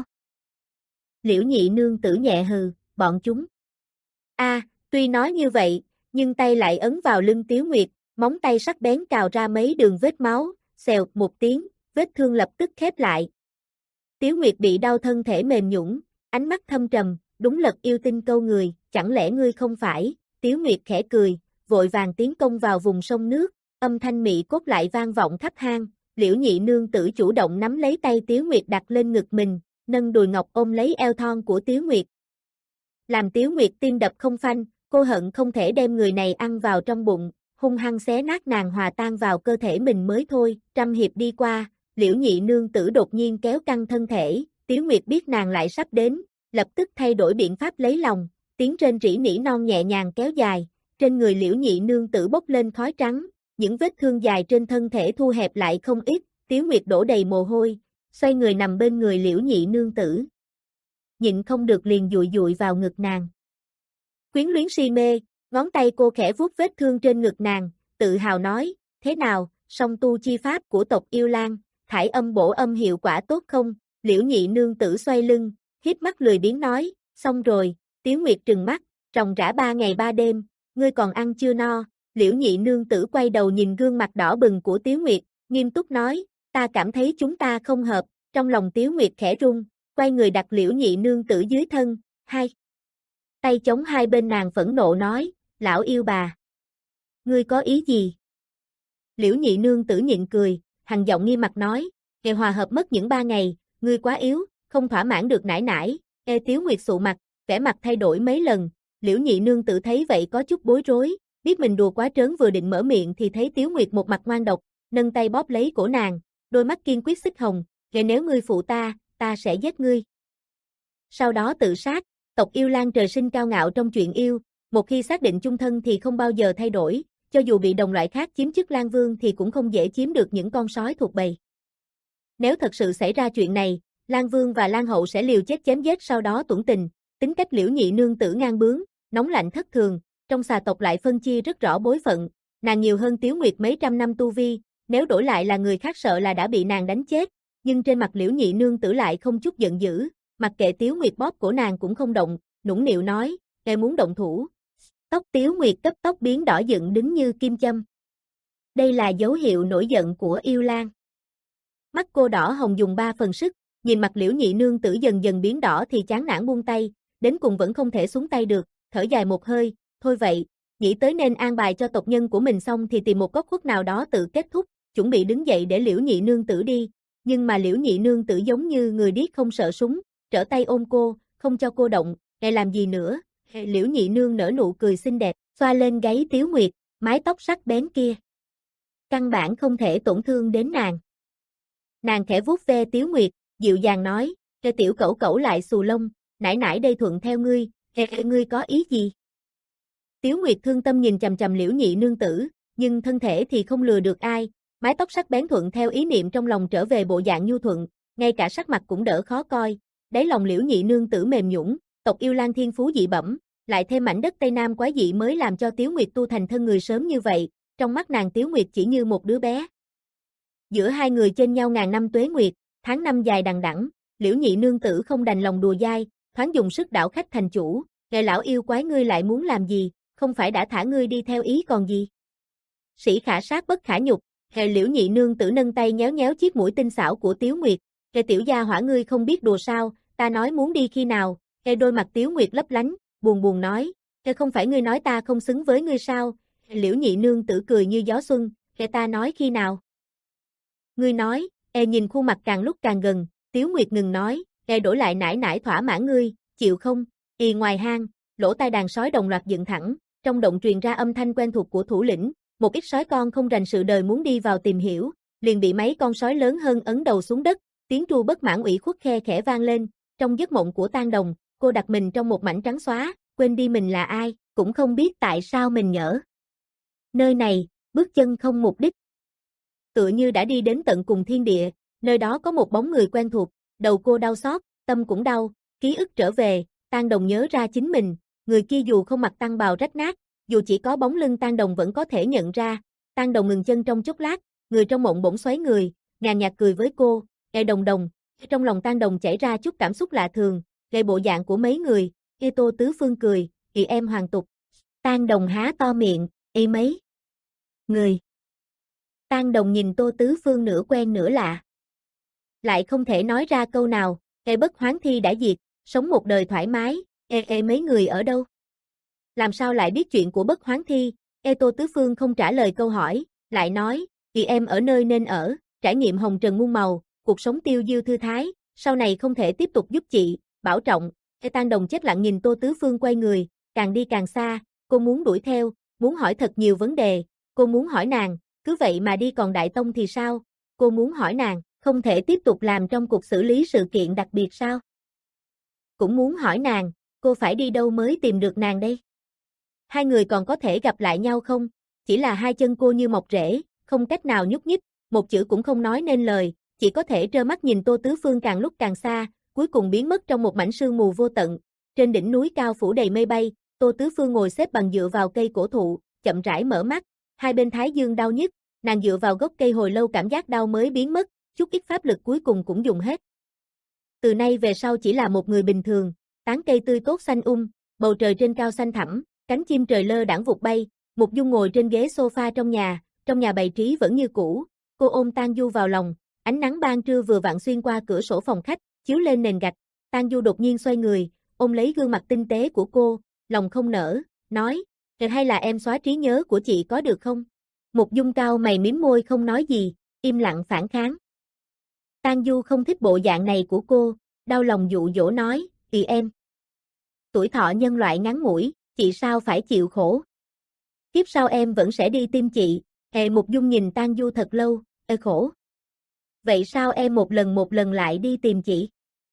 Liễu Nhị nương tử nhẹ hừ, bọn chúng. A, à, tuy nói như vậy, nhưng tay lại ấn vào lưng Tiếu Nguyệt, móng tay sắc bén cào ra mấy đường vết máu, xèo một tiếng, vết thương lập tức khép lại. Tiếu Nguyệt bị đau thân thể mềm nhũn, ánh mắt thâm trầm, đúng lật yêu tinh câu người, chẳng lẽ ngươi không phải? Tiếu Nguyệt khẽ cười, vội vàng tiến công vào vùng sông nước, âm thanh mị cốt lại vang vọng khắp hang. Liễu Nhị nương tử chủ động nắm lấy tay Tiếu Nguyệt đặt lên ngực mình, nâng đùi ngọc ôm lấy eo thon của Tiếu Nguyệt. Làm Tiếu Nguyệt tim đập không phanh, cô hận không thể đem người này ăn vào trong bụng, hung hăng xé nát nàng hòa tan vào cơ thể mình mới thôi. Trăm hiệp đi qua, Liễu Nhị nương tử đột nhiên kéo căng thân thể, Tiếu Nguyệt biết nàng lại sắp đến, lập tức thay đổi biện pháp lấy lòng, tiếng rên rỉ nỉ non nhẹ nhàng kéo dài, trên người Liễu Nhị nương tử bốc lên khói trắng, những vết thương dài trên thân thể thu hẹp lại không ít, Tiếu Nguyệt đổ đầy mồ hôi, xoay người nằm bên người Liễu Nhị nương tử. Nhịn không được liền dụi dụi vào ngực nàng. Quyến luyến si mê, ngón tay cô khẽ vuốt vết thương trên ngực nàng, tự hào nói, thế nào, song tu chi pháp của tộc Yêu Lang, thải âm bổ âm hiệu quả tốt không? Liễu Nhị nương tử xoay lưng, hiếp mắt lười biếng nói, xong rồi. Tiếu Nguyệt trừng mắt, ròng rã ba ngày ba đêm, ngươi còn ăn chưa no? Liễu Nhị nương tử quay đầu nhìn gương mặt đỏ bừng của Tiếu Nguyệt, nghiêm túc nói, ta cảm thấy chúng ta không hợp. Trong lòng Tiếu Nguyệt khẽ run, quay người đặt Liễu Nhị nương tử dưới thân, hai tay chống hai bên nàng phẫn nộ nói, lão yêu bà, ngươi có ý gì? Liễu Nhị nương tử nhịn cười, hằn giọng nghiêm mặt nói, kề hòa hợp mất những ba ngày, ngươi quá yếu, không thỏa mãn được nải nải. Ê Tiếu Nguyệt sụ mặt, vẻ mặt thay đổi mấy lần, Liễu Nhị nương tử thấy vậy có chút bối rối, biết mình đùa quá trớn, vừa định mở miệng thì thấy Tiếu Nguyệt một mặt ngoan độc, nâng tay bóp lấy cổ nàng, đôi mắt kiên quyết xích hồng, kể nếu ngươi phụ ta, ta sẽ giết ngươi. Sau đó tự sát. Tộc Yêu Lang trời sinh cao ngạo trong chuyện yêu, một khi xác định chung thân thì không bao giờ thay đổi, cho dù bị đồng loại khác chiếm chức Lang Vương thì cũng không dễ chiếm được những con sói thuộc bầy. Nếu thật sự xảy ra chuyện này, Lang Vương và Lang Hậu sẽ liều chết chém giết sau đó tuẫn tình. Tính cách Liễu Nhị nương tử ngang bướng, nóng lạnh thất thường, trong xà tộc lại phân chia rất rõ bối phận, nàng nhiều hơn Tiếu Nguyệt mấy trăm năm tu vi, nếu đổi lại là người khác sợ là đã bị nàng đánh chết, nhưng trên mặt Liễu Nhị nương tử lại không chút giận dữ, mặc kệ Tiếu Nguyệt bóp cổ nàng cũng không động, nũng nịu nói, "Ngài muốn động thủ?" Tóc Tiếu Nguyệt cấp tốc biến đỏ dựng đứng như kim châm. Đây là dấu hiệu nổi giận của Yêu Lang. Mắt cô đỏ hồng dùng ba phần sức, nhìn mặt Liễu Nhị nương tử dần dần biến đỏ thì chán nản buông tay, đến cùng vẫn không thể xuống tay được, thở dài một hơi, thôi vậy, nghĩ tới nên an bài cho tộc nhân của mình xong thì tìm một góc khuất nào đó tự kết thúc, chuẩn bị đứng dậy để Liễu Nhị nương tử đi, nhưng mà Liễu Nhị nương tử giống như người điếc không sợ súng, trở tay ôm cô, không cho cô động, "Ngài làm gì nữa?" Liễu Nhị nương nở nụ cười xinh đẹp, xoa lên gáy Tiếu Nguyệt, mái tóc sắc bén kia. Căn bản không thể tổn thương đến nàng. Nàng khẽ vuốt ve Tiếu Nguyệt, dịu dàng nói, "Cái tiểu cẩu cẩu lại xù lông, nải nải đây thuận theo ngươi, hề ngươi có ý gì?" Tiếu Nguyệt thương tâm nhìn chằm chằm Liễu Nhị nương tử, nhưng thân thể thì không lừa được ai, mái tóc sắc bén thuận theo ý niệm trong lòng trở về bộ dạng nhu thuận, ngay cả sắc mặt cũng đỡ khó coi. Đáy lòng Liễu Nhị nương tử mềm nhũn, tộc Yêu Lang thiên phú dị bẩm, lại thêm mảnh đất Tây Nam quái dị mới làm cho Tiếu Nguyệt tu thành thân người sớm như vậy, trong mắt nàng Tiếu Nguyệt chỉ như một đứa bé. Giữa hai người trên nhau ngàn năm tuế nguyệt, tháng năm dài đằng đẵng, Liễu Nhị nương tử không đành lòng đùa dai, thoáng dùng sức đảo khách thành chủ, "Ngài lão yêu quái ngươi lại muốn làm gì, không phải đã thả ngươi đi theo ý còn gì?" Sĩ khả sát bất khả nhục, hệ Liễu Nhị nương tử nâng tay nhéo nhéo chiếc mũi tinh xảo của Tiếu Nguyệt, "Kẻ tiểu gia hỏa ngươi không biết đùa sao, ta nói muốn đi khi nào?" Kẻ đôi mặt Tiếu Nguyệt lấp lánh, buồn buồn nói, "Kẻ không phải ngươi nói ta không xứng với ngươi sao?" Liễu Nhị nương tử cười như gió xuân, "Kẻ ta nói khi nào?" "Ngươi nói." E nhìn khuôn mặt càng lúc càng gần, Tiếu Nguyệt ngừng nói, "E đổi lại nải nải thỏa mãn ngươi, chịu không?" Y ngoài hang, lỗ tai đàn sói đồng loạt dựng thẳng, trong động truyền ra âm thanh quen thuộc của thủ lĩnh, một ít sói con không rành sự đời muốn đi vào tìm hiểu, liền bị mấy con sói lớn hơn ấn đầu xuống đất, tiếng tru bất mãn ủy khuất khe khẽ vang lên, trong giấc mộng của Tang Đồng, cô đặt mình trong một mảnh trắng xóa, quên đi mình là ai, cũng không biết tại sao mình nhỡ. Nơi này, bước chân không mục đích. tựa như đã đi đến tận cùng thiên địa, nơi đó có một bóng người quen thuộc, đầu cô đau xót, tâm cũng đau, ký ức trở về, Tang Đồng nhớ ra chính mình, người kia dù không mặc tăng bào rách nát, dù chỉ có bóng lưng Tang Đồng vẫn có thể nhận ra. Tang Đồng ngừng chân trong chốc lát, người trong mộng bỗng xoáy người, nhàn nhạt cười với cô, "Ê Đồng Đồng." Trong lòng Tang Đồng chảy ra chút cảm xúc lạ thường, gây bộ dạng của mấy người, "Ê Tô Tứ Phương cười, "Ị em hoàng tục." Tang Đồng há to miệng, "Ê mấy người?" Tang Đồng nhìn Tô Tứ Phương nửa quen nửa lạ. Lại không thể nói ra câu nào, "Ê bất hoán thi đã diệt, sống một đời thoải mái, ê ê mấy người ở đâu?" Làm sao lại biết chuyện của bất hoán thi? Ê Tô Tứ Phương không trả lời câu hỏi, lại nói, "Vì em ở nơi nên ở, trải nghiệm hồng trần muôn màu, cuộc sống tiêu diêu thư thái, sau này không thể tiếp tục giúp chị, bảo trọng." Ê Tang Đồng chết lặng nhìn Tô Tứ Phương quay người, càng đi càng xa, cô muốn đuổi theo, muốn hỏi thật nhiều vấn đề, cô muốn hỏi nàng, cứ vậy mà đi còn Đại Tông thì sao? Cô muốn hỏi nàng, không thể tiếp tục làm trong cuộc xử lý sự kiện đặc biệt sao? Cũng muốn hỏi nàng, cô phải đi đâu mới tìm được nàng đây? Hai người còn có thể gặp lại nhau không? Chỉ là hai chân cô như mọc rễ, không cách nào nhúc nhích, một chữ cũng không nói nên lời, chỉ có thể trơ mắt nhìn Tô Tứ Phương càng lúc càng xa, cuối cùng biến mất trong một mảnh sương mù vô tận. Trên đỉnh núi cao phủ đầy mây bay, Tô Tứ Phương ngồi xếp bằng dựa vào cây cổ thụ, chậm rãi mở mắt, hai bên thái dương đau nhức, nàng dựa vào gốc cây hồi lâu cảm giác đau mới biến mất, chút ít pháp lực cuối cùng cũng dùng hết. Từ nay về sau chỉ là một người bình thường, tán cây tươi tốt xanh um, bầu trời trên cao xanh thẳm, cánh chim trời lơ đãng vụt bay, Mục Dung ngồi trên ghế sofa trong nhà, trong nhà bày trí vẫn như cũ, cô ôm Tang Du vào lòng, ánh nắng ban trưa vừa vặn xuyên qua cửa sổ phòng khách, chiếu lên nền gạch, Tang Du đột nhiên xoay người, ôm lấy gương mặt tinh tế của cô, lòng không nở, nói, hay là em xóa trí nhớ của chị có được không? Mục Dung cao mày mím môi không nói gì, im lặng phản kháng. Tang Du không thích bộ dạng này của cô, đau lòng dụ dỗ nói, "Vì em, tuổi thọ nhân loại ngắn ngủi, chị sao phải chịu khổ? Kiếp sau em vẫn sẽ đi tìm chị." Hệ Mục Dung nhìn Tang Du thật lâu, "Ê khổ. Vậy sao em một lần một lần lại đi tìm chị?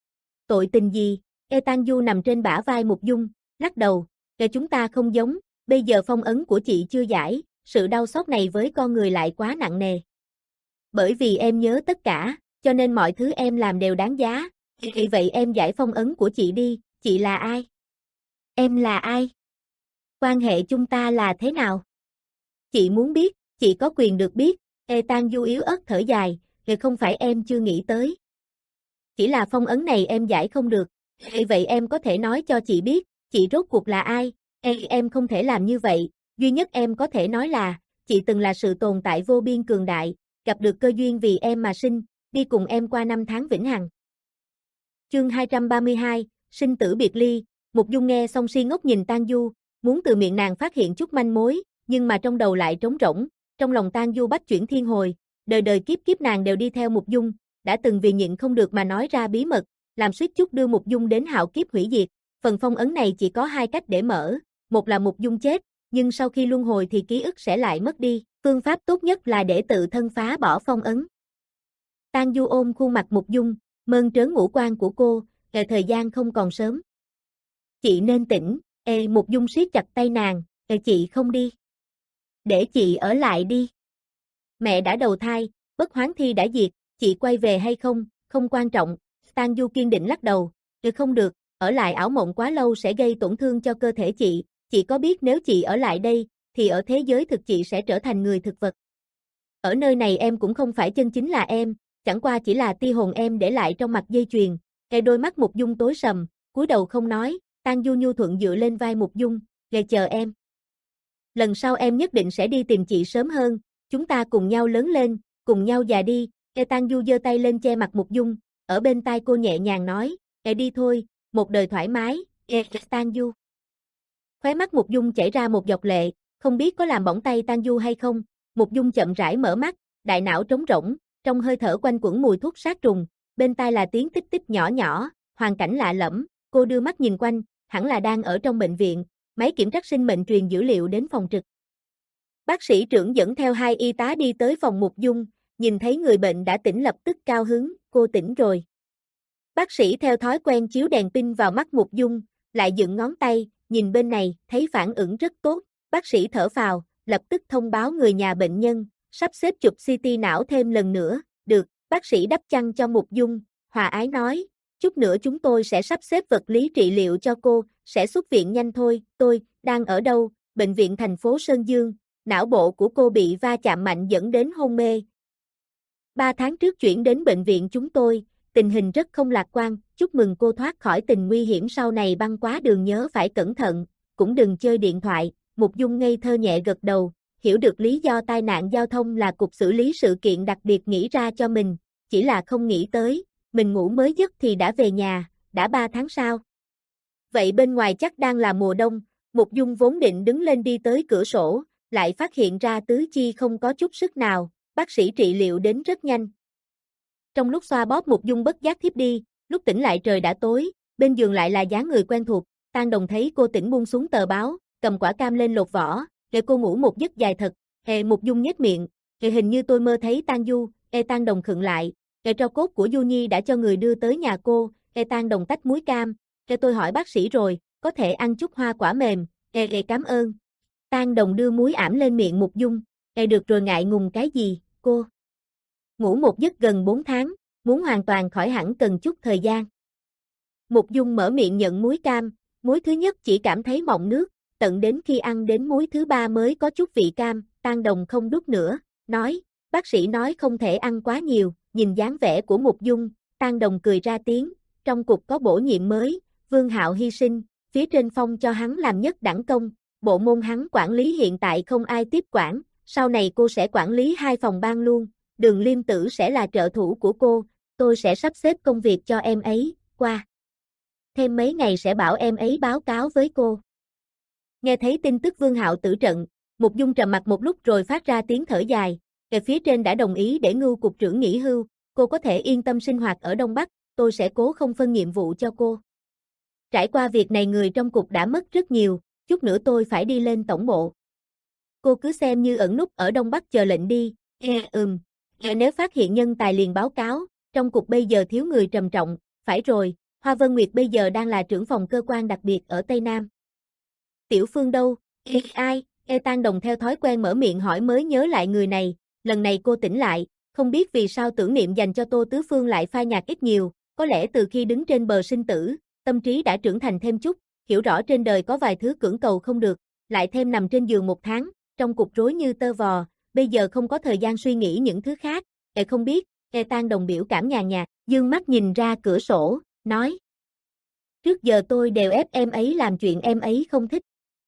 Tội tình gì?" Ê Tang Du nằm trên bả vai Mục Dung, lắc đầu, "Ê chúng ta không giống, bây giờ phong ấn của chị chưa giải, sự đau xót này với con người lại quá nặng nề. Bởi vì em nhớ tất cả, cho nên mọi thứ em làm đều đáng giá. Vì vậy em giải phong ấn của chị đi, chị là ai? Em là ai? Quan hệ chúng ta là thế nào? Chị muốn biết, chị có quyền được biết." Ê Tang Du yếu ớt thở dài, "Ê không phải em chưa nghĩ tới. Chỉ là phong ấn này em giải không được. Ê vậy em có thể nói cho chị biết, chị rốt cuộc là ai?" Ê em không thể làm như vậy, duy nhất em có thể nói là, chị từng là sự tồn tại vô biên cường đại, gặp được cơ duyên vì em mà sinh, đi cùng em qua năm tháng vĩnh hằng. Chương hai trăm ba mươi hai, sinh tử biệt ly. Mục Dung nghe xong si ngốc nhìn Tang Du, muốn từ miệng nàng phát hiện chút manh mối, nhưng mà trong đầu lại trống rỗng, trong lòng Tang Du bách chuyển thiên hồi, đời đời kiếp kiếp nàng đều đi theo Mục Dung, đã từng vì nhịn không được mà nói ra bí mật, làm suýt chút đưa Mục Dung đến hạo kiếp hủy diệt. Phần phong ấn này chỉ có hai cách để mở, một là Mục Dung chết, nhưng sau khi luân hồi thì ký ức sẽ lại mất đi, phương pháp tốt nhất là để tự thân phá bỏ phong ấn. Tang Du ôm khuôn mặt Mục Dung, mơn trớn ngũ quan của cô, "Ê thời gian không còn sớm. Chị nên tỉnh." Ê Mục Dung siết chặt tay nàng, "Ê chị không đi. Để chị ở lại đi. Mẹ đã đầu thai, bất hoán thi đã diệt, chị quay về hay không, không quan trọng." Tang Du kiên định lắc đầu, "Ừ không được, ở lại ảo mộng quá lâu sẽ gây tổn thương cho cơ thể chị, chị có biết nếu chị ở lại đây, thì ở thế giới thực chị sẽ trở thành người thực vật. Ở nơi này em cũng không phải chân chính là em, chẳng qua chỉ là tia hồn em để lại trong mặt dây chuyền." Cái đôi mắt Mục Dung tối sầm, cúi đầu không nói, Tang Du nhu thuận dựa lên vai Mục Dung, "Ghê chờ em. Lần sau em nhất định sẽ đi tìm chị sớm hơn, chúng ta cùng nhau lớn lên, cùng nhau già đi." Ê Tang Du giơ tay lên che mặt Mục Dung, ở bên tai cô nhẹ nhàng nói, "Ê đi thôi, một đời thoải mái." Ê Tang Du. Khóe mắt Mục Dung chảy ra một giọt lệ, không biết có làm bỏng tay Tang Du hay không. Mục Dung chậm rãi mở mắt, đại não trống rỗng, trong hơi thở quanh quẩn mùi thuốc sát trùng, bên tai là tiếng tích tích nhỏ nhỏ, hoàn cảnh lạ lẫm, cô đưa mắt nhìn quanh, hẳn là đang ở trong bệnh viện, máy kiểm trắc sinh mệnh truyền dữ liệu đến phòng trực. Bác sĩ trưởng dẫn theo hai y tá đi tới phòng Mục Dung, nhìn thấy người bệnh đã tỉnh lập tức cao hứng, "Cô tỉnh rồi." Bác sĩ theo thói quen chiếu đèn pin vào mắt Mục Dung, lại dựng ngón tay, nhìn bên này, thấy phản ứng rất tốt, bác sĩ thở phào, lập tức thông báo người nhà bệnh nhân, sắp xếp chụp xê tê não thêm lần nữa, được, bác sĩ đắp chăn cho Mục Dung, hòa ái nói, chút nữa chúng tôi sẽ sắp xếp vật lý trị liệu cho cô, sẽ xuất viện nhanh thôi, tôi, đang ở đâu, bệnh viện thành phố Sơn Dương, não bộ của cô bị va chạm mạnh dẫn đến hôn mê. Ba tháng trước chuyển đến bệnh viện chúng tôi, tình hình rất không lạc quan, chúc mừng cô thoát khỏi tình nguy hiểm sau này băng quá đường nhớ phải cẩn thận, cũng đừng chơi điện thoại, Mục Dung ngây thơ nhẹ gật đầu, hiểu được lý do tai nạn giao thông là cục xử lý sự kiện đặc biệt nghĩ ra cho mình, chỉ là không nghĩ tới, mình ngủ mới giấc thì đã về nhà, đã ba tháng sau. Vậy bên ngoài chắc đang là mùa đông, Mục Dung vốn định đứng lên đi tới cửa sổ, lại phát hiện ra tứ chi không có chút sức nào, bác sĩ trị liệu đến rất nhanh. Trong lúc xoa bóp Mục Dung bất giác thiếp đi, lúc tỉnh lại trời đã tối, bên giường lại là dáng người quen thuộc, Tang Đồng thấy cô tỉnh buông xuống tờ báo, cầm quả cam lên lột vỏ, để cô ngủ một giấc dài thật, hề Mục Dung nhếch miệng, hề hình như tôi mơ thấy Tang Du, ê Tang Đồng khựng lại, hề tro cốt của Du Nhi đã cho người đưa tới nhà cô, ê Tang Đồng tách muối cam, hề tôi hỏi bác sĩ rồi, có thể ăn chút hoa quả mềm, ê ê cảm ơn. Tang Đồng đưa muối ảm lên miệng Mục Dung, ê được rồi ngại ngùng cái gì, cô. Ngủ một giấc gần bốn tháng, muốn hoàn toàn khỏi hẳn cần chút thời gian. Mục Dung mở miệng nhận muối cam, muối thứ nhất chỉ cảm thấy mọng nước, tận đến khi ăn đến muối thứ ba mới có chút vị cam, Tang Đồng không đút nữa, nói, bác sĩ nói không thể ăn quá nhiều, nhìn dáng vẻ của Mục Dung, Tang Đồng cười ra tiếng, trong cục có bổ nhiệm mới, Vương Hạo hy sinh, phía trên phong cho hắn làm nhất đẳng công, bộ môn hắn quản lý hiện tại không ai tiếp quản, sau này cô sẽ quản lý hai phòng ban luôn, Đường Liêm Tử sẽ là trợ thủ của cô, tôi sẽ sắp xếp công việc cho em ấy, qua. Thêm mấy ngày sẽ bảo em ấy báo cáo với cô. Nghe thấy tin tức Vương Hạo tử trận, Mục Dung trầm mặt một lúc rồi phát ra tiếng thở dài, về phía trên đã đồng ý để Ngưu cục trưởng nghỉ hưu, cô có thể yên tâm sinh hoạt ở Đông Bắc, tôi sẽ cố không phân nhiệm vụ cho cô. Trải qua việc này người trong cục đã mất rất nhiều, chút nữa tôi phải đi lên tổng bộ. Cô cứ xem như ẩn núp ở Đông Bắc chờ lệnh đi, e ừm, nếu phát hiện nhân tài liền báo cáo, trong cục bây giờ thiếu người trầm trọng, phải rồi, Hoa Vân Nguyệt bây giờ đang là trưởng phòng cơ quan đặc biệt ở Tây Nam. Tiểu Phương đâu, e, ai, e Tang Đồng theo thói quen mở miệng hỏi mới nhớ lại người này, lần này cô tỉnh lại, không biết vì sao tưởng niệm dành cho Tô Tứ Phương lại phai nhạt ít nhiều, có lẽ từ khi đứng trên bờ sinh tử, tâm trí đã trưởng thành thêm chút, hiểu rõ trên đời có vài thứ cưỡng cầu không được, lại thêm nằm trên giường một tháng, trong cục rối như tơ vò, bây giờ không có thời gian suy nghĩ những thứ khác, e không biết, e Tang Đồng biểu cảm nhàn nhạt, dương mắt nhìn ra cửa sổ, nói. Trước giờ tôi đều ép em ấy làm chuyện em ấy không thích.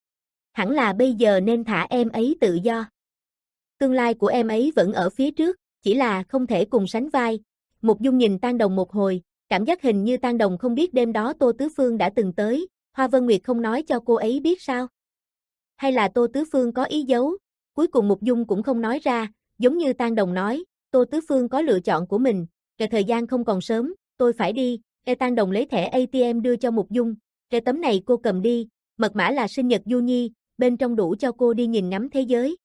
Hẳn là bây giờ nên thả em ấy tự do. Tương lai của em ấy vẫn ở phía trước, chỉ là không thể cùng sánh vai. Mục Dung nhìn Tang Đồng một hồi, cảm giác hình như Tang Đồng không biết đêm đó Tô Tứ Phương đã từng tới, Hoa Vân Nguyệt không nói cho cô ấy biết sao? Hay là Tô Tứ Phương có ý giấu? Cuối cùng Mục Dung cũng không nói ra, giống như Tang Đồng nói, Tô Tứ Phương có lựa chọn của mình, kể thời gian không còn sớm, tôi phải đi. E Tang Đồng lấy thẻ a tê em đưa cho Mục Dung, cái tấm này cô cầm đi, mật mã là sinh nhật Du Nhi, bên trong đủ cho cô đi nhìn ngắm thế giới.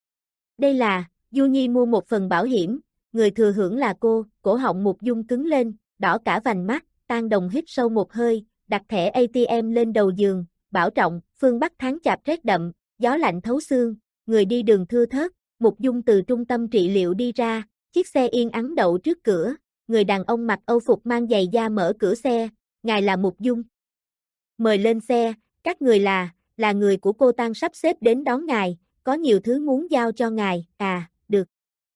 Đây là, Du Nhi mua một phần bảo hiểm, người thừa hưởng là cô, cổ họng Mục Dung cứng lên, đỏ cả vành mắt, Tang Đồng hít sâu một hơi, đặt thẻ a tê em lên đầu giường, bảo trọng, phương Bắc tháng chạp rét đậm, gió lạnh thấu xương, người đi đường thưa thớt, Mục Dung từ trung tâm trị liệu đi ra, chiếc xe yên ắng đậu trước cửa. Người đàn ông mặc âu phục mang giày da mở cửa xe, ngài là Mục Dung. Mời lên xe, các người là, là người của cô Tang sắp xếp đến đón ngài, có nhiều thứ muốn giao cho ngài, à, được.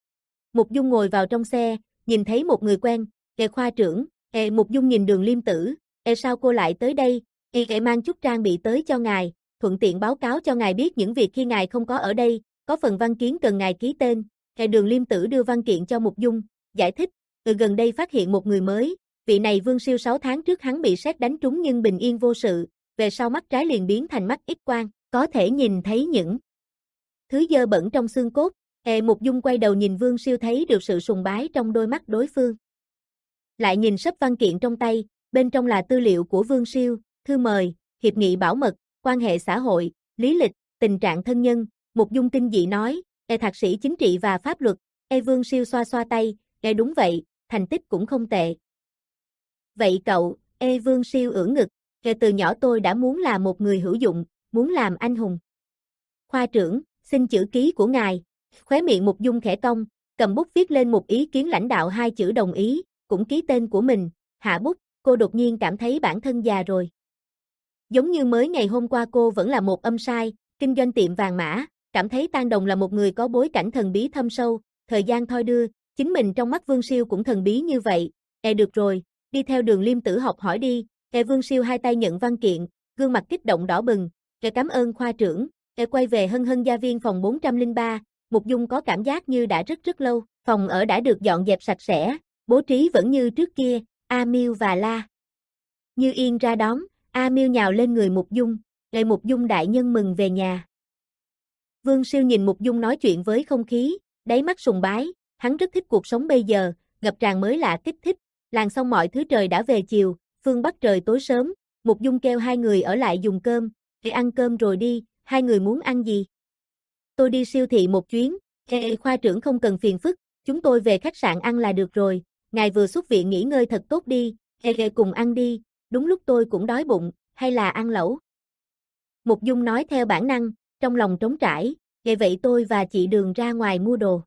Mục Dung ngồi vào trong xe, nhìn thấy một người quen, Ê khoa trưởng, Ê Mục Dung nhìn Đường Liêm Tử, Ê sao cô lại tới đây, Ê, Ê mang chút trang bị tới cho ngài, thuận tiện báo cáo cho ngài biết những việc khi ngài không có ở đây, có phần văn kiến cần ngài ký tên, Ê Đường Liêm Tử đưa văn kiện cho Mục Dung, giải thích. Từ gần đây phát hiện một người mới, vị này Vương Siêu sáu tháng trước hắn bị sét đánh trúng nhưng bình yên vô sự, về sau mắt trái liền biến thành mắt X quang, có thể nhìn thấy những thứ dơ bẩn trong xương cốt. Hệ Mục Dung quay đầu nhìn Vương Siêu thấy được sự sùng bái trong đôi mắt đối phương. Lại nhìn sấp văn kiện trong tay, bên trong là tư liệu của Vương Siêu, thư mời, hiệp nghị bảo mật, quan hệ xã hội, lý lịch, tình trạng thân nhân. Mục Dung kinh dị nói, e thạc sĩ chính trị và pháp luật, e Vương Siêu xoa xoa tay. E đúng vậy, thành tích cũng không tệ. Vậy cậu, e Vương Siêu ưỡn ngực, e từ nhỏ tôi đã muốn là một người hữu dụng, muốn làm anh hùng. Khoa trưởng, xin chữ ký của ngài, Khóe miệng Mục Dung khẽ cong, cầm bút viết lên một ý kiến lãnh đạo hai chữ đồng ý, cũng ký tên của mình, hạ bút, cô đột nhiên cảm thấy bản thân già rồi. Giống như mới ngày hôm qua cô vẫn là một âm sai, kinh doanh tiệm vàng mã, cảm thấy Tang Đồng là một người có bối cảnh thần bí thâm sâu, thời gian thoi đưa, chính mình trong mắt Vương Siêu cũng thần bí như vậy. E được rồi, đi theo Đường Liêm Tử học hỏi đi. E Vương Siêu hai tay nhận văn kiện, gương mặt kích động đỏ bừng. E cảm ơn khoa trưởng. E quay về Hân Hân gia viên phòng bốn không ba, Mục Dung có cảm giác như đã rất rất lâu, phòng ở đã được dọn dẹp sạch sẽ, bố trí vẫn như trước kia, A Miêu và La Như Yên ra đón, A Miêu nhào lên người Mục Dung, "Lệ Mục Dung đại nhân mừng về nhà." Vương Siêu nhìn Mục Dung nói chuyện với không khí, đáy mắt sùng bái, hắn rất thích cuộc sống bây giờ, ngập tràn mới lạ kích thích, làm xong mọi thứ trời đã về chiều, phương Bắc trời tối sớm, Mục Dung kêu hai người ở lại dùng cơm, "Để ăn cơm rồi đi, hai người muốn ăn gì?" "Tôi đi siêu thị một chuyến." "Ê, khoa trưởng không cần phiền phức, chúng tôi về khách sạn ăn là được rồi, ngài vừa xuất viện nghỉ ngơi thật tốt đi." "Ê, ê cùng ăn đi, đúng lúc tôi cũng đói bụng, hay là ăn lẩu?" Mục Dung nói theo bản năng, trong lòng trống trải, "Vậy vậy tôi và chị Đường ra ngoài mua đồ."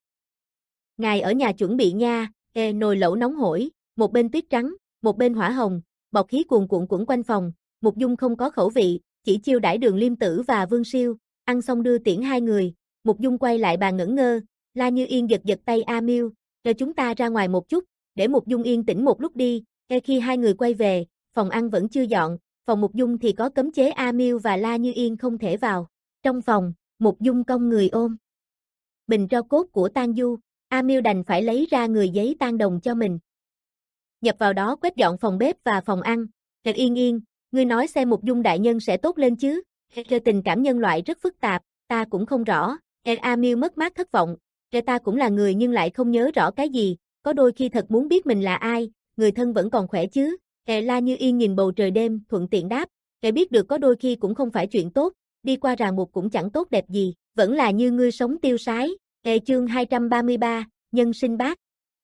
"Ngài ở nhà chuẩn bị nha." Ê, nồi lẩu nóng hổi, một bên tuyết trắng, một bên hỏa hồng, bọt khí cuồn cuộn quẩn quanh phòng, Mục Dung không có khẩu vị, chỉ chiêu đãi Đường Liêm Tử và Vương Siêu, ăn xong đưa tiễn hai người, Mục Dung quay lại bàn ngẩn ngơ, La Như Yên giật giật tay A Miêu, "Cho chúng ta ra ngoài một chút, để Mục Dung yên tĩnh một lúc đi." Ê, khi hai người quay về, phòng ăn vẫn chưa dọn, phòng Mục Dung thì có cấm chế A Miêu và La Như Yên không thể vào. Trong phòng, Mục Dung cong người ôm bình tro cốt của Tang Du, A Miêu đành phải lấy ra người giấy tang đồng cho mình. Nhập vào đó quét dọn phòng bếp và phòng ăn. "Trạch Yên Yên, ngươi nói xem Mục Dung đại nhân sẽ tốt lên chứ?" "Ê, tình cảm nhân loại rất phức tạp, ta cũng không rõ." Ê, A Miêu mất mát thất vọng, "Ê, ta cũng là người nhưng lại không nhớ rõ cái gì, có đôi khi thật muốn biết mình là ai, người thân vẫn còn khỏe chứ?" Ê, La Như Yên nhìn bầu trời đêm, thuận tiện đáp, "Ê, biết được có đôi khi cũng không phải chuyện tốt, đi qua ràng buộc cũng chẳng tốt đẹp gì, vẫn là như ngươi sống tiêu sái." Ê, chương hai trăm ba mươi ba, nhân sinh bát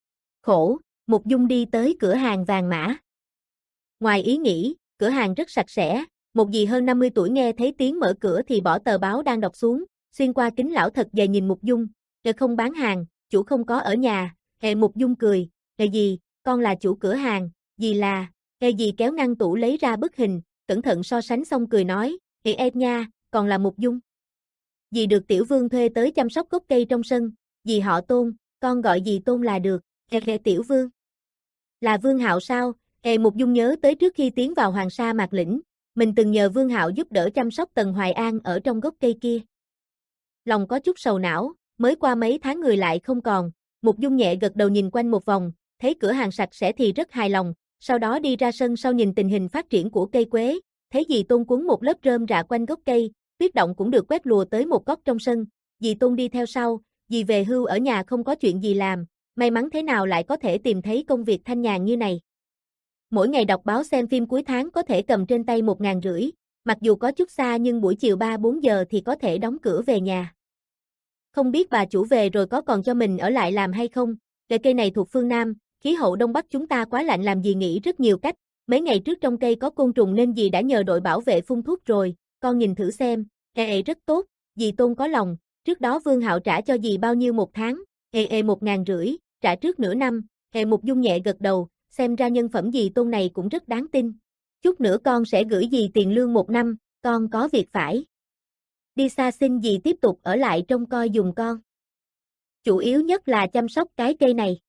khổ, Mục Dung đi tới cửa hàng vàng mã. Ngoài ý nghĩ, cửa hàng rất sạch sẽ, một dì hơn năm mươi tuổi nghe thấy tiếng mở cửa thì bỏ tờ báo đang đọc xuống, xuyên qua kính lão thật dày nhìn Mục Dung, "Ê, không bán hàng, chủ không có ở nhà." Ê, Mục Dung cười, "Ê dì, con là chủ cửa hàng." "Dì là..." Ê, dì kéo ngăn tủ lấy ra bức hình, cẩn thận so sánh xong cười nói, "Ê em nha, còn là Mục Dung. Dì được Tiểu Vương thuê tới chăm sóc gốc cây trong sân, dì họ Tôn, con gọi dì Tôn là được." Ê, ê Tiểu Vương. Là Vương Hạo sao? Ê, Mục Dung nhớ tới trước khi tiến vào Hoàng Sa Mạc Lĩnh, mình từng nhờ Vương Hạo giúp đỡ chăm sóc Tần Hoài An ở trong gốc cây kia. Lòng có chút sầu não, mới qua mấy tháng người lại không còn, Mục Dung nhẹ gật đầu nhìn quanh một vòng, thấy cửa hàng sạch sẽ thì rất hài lòng, sau đó đi ra sân sau nhìn tình hình phát triển của cây quế, thấy dì Tôn quấn một lớp rơm rạ quanh gốc cây, tuyết động cũng được quét lùa tới một góc trong sân, dì Tôn đi theo sau, dì về hưu ở nhà không có chuyện gì làm, may mắn thế nào lại có thể tìm thấy công việc thanh nhàn như này. Mỗi ngày đọc báo xem phim cuối tháng có thể cầm trên tay một ngàn rưỡi, mặc dù có chút xa nhưng buổi chiều ba bốn giờ thì có thể đóng cửa về nhà. Không biết bà chủ về rồi có còn cho mình ở lại làm hay không, cây cây này thuộc phương Nam, khí hậu Đông Bắc chúng ta quá lạnh làm dì nghĩ rất nhiều cách, mấy ngày trước trong cây có côn trùng nên dì đã nhờ đội bảo vệ phun thuốc rồi, con nhìn thử xem, ê ê rất tốt, dì Tôn có lòng, trước đó Vương Hạo trả cho dì bao nhiêu một tháng, ê ê một ngàn rưỡi, trả trước nửa năm, ê Mục Dung nhẹ gật đầu, xem ra nhân phẩm dì Tôn này cũng rất đáng tin, chút nữa con sẽ gửi dì tiền lương một năm, con có việc phải đi xa xin dì tiếp tục ở lại trông coi giùm con. Chủ yếu nhất là chăm sóc cái cây này.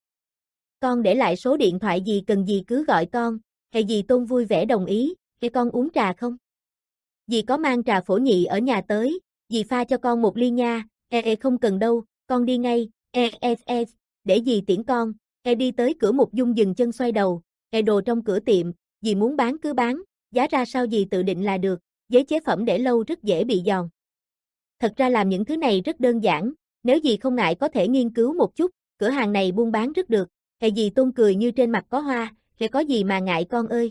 Con để lại số điện thoại gì cần dì cứ gọi con, hay dì Tôn vui vẻ đồng ý,ให้con uống trà không? Dì có mang trà phổ nhị ở nhà tới, dì pha cho con một ly nha, e e không cần đâu, con đi ngay, e e e, để dì tiễn con, e đi tới cửa Mục Dung dừng chân xoay đầu, e đồ trong cửa tiệm, dì muốn bán cứ bán, giá ra sao dì tự định là được, giấy chế phẩm để lâu rất dễ bị giòn. Thật ra làm những thứ này rất đơn giản, nếu dì không ngại có thể nghiên cứu một chút, cửa hàng này buôn bán rất được, e dì Tôn cười như trên mặt có hoa, e có gì mà ngại con ơi.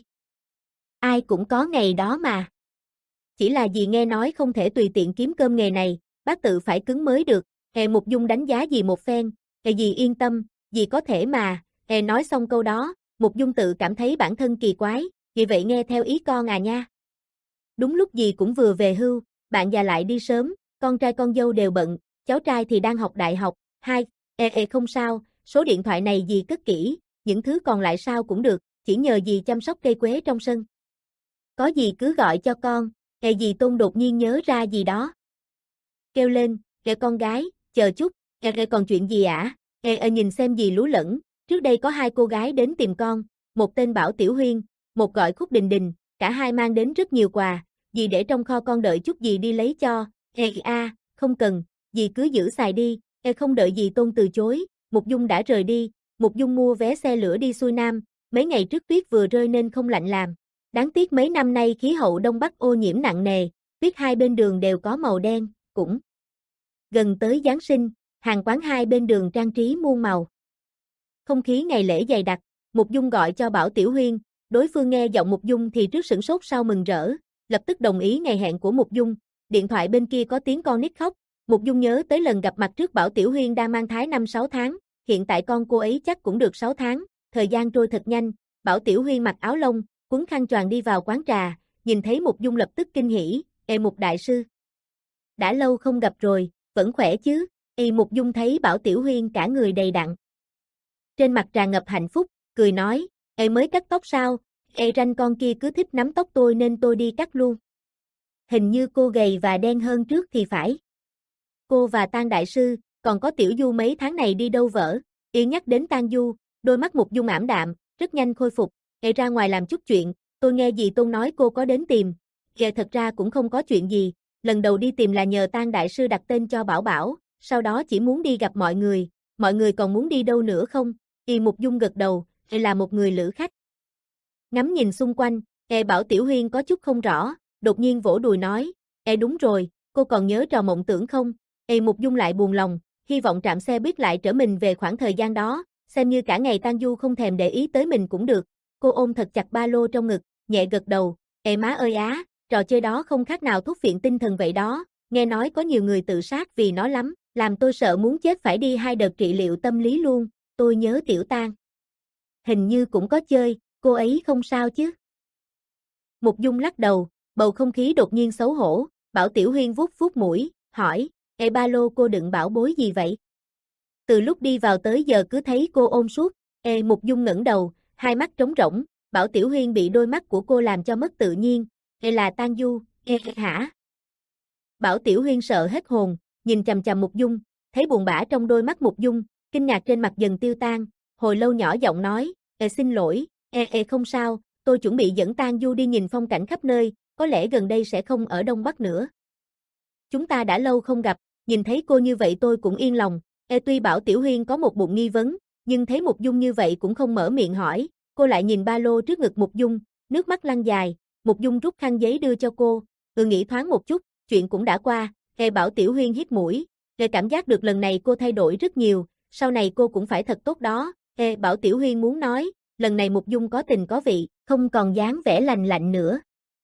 Ai cũng có ngày đó mà. Chỉ là dì nghe nói không thể tùy tiện kiếm cơm nghề này, bác tự phải cứng mới được, e Mục Dung đánh giá dì một phen, e dì yên tâm, dì có thể mà, e nói xong câu đó, Mục Dung tự cảm thấy bản thân kỳ quái, vì vậy nghe theo ý con à nha. Đúng lúc dì cũng vừa về hưu, bạn già lại đi sớm, con trai con dâu đều bận, cháu trai thì đang học đại học, hai, ê ê không sao, số điện thoại này dì cất kỹ, những thứ còn lại sao cũng được, chỉ nhờ dì chăm sóc cây quế trong sân. Có gì cứ gọi cho con, ê dì Tôn đột nhiên nhớ ra gì đó. Kêu lên, ê con gái, chờ chút, ê ê còn chuyện gì ạ? À? Ê ê nhìn xem dì lú lẫn, trước đây có hai cô gái đến tìm con, một tên Bảo Tiểu Huyên, một gọi Khúc Đình Đình, cả hai mang đến rất nhiều quà, dì để trong kho con đợi chút dì đi lấy cho, ê a, không cần, dì cứ giữ xài đi, ê không đợi dì Tôn từ chối, Mục Dung đã rời đi, Mục Dung mua vé xe lửa đi xuôi Nam, mấy ngày trước tuyết vừa rơi nên không lạnh làm. Đáng tiếc mấy năm nay khí hậu Đông Bắc ô nhiễm nặng nề, tuyết hai bên đường đều có màu đen, cũng gần tới Giáng sinh, hàng quán hai bên đường trang trí muôn màu. Không khí ngày lễ dày đặc, Mục Dung gọi cho Bảo Tiểu Huyên, đối phương nghe giọng Mục Dung thì trước sửng sốt sau mừng rỡ, lập tức đồng ý ngày hẹn của Mục Dung, điện thoại bên kia có tiếng con nít khóc, Mục Dung nhớ tới lần gặp mặt trước Bảo Tiểu Huyên đang mang thai năm sáu tháng, hiện tại con cô ấy chắc cũng được sáu tháng, thời gian trôi thật nhanh, Bảo Tiểu Huyên mặc áo lông, quấn khăn choàng đi vào quán trà, nhìn thấy Mục Dung lập tức kinh hỉ, "Ê Mục đại sư, đã lâu không gặp rồi, vẫn khỏe chứ?" Ê Mục Dung thấy Bảo Tiểu Huyên cả người đầy đặn, trên mặt tràn ngập hạnh phúc, cười nói, "Ê mới cắt tóc sao? Ê ranh con kia cứ thích nắm tóc tôi nên tôi đi cắt luôn. Hình như cô gầy và đen hơn trước thì phải." "Cô và Tang đại sư, còn có Tiểu Du mấy tháng này đi đâu vỡ?" Yên nhắc đến Tang Du, đôi mắt Mục Dung ảm đạm, rất nhanh khôi phục, "Ê ra ngoài làm chút chuyện, tôi nghe dì Tôn nói cô có đến tìm." "Kìa thật ra cũng không có chuyện gì, lần đầu đi tìm là nhờ Tang đại sư đặt tên cho Bảo Bảo, sau đó chỉ muốn đi gặp mọi người, mọi người còn muốn đi đâu nữa không?" Y Mục Dung gật đầu, "Ê là một người lữ khách." Ngắm nhìn xung quanh, Ê Bảo Tiểu Huyên có chút không rõ, đột nhiên vỗ đùi nói, "Ê đúng rồi, cô còn nhớ trò mộng tưởng không?" Ê Mục Dung lại buồn lòng, hy vọng trạm xe buýt lại trở mình về khoảng thời gian đó, xem như cả ngày Tang Du không thèm để ý tới mình cũng được. Cô ôm thật chặt ba lô trong ngực, nhẹ gật đầu, "Ê má ơi á, trò chơi đó không khác nào thuốc phiện tinh thần vậy đó, nghe nói có nhiều người tự sát vì nó lắm, làm tôi sợ muốn chết phải đi hai đợt trị liệu tâm lý luôn, tôi nhớ Tiểu Tang hình như cũng có chơi, cô ấy không sao chứ?" Mục Dung lắc đầu, bầu không khí đột nhiên xấu hổ, Bảo Tiểu Huyên vuốt vuốt mũi, hỏi, "Ê ba lô cô đựng bảo bối gì vậy? Từ lúc đi vào tới giờ cứ thấy cô ôm suốt." Ê Mục Dung ngẩng đầu, hai mắt trống rỗng, Bảo Tiểu Huyên bị đôi mắt của cô làm cho mất tự nhiên, "Ê là Tang Du, ê hả?" Bảo Tiểu Huyên sợ hết hồn, nhìn chằm chằm Mục Dung, thấy buồn bã trong đôi mắt Mục Dung, kinh ngạc trên mặt dần tiêu tan, hồi lâu nhỏ giọng nói, "Ê xin lỗi, ê ê không sao, tôi chuẩn bị dẫn Tang Du đi nhìn phong cảnh khắp nơi, có lẽ gần đây sẽ không ở Đông Bắc nữa. Chúng ta đã lâu không gặp, nhìn thấy cô như vậy tôi cũng yên lòng." Ê tuy Bảo Tiểu Huyên có một bụng nghi vấn, nhưng thấy Mục Dung như vậy cũng không mở miệng hỏi, cô lại nhìn ba lô trước ngực Mục Dung, nước mắt lăn dài, Mục Dung rút khăn giấy đưa cho cô, "Ừ nghĩ thoáng một chút, chuyện cũng đã qua." Ê Bảo Tiểu Huyên hít mũi, Ê cảm giác được lần này cô thay đổi rất nhiều, sau này cô cũng phải thật tốt đó. Ê Bảo Tiểu Huyên muốn nói, lần này Mục Dung có tình có vị, không còn dáng vẻ lạnh lạnh nữa.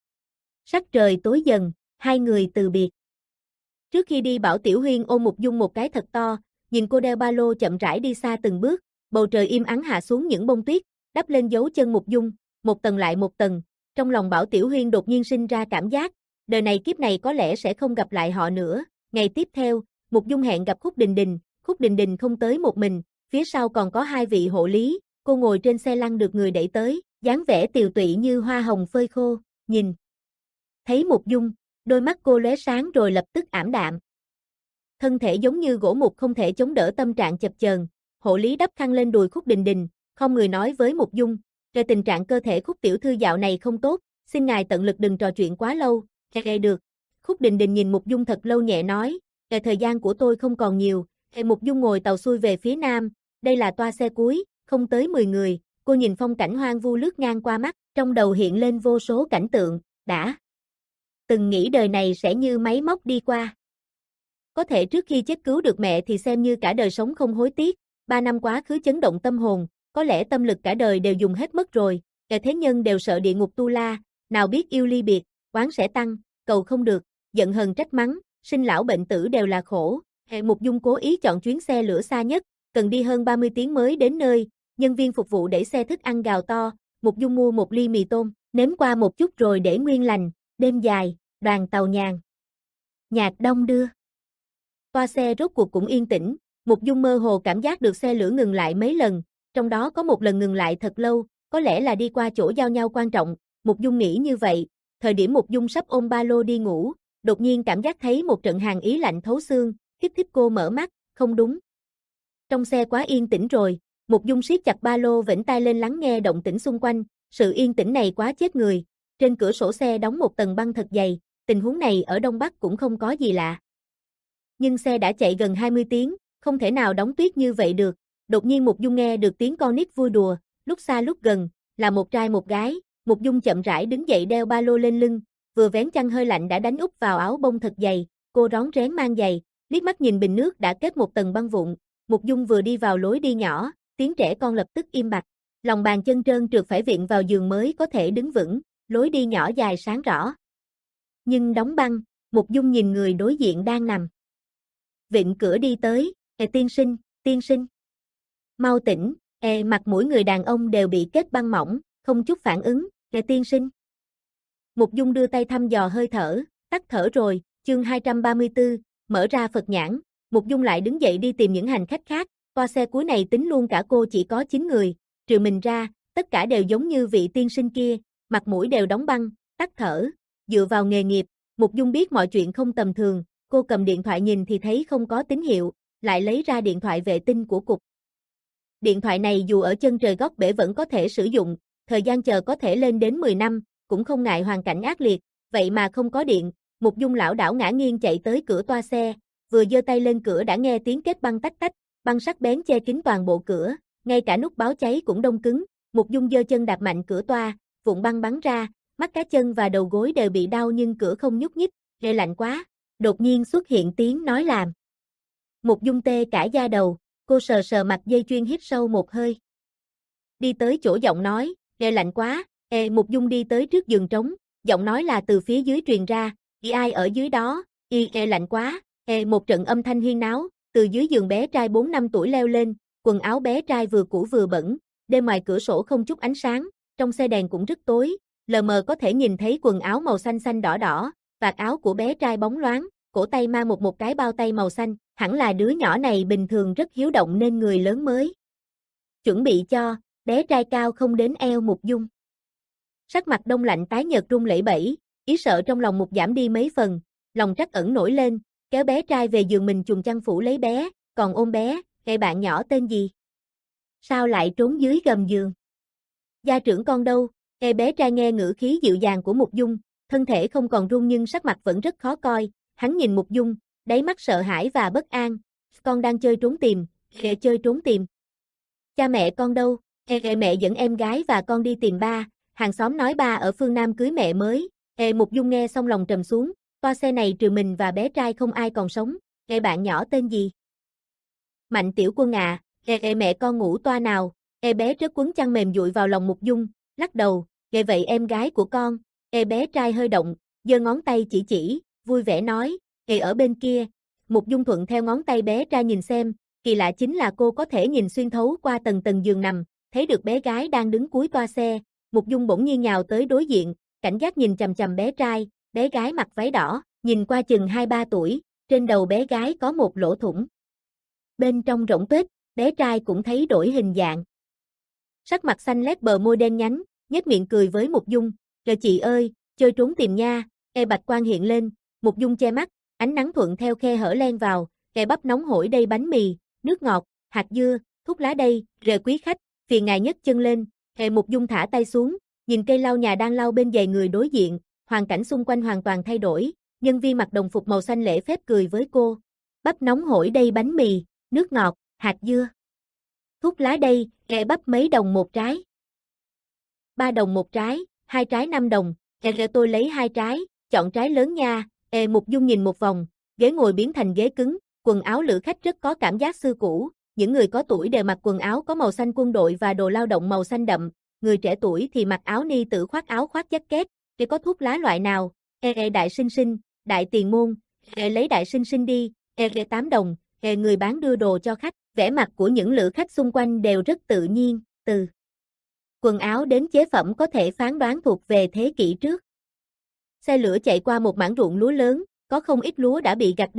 Sắc trời tối dần, hai người từ biệt. Trước khi đi Bảo Tiểu Huyên ôm Mục Dung một cái thật to, nhìn cô đeo ba lô chậm rãi đi xa từng bước, bầu trời im ắng hạ xuống những bông tuyết, đắp lên dấu chân Mục Dung, một tầng lại một tầng, trong lòng Bảo Tiểu Huyên đột nhiên sinh ra cảm giác, đời này kiếp này có lẽ sẽ không gặp lại họ nữa. Ngày tiếp theo, Mục Dung hẹn gặp Khúc Đình Đình, Khúc Đình Đình không tới một mình, phía sau còn có hai vị hộ lý, cô ngồi trên xe lăn được người đẩy tới, dáng vẻ tiều tụy như hoa hồng phơi khô, nhìn thấy Mục Dung, đôi mắt cô lóe sáng rồi lập tức ảm đạm. Thân thể giống như gỗ mục không thể chống đỡ tâm trạng chập chờn, hộ lý đắp khăn lên đùi Khúc Đình Đình, không người nói với Mục Dung, "Về tình trạng cơ thể Khúc tiểu thư dạo này không tốt, xin ngài tận lực đừng trò chuyện quá lâu." "Ê được." Khúc Đình Đình nhìn Mục Dung thật lâu nhẹ nói, "Ê thời gian của tôi không còn nhiều." Ê Mục Dung ngồi tàu xuôi về phía nam, đây là toa xe cuối, không tới mười người, cô nhìn phong cảnh hoang vu lướt ngang qua mắt, trong đầu hiện lên vô số cảnh tượng, đã từng nghĩ đời này sẽ như máy móc đi qua. Có thể trước khi chết cứu được mẹ thì xem như cả đời sống không hối tiếc, ba năm quá khứ chấn động tâm hồn, có lẽ tâm lực cả đời đều dùng hết mất rồi, kẻ thế nhân đều sợ địa ngục tu la, nào biết yêu ly biệt, oán sẽ tăng, cầu không được, giận hờn trách mắng, sinh lão bệnh tử đều là khổ. Hệ Mục Dung cố ý chọn chuyến xe lửa xa nhất, cần đi hơn ba mươi tiếng mới đến nơi, nhân viên phục vụ đẩy xe thức ăn gào to, Mục Dung mua một ly mì tôm, nếm qua một chút rồi để nguyên lành, đêm dài, đoàn tàu nhàn nhạc đông đưa. toa xe rốt cuộc cũng yên tĩnh, Mục Dung mơ hồ cảm giác được xe lửa ngừng lại mấy lần, trong đó có một lần ngừng lại thật lâu, có lẽ là đi qua chỗ giao nhau quan trọng, Mục Dung nghĩ như vậy, thời điểm Mục Dung sắp ôm ba lô đi ngủ, đột nhiên cảm giác thấy một trận hàn ý lạnh thấu xương, kích thích cô mở mắt, không đúng. Trong xe quá yên tĩnh rồi, Mục Dung siết chặt ba lô vểnh tai lên lắng nghe động tĩnh xung quanh, sự yên tĩnh này quá chết người, trên cửa sổ xe đóng một tầng băng thật dày, tình huống này ở Đông Bắc cũng không có gì lạ. Nhưng xe đã chạy gần hai mươi tiếng, không thể nào đóng tuyết như vậy được, đột nhiên Mục Dung nghe được tiếng con nít vui đùa, lúc xa lúc gần, là một trai một gái, Mục Dung chậm rãi đứng dậy đeo ba lô lên lưng, vừa vén chăn hơi lạnh đã đánh úp vào áo bông thật dày, cô rón rén mang giày, liếc mắt nhìn bình nước đã kết một tầng băng vụn, Mục Dung vừa đi vào lối đi nhỏ, tiếng trẻ con lập tức im bặt, lòng bàn chân trơn trượt phải viện vào giường mới có thể đứng vững, lối đi nhỏ dài sáng rõ. Nhưng đóng băng, Mục Dung nhìn người đối diện đang nằm. Vịn cửa đi tới, "Ê tiên sinh, tiên sinh. Mau tỉnh." Ê mặt mũi người đàn ông đều bị kết băng mỏng, không chút phản ứng, "Ê tiên sinh." Mục Dung đưa tay thăm dò hơi thở, tắt thở rồi, chương hai trăm ba mươi tư, mở ra Phật nhãn, Mục Dung lại đứng dậy đi tìm những hành khách khác, toa xe cuối này tính luôn cả cô chỉ có chín người, trừ mình ra, tất cả đều giống như vị tiên sinh kia, mặt mũi đều đóng băng, tắt thở, dựa vào nghề nghiệp, Mục Dung biết mọi chuyện không tầm thường, cô cầm điện thoại nhìn thì thấy không có tín hiệu, lại lấy ra điện thoại vệ tinh của cục. Điện thoại này dù ở chân trời góc bể vẫn có thể sử dụng, thời gian chờ có thể lên đến mười năm, cũng không ngại hoàn cảnh ác liệt, vậy mà không có điện, Mục Dung lảo đảo ngã nghiêng chạy tới cửa toa xe, vừa giơ tay lên cửa đã nghe tiếng kết băng tách tách, băng sắc bén che kín toàn bộ cửa, ngay cả nút báo cháy cũng đông cứng, Mục Dung giơ chân đạp mạnh cửa toa, vụn băng bắn ra, mắt cá chân và đầu gối đều bị đau nhưng cửa không nhúc nhích, "Ghê lạnh quá." Đột nhiên xuất hiện tiếng nói làm. Mục Dung tê cả da đầu, cô sờ sờ mặt dây chuyền hít sâu một hơi. Đi tới chỗ giọng nói, "Ghê lạnh quá." Ê Mục Dung đi tới trước giường trống, giọng nói là từ phía dưới truyền ra, "Y ai ở dưới đó?" "Y ghê lạnh quá." Ê một trận âm thanh huyên náo, từ dưới giường bé trai bốn năm tuổi leo lên, quần áo bé trai vừa cũ vừa bẩn, đêm ngoài cửa sổ không chút ánh sáng, trong xe đèn cũng rất tối, lờ mờ có thể nhìn thấy quần áo màu xanh xanh đỏ đỏ, vạt áo của bé trai bóng loáng, cổ tay mang một một cái bao tay màu xanh, hẳn là đứa nhỏ này bình thường rất hiếu động nên người lớn mới chuẩn bị cho, bé trai cao không đến eo Mục Dung. Sắc mặt đông lạnh tái nhợt run lẩy bẩy, ý sợ trong lòng Mục giảm đi mấy phần, lòng trắc ẩn nổi lên, kéo bé trai về giường mình chùm chăn phủ lấy bé, còn ôm bé, "Cái bạn nhỏ tên gì? Sao lại trốn dưới gầm giường? Gia trưởng con đâu?" Cái bé trai nghe ngữ khí dịu dàng của Mục Dung, thân thể không còn run nhưng sắc mặt vẫn rất khó coi, hắn nhìn Mục Dung, đáy mắt sợ hãi và bất an, "Con đang chơi trốn tìm." "Ê chơi trốn tìm? Cha mẹ con đâu?" "Ê, ê mẹ dẫn em gái và con đi tìm ba, hàng xóm nói ba ở phương Nam cưới mẹ mới." Ê Mục Dung nghe xong lòng trầm xuống, toa xe này trừ mình và bé trai không ai còn sống, "Ê bạn nhỏ tên gì?" "Mạnh Tiểu Quân à." "Ê, ê mẹ con ngủ toa nào?" Ê bé rớt quấn chăn mềm dụi vào lòng Mục Dung, lắc đầu, "Ê vậy em gái của con?" Ê bé trai hơi động, giơ ngón tay chỉ chỉ, vui vẻ nói, "Ê ở bên kia." Mục Dung thuận theo ngón tay bé trai nhìn xem, kỳ lạ chính là cô có thể nhìn xuyên thấu qua tầng tầng giường nằm, thấy được bé gái đang đứng cuối toa xe, Mục Dung bỗng nhiên nhào tới đối diện, cảnh giác nhìn chằm chằm bé trai, bé gái mặc váy đỏ, nhìn qua chừng hai ba tuổi, trên đầu bé gái có một lỗ thủng. Bên trong rỗng tuếch, bé trai cũng thấy đổi hình dạng. Sắc mặt xanh lét bờ môi đen nhánh, nhếch miệng cười với Mục Dung, "Rồi chị ơi, chơi trốn tìm nha." Ê bạch quang hiện lên, Mục Dung che mắt, ánh nắng thuận theo khe hở len vào, "Kè bắp nóng hổi đây, bánh mì, nước ngọt, hạt dưa, thuốc lá đây, rề quý khách, phiền ngài nhấc chân lên." Ê Mục Dung thả tay xuống, nhìn cây lau nhà đang lau bên giày người đối diện, hoàn cảnh xung quanh hoàn toàn thay đổi, nhân viên mặc đồng phục màu xanh lễ phép cười với cô, "Bắp nóng hổi đây, bánh mì, nước ngọt, hạt dưa. Thuốc lá đây, ghẹ bắp mấy đồng một trái?" "Ba đồng một trái, hai trái năm đồng." "Ghẹ tôi lấy hai trái, chọn trái lớn nha." Ê Mục Dung nhìn một vòng, ghế ngồi biến thành ghế cứng, quần áo lữ khách rất có cảm giác xưa cũ, những người có tuổi đều mặc quần áo có màu xanh quân đội và đồ lao động màu xanh đậm, người trẻ tuổi thì mặc áo ni tử khoác áo khoác jacket, để có thuốc lá loại nào? Ê ê đại sinh sinh, đại tiền môn, ê lấy đại sinh sinh đi, ê ê tám đồng, ê người bán đưa đồ cho khách, vẻ mặt của những lữ khách xung quanh đều rất tự nhiên, từ quần áo đến chế phẩm có thể phán đoán thuộc về thế kỷ trước. Xe lửa chạy qua một mảng ruộng lúa lớn, có không ít lúa đã bị gặt đi,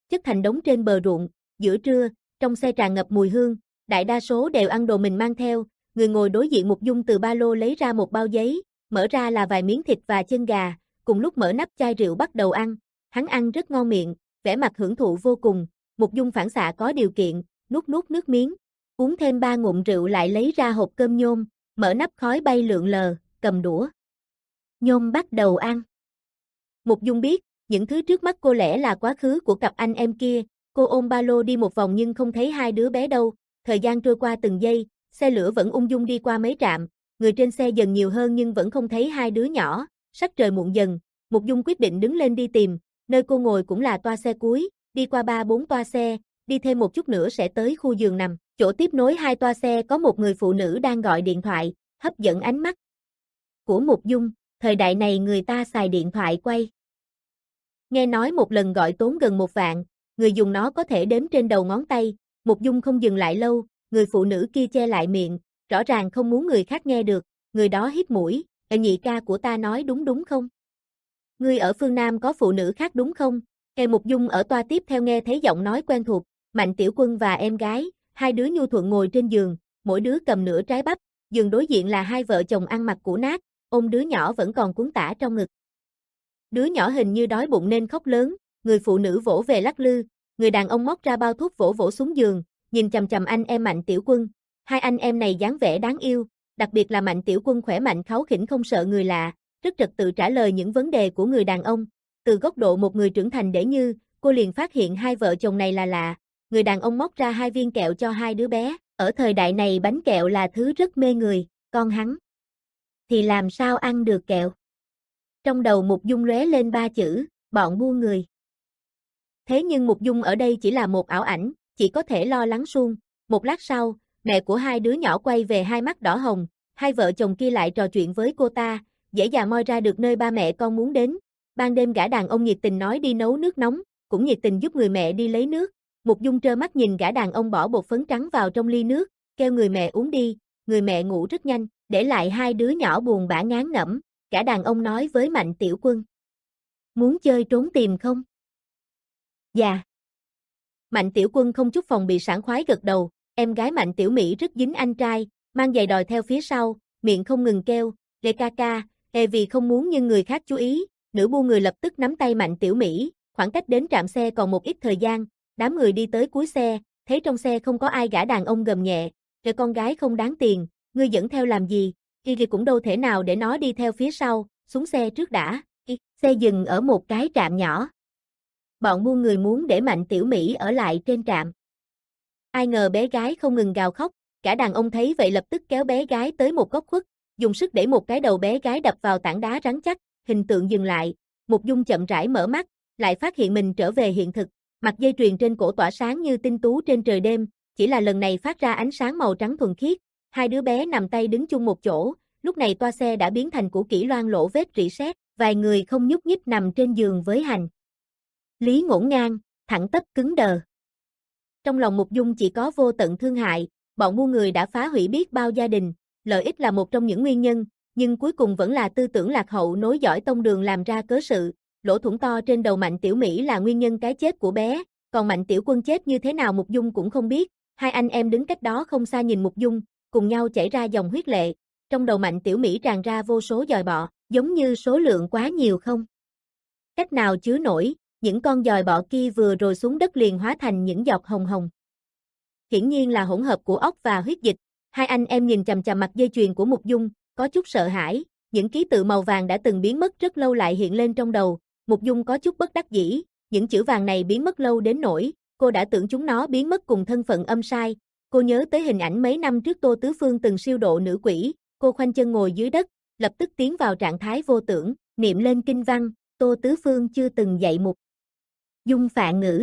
chất thành đống trên bờ ruộng. Giữa trưa, trong xe tràn ngập mùi hương, đại đa số đều ăn đồ mình mang theo. Người ngồi đối diện Mục Dung từ ba lô lấy ra một bao giấy, mở ra là vài miếng thịt và chân gà, cùng lúc mở nắp chai rượu bắt đầu ăn. Hắn ăn rất ngon miệng, vẻ mặt hưởng thụ vô cùng. Mục Dung phản xạ có điều kiện, nuốt nuốt nước miếng, uống thêm ba ngụm rượu lại lấy ra hộp cơm nhôm, mở nắp khói bay lượn lờ, cầm đũa. Nhôm bắt đầu ăn. Mục Dung biết, những thứ trước mắt cô lẽ là quá khứ của cặp anh em kia. Cô ôm ba lô đi một vòng nhưng không thấy hai đứa bé đâu. Thời gian trôi qua từng giây, xe lửa vẫn ung dung đi qua mấy trạm. Người trên xe dần nhiều hơn nhưng vẫn không thấy hai đứa nhỏ. Sắc trời muộn dần, Mục Dung quyết định đứng lên đi tìm. Nơi cô ngồi cũng là toa xe cuối, đi qua ba bốn toa xe, đi thêm một chút nữa sẽ tới khu giường nằm. Chỗ tiếp nối hai toa xe có một người phụ nữ đang gọi điện thoại, hấp dẫn ánh mắt của Mục Dung. Thời đại này người ta xài điện thoại quay. Nghe nói một lần gọi tốn gần một vạn, người dùng nó có thể đếm trên đầu ngón tay. Mục Dung không dừng lại lâu, người phụ nữ kia che lại miệng, rõ ràng không muốn người khác nghe được. Người đó hít mũi, "Ờ, nhị ca của ta nói đúng đúng không? Ngươi ở phương Nam có phụ nữ khác đúng không?" Nghe Mục Dung ở toa tiếp theo nghe thấy giọng nói quen thuộc, Mạnh Tiểu Quân và em gái, hai đứa nhu thuận ngồi trên giường, mỗi đứa cầm nửa trái bắp, giường đối diện là hai vợ chồng ăn mặc cũ nát, ôm đứa nhỏ vẫn còn cuốn tã trong ngực. Đứa nhỏ hình như đói bụng nên khóc lớn, người phụ nữ vỗ về lắc lư, người đàn ông móc ra bao thuốc vỗ vỗ xuống giường, nhìn chằm chằm anh em Mạnh Tiểu Quân. Hai anh em này dáng vẻ đáng yêu, đặc biệt là Mạnh Tiểu Quân khỏe mạnh kháu khỉnh không sợ người lạ, rất trật tự trả lời những vấn đề của người đàn ông. Từ góc độ một người trưởng thành để như, cô liền phát hiện hai vợ chồng này là lạ. Người đàn ông móc ra hai viên kẹo cho hai đứa bé, ở thời đại này bánh kẹo là thứ rất mê người, con hắn thì làm sao ăn được kẹo. Trong đầu Mục Dung lóe lên ba chữ, bọn buôn người. Thế nhưng Mục Dung ở đây chỉ là một ảo ảnh, chỉ có thể lo lắng suông. Một lát sau, mẹ của hai đứa nhỏ quay về hai mắt đỏ hồng, hai vợ chồng kia lại trò chuyện với cô ta, dễ dàng moi ra được nơi ba mẹ con muốn đến. Ban đêm gã đàn ông nhiệt tình nói đi nấu nước nóng, cũng nhiệt tình giúp người mẹ đi lấy nước. Mục Dung trơ mắt nhìn gã đàn ông bỏ bột phấn trắng vào trong ly nước, kêu người mẹ uống đi, người mẹ ngủ rất nhanh, để lại hai đứa nhỏ buồn bã ngán ngẩm. Gã đàn ông nói với Mạnh Tiểu Quân, muốn chơi trốn tìm không? Dạ. Mạnh Tiểu Quân không chút phòng bị sảng khoái gật đầu, em gái Mạnh Tiểu Mỹ rất dính anh trai, mang giày đòi theo phía sau, miệng không ngừng kêu, lê ca ca, ê vì không muốn nhưng người khác chú ý, nữ buôn người lập tức nắm tay Mạnh Tiểu Mỹ, khoảng cách đến trạm xe còn một ít thời gian, đám người đi tới cuối xe, thấy trong xe không có ai, gã đàn ông gầm nhẹ, rồi con gái không đáng tiền, ngươi dẫn theo làm gì, y thì cũng đâu thể nào để nó đi theo phía sau, xuống xe trước đã, y, xe dừng ở một cái trạm nhỏ. Bọn buôn người muốn để Mạnh Tiểu Mỹ ở lại trên trạm. Ai ngờ bé gái không ngừng gào khóc, cả đàn ông thấy vậy lập tức kéo bé gái tới một góc khuất, dùng sức đẩy một cái đầu bé gái đập vào tảng đá rắn chắc, hình tượng dừng lại, Mục Dung chậm rãi mở mắt, lại phát hiện mình trở về hiện thực, mặt dây chuyền trên cổ tỏa sáng như tinh tú trên trời đêm, chỉ là lần này phát ra ánh sáng màu trắng thuần khiết, hai đứa bé nằm tay đứng chung một chỗ, lúc này toa xe đã biến thành củ kỹ loang lỗ vết rỉ sét, vài người không nhúc nhích nằm trên giường với hành lý ngổn ngang, thẳng tắp cứng đờ. Trong lòng Mục Dung chỉ có vô tận thương hại, bọn mua người đã phá hủy biết bao gia đình, lợi ích là một trong những nguyên nhân, nhưng cuối cùng vẫn là tư tưởng lạc hậu nối dõi tông đường làm ra cớ sự, lỗ thủng to trên đầu Mạnh Tiểu Mỹ là nguyên nhân cái chết của bé, còn Mạnh Tiểu Quân chết như thế nào Mục Dung cũng không biết, hai anh em đứng cách đó không xa nhìn Mục Dung, cùng nhau chảy ra dòng huyết lệ, trong đầu Mạnh Tiểu Mỹ tràn ra vô số dòi bọ, giống như số lượng quá nhiều không cách nào chứa nổi, những con dòi bọ kia vừa rồi xuống đất liền hóa thành những giọt hồng hồng. Hiển nhiên là hỗn hợp của óc và huyết dịch, hai anh em nhìn chằm chằm mặt dây chuyền của Mục Dung, có chút sợ hãi, những ký tự màu vàng đã từng biến mất rất lâu lại hiện lên trong đầu, Mục Dung có chút bất đắc dĩ, những chữ vàng này biến mất lâu đến nỗi, cô đã tưởng chúng nó biến mất cùng thân phận âm sai, cô nhớ tới hình ảnh mấy năm trước Tô Tứ Phương từng siêu độ nữ quỷ, cô khoanh chân ngồi dưới đất, lập tức tiến vào trạng thái vô tưởng, niệm lên kinh văn, Tô Tứ Phương chưa từng dạy Mục Dung phạn ngữ.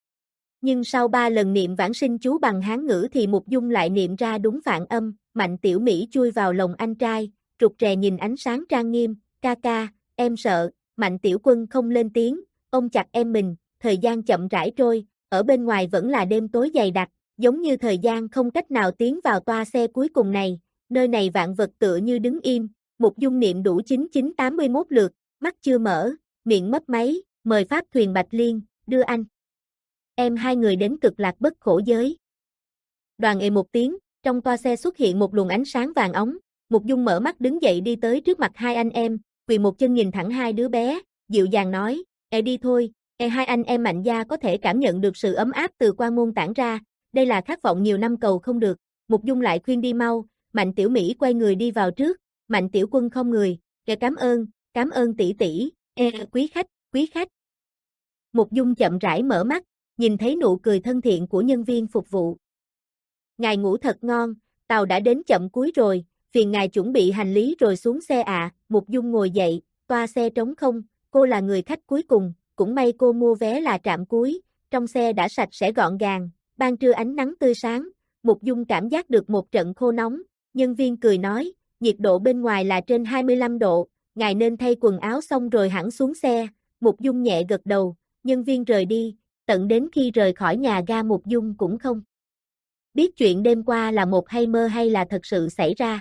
Nhưng sau ba lần niệm vãng sinh chú bằng Hán ngữ thì Mục Dung lại niệm ra đúng phạn âm, Mạnh Tiểu Mỹ chui vào lòng anh trai, rụt rè nhìn ánh sáng trang nghiêm, ca ca, em sợ, Mạnh Tiểu Quân không lên tiếng, ôm chặt em mình, thời gian chậm rãi trôi, ở bên ngoài vẫn là đêm tối dày đặc, giống như thời gian không cách nào tiến vào toa xe cuối cùng này, nơi này vạn vật tựa như đứng im, Mục Dung niệm đủ chín chín tám mươi mốt lượt, mắt chưa mở, miệng mấp máy, mời pháp thuyền Bạch Liên, đưa anh em hai người đến cực lạc bất khổ giới. Đoàn ề một tiếng, trong toa xe xuất hiện một luồng ánh sáng vàng óng, Mục Dung mở mắt đứng dậy đi tới trước mặt hai anh em, quỳ một chân nhìn thẳng hai đứa bé, dịu dàng nói, e đi thôi, e hai anh em Mạnh gia có thể cảm nhận được sự ấm áp từ quan môn tản ra, đây là khát vọng nhiều năm cầu không được. Mục Dung lại khuyên đi mau, Mạnh Tiểu Mỹ quay người đi vào trước, Mạnh Tiểu Quân không người, kẻ cảm ơn, cảm ơn tỷ tỷ, e quý khách, quý khách. Mục Dung chậm rãi mở mắt, nhìn thấy nụ cười thân thiện của nhân viên phục vụ. Ngài ngủ thật ngon, tàu đã đến chậm cuối rồi, phiền ngài chuẩn bị hành lý rồi xuống xe ạ. À. Mục Dung ngồi dậy, toa xe trống không, cô là người khách cuối cùng, cũng may cô mua vé là trạm cuối, trong xe đã sạch sẽ gọn gàng, ban trưa ánh nắng tươi sáng, Mục Dung cảm giác được một trận khô nóng, nhân viên cười nói, nhiệt độ bên ngoài là trên hai mươi lăm độ, ngài nên thay quần áo xong rồi hẳn xuống xe. Mục Dung nhẹ gật đầu, nhân viên rời đi, tận đến khi rời khỏi nhà ga Mục Dung cũng không biết chuyện đêm qua là một hay mơ hay là thật sự xảy ra.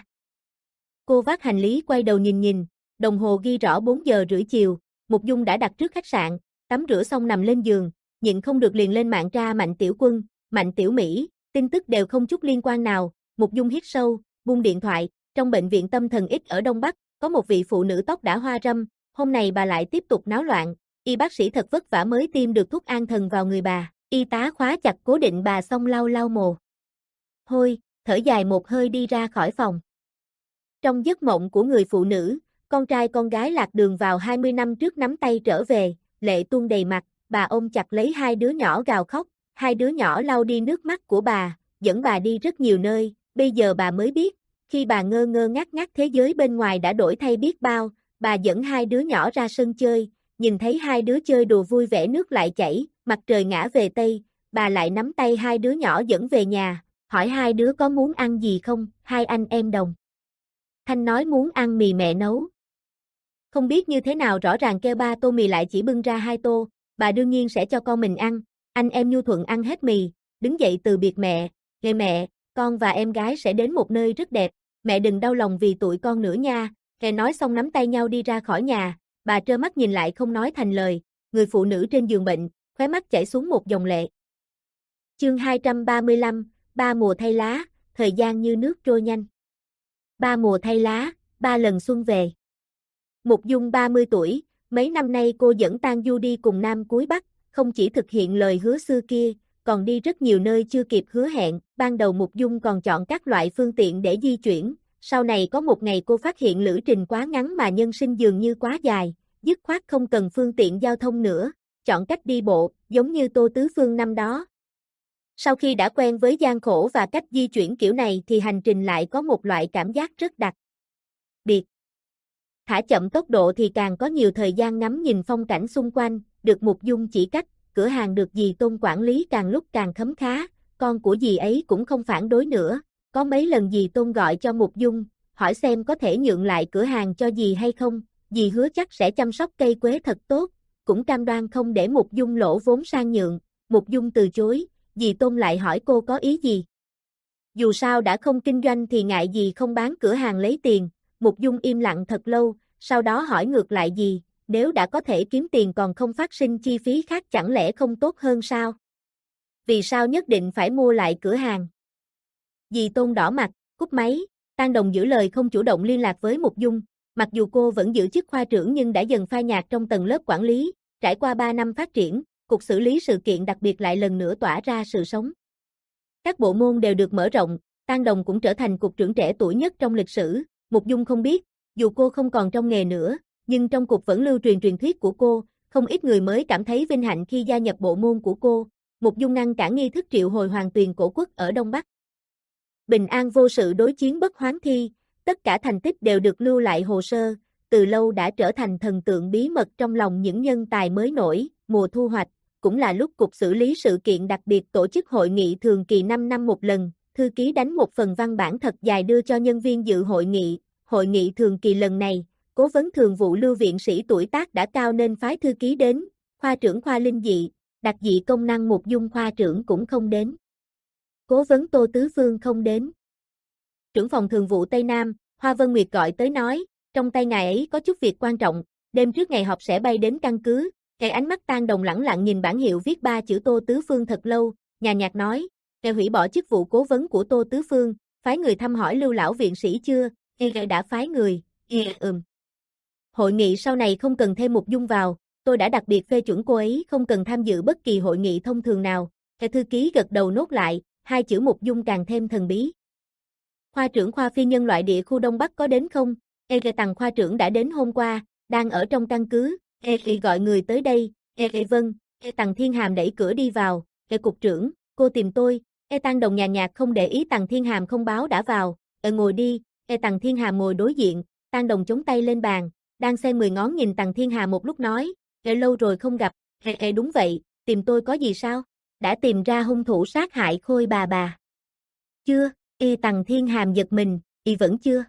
Cô vác hành lý quay đầu nhìn nhìn, đồng hồ ghi rõ bốn giờ rưỡi chiều, Mục Dung đã đặt trước khách sạn, tắm rửa xong nằm lên giường, nhịn không được liền lên mạng tra Mạnh Tiểu Quân, Mạnh Tiểu Mỹ, tin tức đều không chút liên quan nào. Mục Dung hít sâu, buông điện thoại, trong bệnh viện tâm thần X ở Đông Bắc, có một vị phụ nữ tóc đã hoa râm, hôm nay bà lại tiếp tục náo loạn, y bác sĩ thật vất vả mới tiêm được thuốc an thần vào người bà, y tá khóa chặt cố định bà xong lau lau mồ hôi, thở dài một hơi đi ra khỏi phòng. Trong giấc mộng của người phụ nữ, con trai con gái lạc đường vào hai mươi năm trước nắm tay trở về, lệ tuôn đầy mặt, bà ôm chặt lấy hai đứa nhỏ gào khóc, hai đứa nhỏ lau đi nước mắt của bà, dẫn bà đi rất nhiều nơi, bây giờ bà mới biết, khi bà ngơ ngơ ngác ngác thế giới bên ngoài đã đổi thay biết bao, bà dẫn hai đứa nhỏ ra sân chơi, nhìn thấy hai đứa chơi đùa vui vẻ nước lại chảy, mặt trời ngã về Tây, bà lại nắm tay hai đứa nhỏ dẫn về nhà, hỏi hai đứa có muốn ăn gì không, hai anh em đồng thanh nói muốn ăn mì mẹ nấu. Không biết như thế nào rõ ràng kêu ba tô mì lại chỉ bưng ra hai tô, bà đương nhiên sẽ cho con mình ăn, anh em nhu thuận ăn hết mì, đứng dậy từ biệt mẹ, nghe mẹ, con và em gái sẽ đến một nơi rất đẹp, mẹ đừng đau lòng vì tụi con nữa nha, nghe nói xong nắm tay nhau đi ra khỏi nhà, bà trơ mắt nhìn lại không nói thành lời, người phụ nữ trên giường bệnh, khóe mắt chảy xuống một dòng lệ. Chương hai trăm ba mươi lăm, ba mùa thay lá, thời gian như nước trôi nhanh. Ba mùa thay lá, ba lần xuân về. Mục Dung ba mươi tuổi, mấy năm nay cô dẫn Tang Du đi cùng Nam cuối Bắc, không chỉ thực hiện lời hứa xưa kia, còn đi rất nhiều nơi chưa kịp hứa hẹn, ban đầu Mục Dung còn chọn các loại phương tiện để di chuyển, sau này có một ngày cô phát hiện lữ trình quá ngắn mà nhân sinh dường như quá dài, dứt khoát không cần phương tiện giao thông nữa, chọn cách đi bộ, giống như Tô Tứ Phương năm đó. Sau khi đã quen với gian khổ và cách di chuyển kiểu này thì hành trình lại có một loại cảm giác rất đặc biệt. Thả chậm tốc độ thì càng có nhiều thời gian ngắm nhìn phong cảnh xung quanh, được Mục Dung chỉ cách, cửa hàng được dì Tôn quản lý càng lúc càng khấm khá, con của dì ấy cũng không phản đối nữa, có mấy lần dì Tôn gọi cho Mục Dung, hỏi xem có thể nhượng lại cửa hàng cho dì hay không, dì hứa chắc sẽ chăm sóc cây quế thật tốt, cũng cam đoan không để Mục Dung lỗ vốn sang nhượng, Mục Dung từ chối, dì Tôn lại hỏi cô có ý gì. Dù sao đã không kinh doanh thì ngại gì không bán cửa hàng lấy tiền, Mục Dung im lặng thật lâu, sau đó hỏi ngược lại dì, nếu đã có thể kiếm tiền còn không phát sinh chi phí khác chẳng lẽ không tốt hơn sao? Vì sao nhất định phải mua lại cửa hàng? Dì Tôn đỏ mặt, cúp máy, Tang Đồng giữ lời không chủ động liên lạc với Mục Dung, mặc dù cô vẫn giữ chức khoa trưởng nhưng đã dần phai nhạt trong tầng lớp quản lý, trải qua ba năm phát triển, cục xử lý sự kiện đặc biệt lại lần nữa tỏa ra sự sống. Các bộ môn đều được mở rộng, Tang Đồng cũng trở thành cục trưởng trẻ tuổi nhất trong lịch sử, Mục Dung không biết, dù cô không còn trong nghề nữa, nhưng trong cục vẫn lưu truyền truyền thuyết của cô, không ít người mới cảm thấy vinh hạnh khi gia nhập bộ môn của cô. Mục Dung ngăn cản nghi thức triệu hồi hoàng tuyền cổ quốc ở Đông Bắc. Bình an vô sự đối chiến bất hoán thi, tất cả thành tích đều được lưu lại hồ sơ, từ lâu đã trở thành thần tượng bí mật trong lòng những nhân tài mới nổi. Mùa thu hoạch, cũng là lúc cục xử lý sự kiện đặc biệt tổ chức hội nghị thường kỳ năm năm một lần, thư ký đánh một phần văn bản thật dài đưa cho nhân viên dự hội nghị. Hội nghị thường kỳ lần này, cố vấn thường vụ Lưu viện sĩ tuổi tác đã cao nên phái thư ký đến, khoa trưởng khoa linh dị, đặc dị công năng Mục Dung khoa trưởng cũng không đến. Cố vấn Tô Tứ Phương không đến. Trưởng phòng thường vụ Tây Nam, Hoa Vân Nguyệt gọi tới nói, trong tay ngài ấy có chút việc quan trọng, đêm trước ngày họp sẽ bay đến căn cứ, Cái ánh mắt Tang Đồng lẳng lặng nhìn bản hiệu viết ba chữ Tô Tứ Phương thật lâu, nhàn nhạt nói, "Ngài hủy bỏ chức vụ cố vấn của Tô Tứ Phương, phái người thăm hỏi Lưu lão viện sĩ chưa?" Ngài đã phái người. Ừm. Hội nghị sau này không cần thêm Mục Dung vào, tôi đã đặc biệt phê chuẩn cô ấy không cần tham dự bất kỳ hội nghị thông thường nào. Cái thư ký gật đầu nốt lại, hai chữ Mục Dung càng thêm thần bí. Khoa trưởng khoa phi nhân loại địa khu Đông Bắc có đến không? Ê Tằng khoa trưởng đã đến hôm qua, đang ở trong căn cứ. Ê gọi người tới đây. Ê vâng. Ê Tằng Thiên Hàm đẩy cửa đi vào. Ê cục trưởng, cô tìm tôi. Ê Tang Đồng nhàn nhạt không để ý Tằng Thiên Hàm không báo đã vào. Ê ngồi đi. Ê Tằng Thiên Hàm ngồi đối diện. Tang Đồng chống tay lên bàn, đang xoay mười ngón nhìn Tằng Thiên Hàm một lúc nói. Ê lâu rồi không gặp. Ê ê đúng vậy, tìm tôi có gì sao? Đã tìm ra hung thủ sát hại Khôi bà bà. Chưa. Ê Tằng Thiên Hàm giật mình, y vẫn chưa.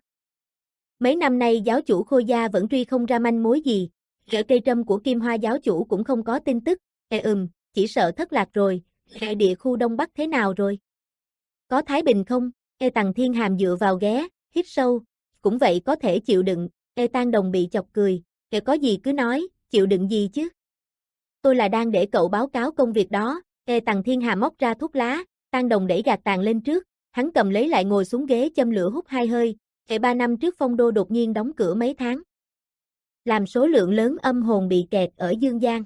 Mấy năm nay giáo chủ Khôi gia vẫn truy không ra manh mối gì, rễ cây trâm của Kim Hoa giáo chủ cũng không có tin tức. Ê ừm, chỉ sợ thất lạc rồi. Ê địa khu Đông Bắc thế nào rồi? Có Thái Bình không? Ê Tằng Thiên Hàm dựa vào ghé, hít sâu, cũng vậy có thể chịu đựng. Ê Tang Đồng bị chọc cười, kể có gì cứ nói, chịu đựng gì chứ? Tôi là đang để cậu báo cáo công việc đó. Ê Tằng Thiên Hàm móc ra thuốc lá, Tang Đồng đẩy gạt tàn lên trước, hắn cầm lấy lại ngồi xuống ghế châm lửa hút hai hơi. Ê ba năm trước Phong Đô đột nhiên đóng cửa mấy tháng, làm số lượng lớn âm hồn bị kẹt ở Dương Gian.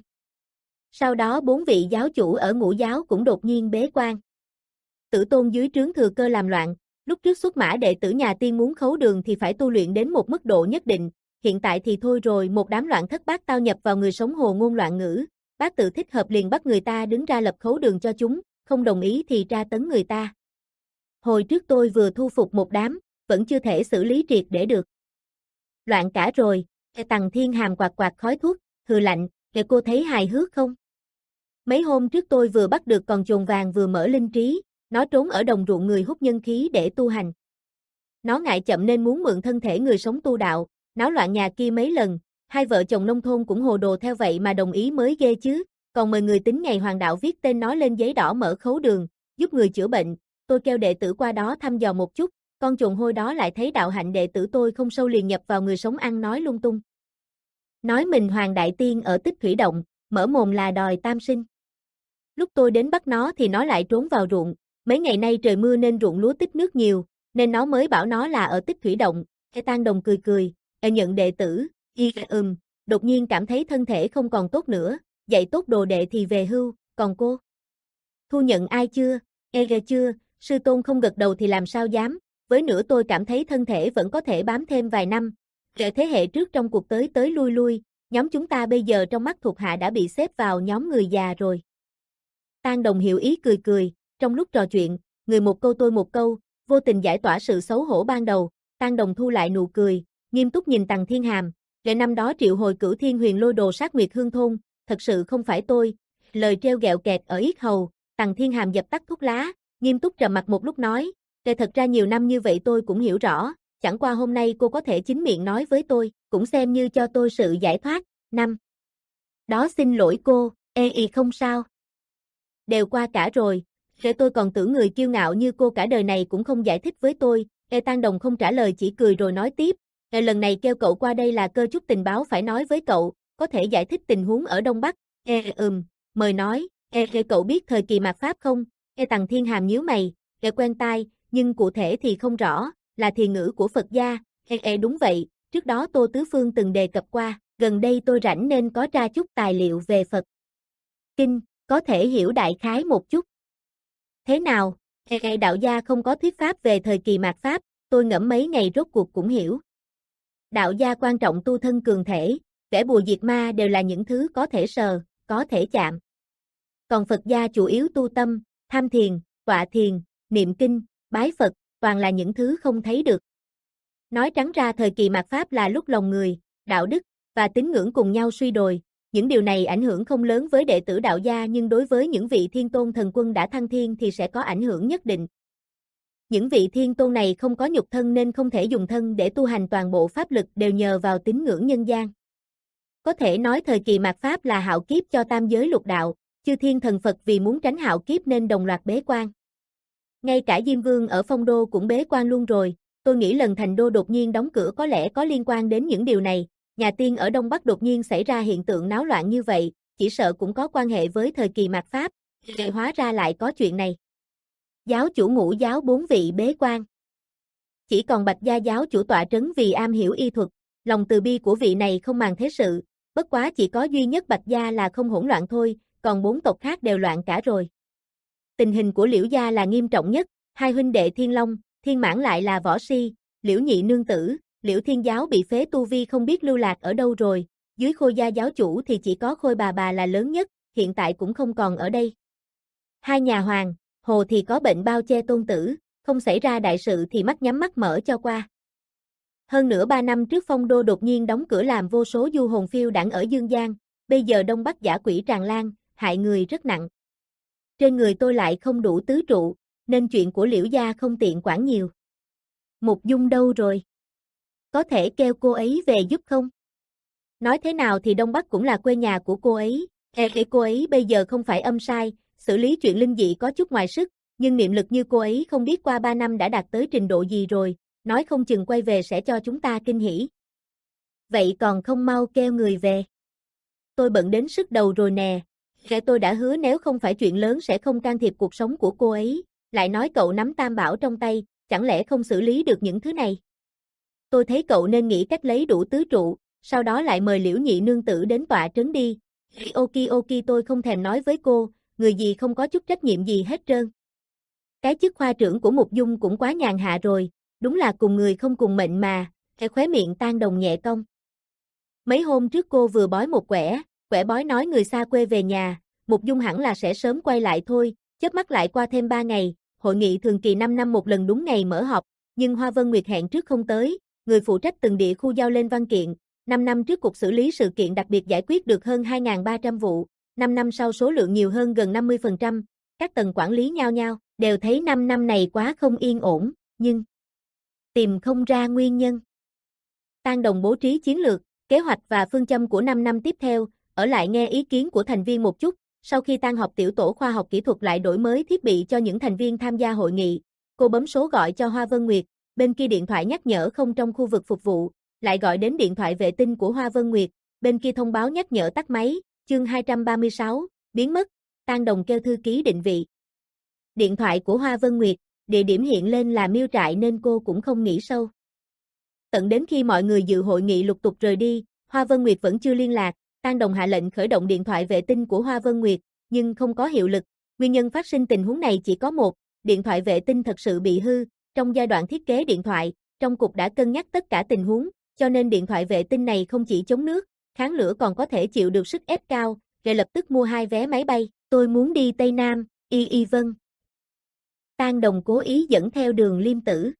Sau đó bốn vị giáo chủ ở Ngũ giáo cũng đột nhiên bế quan. Tử tôn dưới trướng Thừa Cơ làm loạn, lúc trước xuất mã đệ tử nhà tiên muốn khấu đường thì phải tu luyện đến một mức độ nhất định, hiện tại thì thôi rồi, một đám loạn thất bát tao nhập vào người sống hồ ngôn loạn ngữ, bác tự thích hợp liền bắt người ta đứng ra lập khấu đường cho chúng, không đồng ý thì tra tấn người ta. Hồi trước tôi vừa thu phục một đám, vẫn chưa thể xử lý triệt để được. Loạn cả rồi. Tằng Thiên Hàm quạt quạt khói thuốc, hừ lạnh, kìa cô thấy hài hước không? Mấy hôm trước tôi vừa bắt được con chồn vàng vừa mở linh trí, nó trốn ở đồng ruộng người hút nhân khí để tu hành. Nó ngại chậm nên muốn mượn thân thể người sống tu đạo, náo loạn nhà kia mấy lần, hai vợ chồng nông thôn cũng hồ đồ theo vậy mà đồng ý mới ghê chứ, còn mời người tính ngày hoàng đạo viết tên nó lên giấy đỏ mở khấu đường, giúp người chữa bệnh, tôi kêu đệ tử qua đó thăm dò một chút, con chồn hôi đó lại thấy đạo hạnh đệ tử tôi không sâu liền nhập vào người sống ăn nói lung tung. Nói mình Hoàng Đại Tiên ở Tích Thủy Động, mở mồm là đòi tam sinh. Lúc tôi đến bắt nó thì nó lại trốn vào ruộng, mấy ngày nay trời mưa nên ruộng lúa tích nước nhiều, nên nó mới bảo nó là ở Tích Thủy Động. Ê Tang Đồng cười cười, Ê nhận đệ tử, y ừm, đột nhiên cảm thấy thân thể không còn tốt nữa, dạy tốt đồ đệ thì về hưu, còn cô? Thu nhận ai chưa? Ê ghê chưa, sư tôn không gật đầu thì làm sao dám, với nữa tôi cảm thấy thân thể vẫn có thể bám thêm vài năm. Kể thế hệ trước trong cuộc tới tới lui lui, nhóm chúng ta bây giờ trong mắt thuộc hạ đã bị xếp vào nhóm người già rồi. Tang Đồng hiểu ý cười cười, trong lúc trò chuyện, người một câu tôi một câu, vô tình giải tỏa sự xấu hổ ban đầu. Tang Đồng thu lại nụ cười, nghiêm túc nhìn Tằng Thiên Hàm, kể năm đó triệu hồi Cửu Thiên Huyền Lôi đồ sát Nguyệt Hương thôn, thật sự không phải tôi. Lời treo gẹo kẹt ở yết hầu, Tằng Thiên Hàm dập tắt thuốc lá, nghiêm túc trầm mặt một lúc nói, kể thật ra nhiều năm như vậy tôi cũng hiểu rõ, chẳng qua hôm nay cô có thể chính miệng nói với tôi, cũng xem như cho tôi sự giải thoát. Năm đó xin lỗi cô. Ê y không sao. Đều qua cả rồi, để tôi còn tưởng người kiêu ngạo như cô cả đời này cũng không giải thích với tôi. Ê Tang Đồng không trả lời chỉ cười rồi nói tiếp, Ê lần này kêu cậu qua đây là cơ chút tình báo phải nói với cậu, có thể giải thích tình huống ở Đông Bắc. Ê ừm, mời nói. Ê, Ê cậu biết thời kỳ mạt Pháp không? Ê Tằng Thiên Hàm nhíu mày, Ê quen tai, nhưng cụ thể thì không rõ, là thiền ngữ của Phật gia. Ê Ê đúng vậy, trước đó Tô Tứ Phương từng đề cập qua, gần đây tôi rảnh nên có tra chút tài liệu về Phật Kinh, có thể hiểu đại khái một chút. Thế nào? Ê Ê đạo gia không có thuyết pháp về thời kỳ mạt Pháp, tôi ngẫm mấy ngày rốt cuộc cũng hiểu. Đạo gia quan trọng tu thân cường thể, vẽ bùa diệt ma đều là những thứ có thể sờ, có thể chạm. Còn Phật gia chủ yếu tu tâm, tham thiền, tọa thiền, niệm kinh, bái Phật, toàn là những thứ không thấy được. Nói trắng ra thời kỳ mạt Pháp là lúc lòng người, đạo đức và tín ngưỡng cùng nhau suy đồi, những điều này ảnh hưởng không lớn với đệ tử đạo gia nhưng đối với những vị thiên tôn thần quân đã thăng thiên thì sẽ có ảnh hưởng nhất định. Những vị thiên tôn này không có nhục thân nên không thể dùng thân để tu hành, toàn bộ pháp lực đều nhờ vào tín ngưỡng nhân gian. Có thể nói thời kỳ mạt Pháp là hạo kiếp cho tam giới lục đạo, chư thiên thần Phật vì muốn tránh hạo kiếp nên đồng loạt bế quan. Ngay cả Diêm Vương ở Phong Đô cũng bế quan luôn rồi, tôi nghĩ lần Thành Đô đột nhiên đóng cửa có lẽ có liên quan đến những điều này, nhà tiên ở Đông Bắc đột nhiên xảy ra hiện tượng náo loạn như vậy, chỉ sợ cũng có quan hệ với thời kỳ mạt Pháp, thì hóa ra lại có chuyện này. Giáo chủ Ngũ giáo bốn vị bế quan. Chỉ còn Bạch Gia giáo chủ tọa trấn vì am hiểu y thuật, lòng từ bi của vị này không màng thế sự, bất quá chỉ có duy nhất Bạch Gia là không hỗn loạn thôi, còn bốn tộc khác đều loạn cả rồi. Tình hình của Liễu Gia là nghiêm trọng nhất, hai huynh đệ Thiên Long, Thiên Mãn lại là võ si, Liễu Nhị nương tử, Liễu Thiên giáo bị phế tu vi không biết lưu lạc ở đâu rồi, dưới Khôi Gia giáo chủ thì chỉ có Khôi bà bà là lớn nhất, hiện tại cũng không còn ở đây. Hai nhà Hoàng, Hồ thì có bệnh bao che tôn tử, không xảy ra đại sự thì mắt nhắm mắt mở cho qua. Hơn nữa ba năm trước Phong Đô đột nhiên đóng cửa làm vô số du hồn phiêu đãng ở Dương Giang, bây giờ Đông Bắc giả quỷ tràn lan, hại người rất nặng. Trên người tôi lại không đủ tứ trụ, nên chuyện của Liễu Gia không tiện quản nhiều. Mục Dung đâu rồi? Có thể kêu cô ấy về giúp không? Nói thế nào thì Đông Bắc cũng là quê nhà của cô ấy, e để cô ấy bây giờ không phải âm sai, xử lý chuyện linh dị có chút ngoài sức, nhưng niệm lực như cô ấy không biết qua ba năm đã đạt tới trình độ gì rồi, nói không chừng quay về sẽ cho chúng ta kinh hỉ. Vậy còn không mau kêu người về. Tôi bận đến sức đầu rồi nè, kẻ tôi đã hứa nếu không phải chuyện lớn sẽ không can thiệp cuộc sống của cô ấy, lại nói cậu nắm tam bảo trong tay, chẳng lẽ không xử lý được những thứ này. Tôi thấy cậu nên nghĩ cách lấy đủ tứ trụ, sau đó lại mời Liễu Nhị nương tử đến tọa trấn đi. Ok ok tôi không thèm nói với cô, người gì không có chút trách nhiệm gì hết trơn. Cái chức khoa trưởng của Mục Dung cũng quá nhàn hạ rồi, đúng là cùng người không cùng mệnh mà, cái khóe miệng Tang Đồng nhẹ cong. Mấy hôm trước cô vừa bói một quẻ, quẻ bói nói người xa quê về nhà, Mục Dung hẳn là sẽ sớm quay lại thôi, chớp mắt lại qua thêm ba ngày, hội nghị thường kỳ năm năm một lần đúng ngày mở họp, nhưng Hoa Vân Nguyệt hẹn trước không tới, người phụ trách từng địa khu giao lên văn kiện, năm năm trước cục xử lý sự kiện đặc biệt giải quyết được hơn hai nghìn ba trăm vụ, năm năm sau số lượng nhiều hơn gần năm mươi phần trăm, các tầng quản lý nhao nhao, đều thấy năm năm này quá không yên ổn, nhưng tìm không ra nguyên nhân. Tang Đồng bố trí chiến lược, kế hoạch và phương châm của năm năm tiếp theo, ở lại nghe ý kiến của thành viên một chút, sau khi tan họp tiểu tổ khoa học kỹ thuật lại đổi mới thiết bị cho những thành viên tham gia hội nghị, cô bấm số gọi cho Hoa Vân Nguyệt, bên kia điện thoại nhắc nhở không trong khu vực phục vụ, lại gọi đến điện thoại vệ tinh của Hoa Vân Nguyệt, bên kia thông báo nhắc nhở tắt máy, chương hai trăm ba mươi sáu, biến mất, Tang Đồng kêu thư ký định vị. Điện thoại của Hoa Vân Nguyệt, địa điểm hiện lên là miêu trại nên cô cũng không nghĩ sâu. Tận đến khi mọi người dự hội nghị lục tục rời đi, Hoa Vân Nguyệt vẫn chưa liên lạc, Tang Đồng hạ lệnh khởi động điện thoại vệ tinh của Hoa Vân Nguyệt, nhưng không có hiệu lực. Nguyên nhân phát sinh tình huống này chỉ có một, điện thoại vệ tinh thật sự bị hư, trong giai đoạn thiết kế điện thoại, trong cục đã cân nhắc tất cả tình huống, cho nên điện thoại vệ tinh này không chỉ chống nước, kháng lửa còn có thể chịu được sức ép cao, rồi lập tức mua hai vé máy bay, tôi muốn đi Tây Nam, y y vâng. Tang Đồng cố ý dẫn theo Đường Liêm Tử.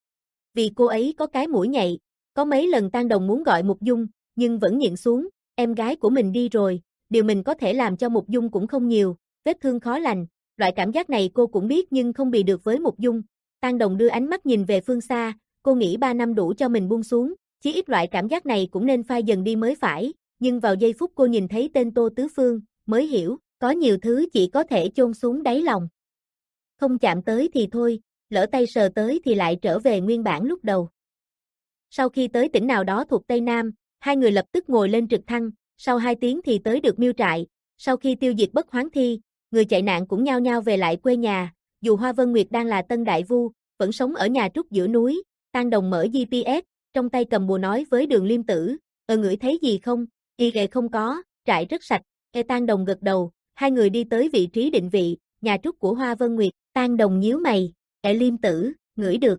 Vì cô ấy có cái mũi nhạy, có mấy lần Tang Đồng muốn gọi Mục Dung, nhưng vẫn nhịn xuống, em gái của mình đi rồi, điều mình có thể làm cho Mục Dung cũng không nhiều, vết thương khó lành, loại cảm giác này cô cũng biết nhưng không bị được với Mục Dung. Tang Đồng đưa ánh mắt nhìn về phương xa, cô nghĩ ba năm đủ cho mình buông xuống, chí ít loại cảm giác này cũng nên phai dần đi mới phải, nhưng vào giây phút cô nhìn thấy tên Tô Tứ Phương, mới hiểu, có nhiều thứ chỉ có thể chôn xuống đáy lòng. Không chạm tới thì thôi, lỡ tay sờ tới thì lại trở về nguyên bản lúc đầu. Sau khi tới tỉnh nào đó thuộc Tây Nam, hai người lập tức ngồi lên trực thăng, sau hai tiếng thì tới được miêu trại, sau khi tiêu diệt bất hoán thi, người chạy nạn cũng nhao nhao về lại quê nhà, dù Hoa Vân Nguyệt đang là Tân Đại Vu, vẫn sống ở nhà trúc giữa núi, Tang Đồng mở giê pê ét, trong tay cầm bùa nói với Đường Liêm Tử, ờ ngửi thấy gì không, y ghệ không có, trại rất sạch, e Tang Đồng gật đầu, hai người đi tới vị trí định vị, nhà trúc của Hoa Vân Nguyệt, Tang Đồng nhíu mày, e Liêm Tử, ngửi được.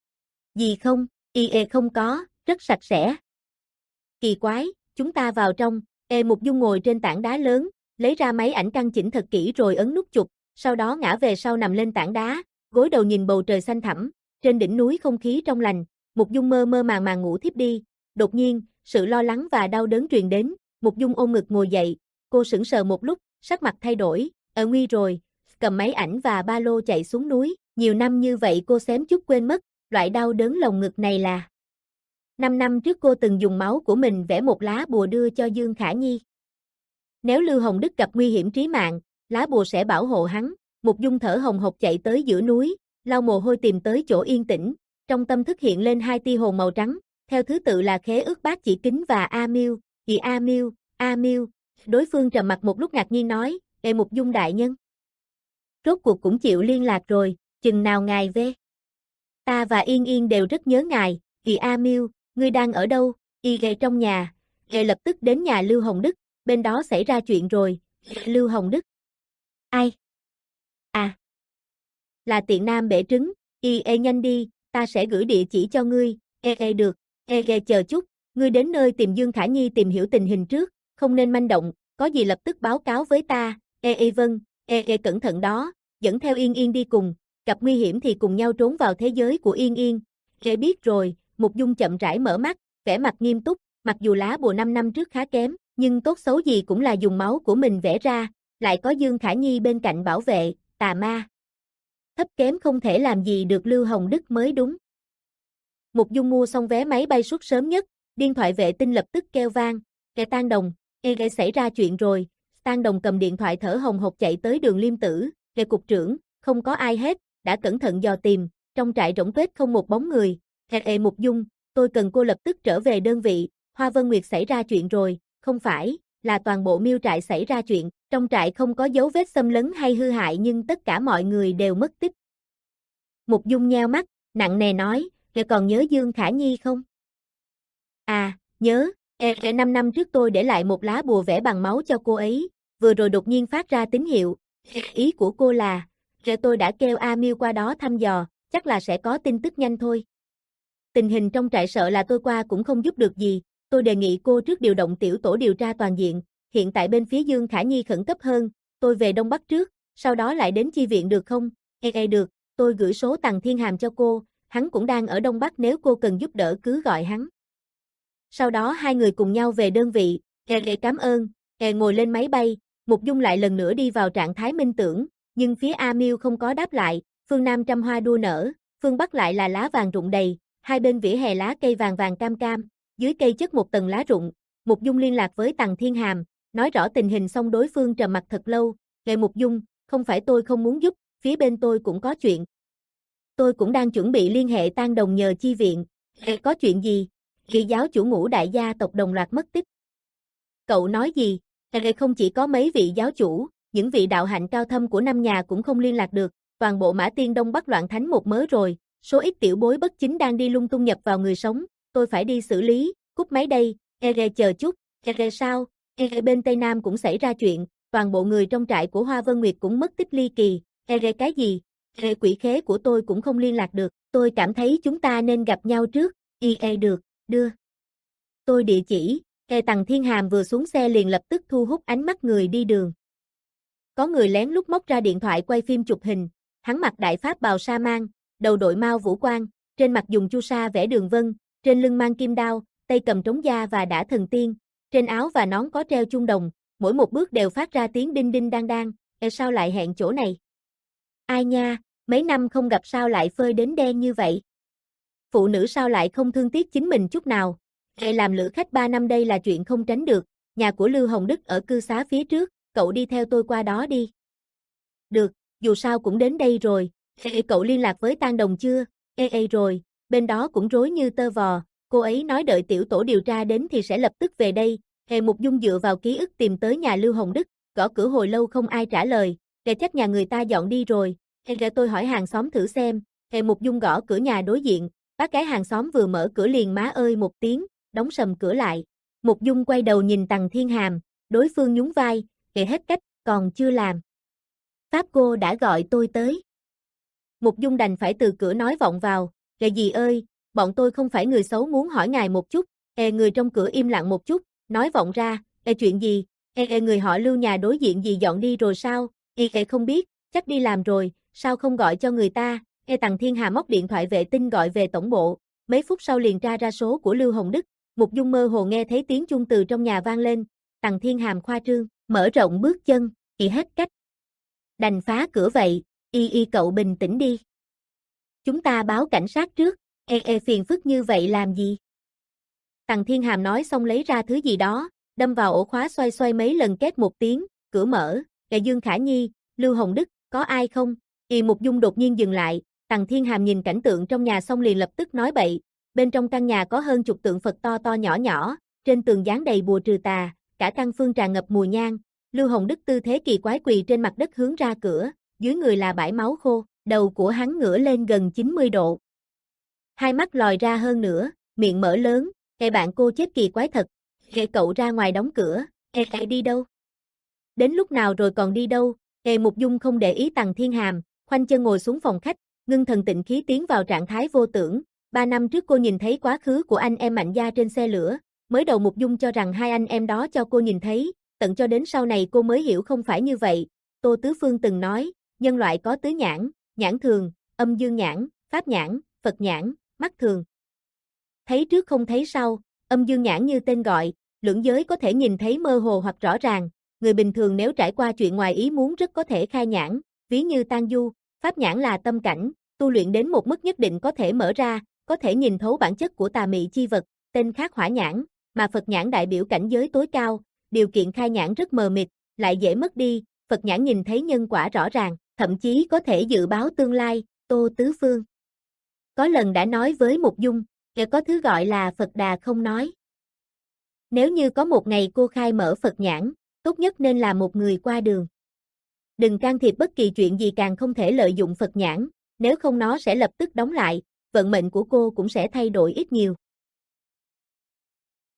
Gì không, y ghệ không có, rất sạch sẽ. Kỳ quái, chúng ta vào trong, e Mục Dung ngồi trên tảng đá lớn, lấy ra máy ảnh căn chỉnh thật kỹ rồi ấn nút chụp, sau đó ngã về sau nằm lên tảng đá, gối đầu nhìn bầu trời xanh thẳm, trên đỉnh núi không khí trong lành, Mục Dung mơ mơ màng màng ngủ thiếp đi, đột nhiên, sự lo lắng và đau đớn truyền đến, Mục Dung ôm ngực ngồi dậy, cô sững sờ một lúc, sắc mặt thay đổi, ở nguy rồi, cầm máy ảnh và ba lô chạy xuống núi, nhiều năm như vậy cô xém chút quên mất, loại đau đớn lồng ngực này là năm năm trước cô từng dùng máu của mình vẽ một lá bùa đưa cho Dương Khả Nhi. Nếu Lưu Hồng Đức gặp nguy hiểm trí mạng, lá bùa sẽ bảo hộ hắn. Mục Dung thở hồng hộc chạy tới giữa núi, lau mồ hôi tìm tới chỗ yên tĩnh, trong tâm thức hiện lên hai tia hồn màu trắng, theo thứ tự là Khế Ước Bát Chỉ Kính và A Miêu, Kỳ A Miêu, A Miêu, Đối phương trầm mặt một lúc ngạc nhiên nói, Ê Mục Dung đại nhân. Rốt cuộc cũng chịu liên lạc rồi, chừng nào ngài về? Ta và Yên Yên đều rất nhớ ngài, Ì A Miêu, ngươi đang ở đâu? Y ghề trong nhà, ghề lập tức đến nhà Lưu Hồng Đức, bên đó xảy ra chuyện rồi. Lưu Hồng Đức? Ai? À, là tiện nam bể trứng, y ê nhanh đi, ta sẽ gửi địa chỉ cho ngươi, ê ê được, ê ghề chờ chút, ngươi đến nơi tìm Dương Khả Nhi tìm hiểu tình hình trước, không nên manh động, có gì lập tức báo cáo với ta, ê ê vâng, ê ê cẩn thận đó, dẫn theo Yên Yên đi cùng, gặp nguy hiểm thì cùng nhau trốn vào thế giới của Yên Yên, ê biết rồi, Mục Dung chậm rãi mở mắt, vẻ mặt nghiêm túc, mặc dù lá bùa năm năm trước khá kém, nhưng tốt xấu gì cũng là dùng máu của mình vẽ ra, lại có Dương Khả Nhi bên cạnh bảo vệ, tà ma. Thấp kém không thể làm gì được Lưu Hồng Đức mới đúng. Mục Dung mua xong vé máy bay suốt sớm nhất, điện thoại vệ tinh lập tức kêu vang, kẻ Tan Đồng, ê ghê xảy ra chuyện rồi, Tan Đồng cầm điện thoại thở hồng hộc chạy tới đường Liêm Tử, ghê cục trưởng, không có ai hết, đã cẩn thận dò tìm, trong trại rỗng tuếch không một bóng người, ê ê Mục Dung, tôi cần cô lập tức trở về đơn vị, Hoa Vân Nguyệt xảy ra chuyện rồi, không phải, là toàn bộ miêu trại xảy ra chuyện, trong trại không có dấu vết xâm lấn hay hư hại nhưng tất cả mọi người đều mất tích. Mục Dung nheo mắt, nặng nề nói, "Kẻ còn nhớ Dương Khả Nhi không?" "À, nhớ, e năm năm trước tôi để lại một lá bùa vẽ bằng máu cho cô ấy, vừa rồi đột nhiên phát ra tín hiệu. Ý của cô là, rồi tôi đã kêu A Miêu qua đó thăm dò, chắc là sẽ có tin tức nhanh thôi. Tình hình trong trại sợ là tôi qua cũng không giúp được gì, tôi đề nghị cô trước điều động tiểu tổ điều tra toàn diện, hiện tại bên phía Dương Khả Nhi khẩn cấp hơn, tôi về Đông Bắc trước, sau đó lại đến chi viện được không?" "Ê ê được, tôi gửi số Tằng Thiên Hàm cho cô, hắn cũng đang ở Đông Bắc nếu cô cần giúp đỡ cứ gọi hắn." Sau đó hai người cùng nhau về đơn vị, "Ê ê cảm ơn." Ê ngồi lên máy bay, Mục Dung lại lần nữa đi vào trạng thái minh tưởng, nhưng phía A Miêu không có đáp lại, phương Nam trăm hoa đua nở, phương Bắc lại là lá vàng rụng đầy, hai bên vỉa hè lá cây vàng vàng cam cam, dưới cây chất một tầng lá rụng. Mục Dung liên lạc với Tằng Thiên Hàm, nói rõ tình hình xong đối phương trầm mặt thật lâu, "Ê Mục Dung, không phải tôi không muốn giúp, phía bên tôi cũng có chuyện. Tôi cũng đang chuẩn bị liên hệ Tan Đồng nhờ chi viện." "Ê, có chuyện gì?" "Vị giáo chủ ngũ đại gia tộc đồng loạt mất tích." "Cậu nói gì?" "Ê, không chỉ có mấy vị giáo chủ, những vị đạo hạnh cao thâm của năm nhà cũng không liên lạc được, toàn bộ Mã Tiên Đông Bắc loạn thánh một mớ rồi, số ít tiểu bối bất chính đang đi lung tung nhập vào người sống, tôi phải đi xử lý, cúp máy đây." "Ê chờ chút." "Ê sao?" "Ê bên Tây Nam cũng xảy ra chuyện, toàn bộ người trong trại của Hoa Vân Nguyệt cũng mất tích ly kỳ." "Ê cái gì?" "Ê quỷ khế của tôi cũng không liên lạc được, tôi cảm thấy chúng ta nên gặp nhau trước." "Y ê được, đưa tôi địa chỉ." Ê Tằng Thiên Hàm vừa xuống xe liền lập tức thu hút ánh mắt người đi đường. Có người lén lút móc ra điện thoại quay phim chụp hình, hắn mặc đại pháp bào sa mang, đầu đội mao vũ quan, trên mặt dùng chu sa vẽ đường vân, trên lưng mang kim đao, tay cầm trống da và đã thần tiên, trên áo và nón có treo chuông đồng, mỗi một bước đều phát ra tiếng đinh đinh đang đang. "Ê sao lại hẹn chỗ này?" "Ai nha, mấy năm không gặp sao lại phơi đến đen như vậy? Phụ nữ sao lại không thương tiếc chính mình chút nào?" "Ê làm lữ khách ba năm đây là chuyện không tránh được, nhà của Lưu Hồng Đức ở cư xá phía trước, cậu đi theo tôi qua đó đi." "Được, dù sao cũng đến đây rồi." "Ê cậu liên lạc với Tan Đồng chưa?" "Ê ê rồi, bên đó cũng rối như tơ vò, cô ấy nói đợi tiểu tổ điều tra đến thì sẽ lập tức về đây." Ê Mục Dung dựa vào ký ức tìm tới nhà Lưu Hồng Đức, gõ cửa hồi lâu không ai trả lời, "Ê chắc nhà người ta dọn đi rồi." "Ê để tôi hỏi hàng xóm thử xem." Ê Mục Dung gõ cửa nhà đối diện, bác gái hàng xóm vừa mở cửa liền má ơi một tiếng, đóng sầm cửa lại. Mục Dung quay đầu nhìn Tằng Thiên Hàm, đối phương nhún vai, "Ê hết cách, còn chưa làm. Pháp cô đã gọi tôi tới." Mục Dung đành phải từ cửa nói vọng vào, "Ê dì ơi, bọn tôi không phải người xấu muốn hỏi ngài một chút." Ê người trong cửa im lặng một chút, nói vọng ra, "Ê chuyện gì?" Ê ê người họ Lưu nhà đối diện dì dọn đi rồi sao?" "Ê ê không biết, chắc đi làm rồi, sao không gọi cho người ta?" Ê Tằng Thiên Hà móc điện thoại vệ tinh gọi về tổng bộ, mấy phút sau liền tra ra số của Lưu Hồng Đức. Mục Dung mơ hồ nghe thấy tiếng chuông từ trong nhà vang lên, Tằng Thiên Hàm khoa trương, mở rộng bước chân, "Y hết cách. Đành phá cửa vậy, y y cậu bình tĩnh đi. Chúng ta báo cảnh sát trước." "Ê ê phiền phức như vậy làm gì?" Tằng Thiên Hàm nói xong lấy ra thứ gì đó, đâm vào ổ khóa xoay xoay mấy lần két một tiếng, cửa mở, "Ê Dương Khả Nhi, Lưu Hồng Đức, có ai không?" Y Mục Dung đột nhiên dừng lại, Tằng Thiên Hàm nhìn cảnh tượng trong nhà xong liền lập tức nói bậy, bên trong căn nhà có hơn chục tượng Phật to to nhỏ nhỏ, trên tường dán đầy bùa trừ tà, cả căn phương tràn ngập mùi nhang, Lưu Hồng Đức tư thế kỳ quái quỳ trên mặt đất hướng ra cửa, dưới người là bãi máu khô, đầu của hắn ngửa lên gần chín mươi độ. Hai mắt lòi ra hơn nữa, miệng mở lớn, "Ê bạn cô chết kỳ quái thật, ê cậu ra ngoài đóng cửa, ê cậu đi đâu? Đến lúc nào rồi còn đi đâu?" Ê Mục Dung không để ý Tằng Thiên Hàm, khoanh chân ngồi xuống phòng khách, ngưng thần tịnh khí tiến vào trạng thái vô tưởng. Ba năm trước cô nhìn thấy quá khứ của anh em Mạnh gia trên xe lửa, mới đầu Mục Dung cho rằng hai anh em đó cho cô nhìn thấy, tận cho đến sau này cô mới hiểu không phải như vậy. Tô Tứ Phương từng nói, nhân loại có tứ nhãn, nhãn thường, âm dương nhãn, pháp nhãn, Phật nhãn, mắt thường. Thấy trước không thấy sau, âm dương nhãn như tên gọi, lưỡng giới có thể nhìn thấy mơ hồ hoặc rõ ràng, người bình thường nếu trải qua chuyện ngoài ý muốn rất có thể khai nhãn, ví như Tang Du, pháp nhãn là tâm cảnh, tu luyện đến một mức nhất định có thể mở ra, có thể nhìn thấu bản chất của tà mị chi vật, tên khác hỏa nhãn, mà Phật nhãn đại biểu cảnh giới tối cao, điều kiện khai nhãn rất mờ mịt, lại dễ mất đi, Phật nhãn nhìn thấy nhân quả rõ ràng, thậm chí có thể dự báo tương lai. Tô Tứ Phương có lần đã nói với Mục Dung, có thứ gọi là Phật Đà không nói. Nếu như có một ngày cô khai mở Phật nhãn, tốt nhất nên là một người qua đường. Đừng can thiệp bất kỳ chuyện gì, càng không thể lợi dụng Phật nhãn, nếu không nó sẽ lập tức đóng lại, vận mệnh của cô cũng sẽ thay đổi ít nhiều.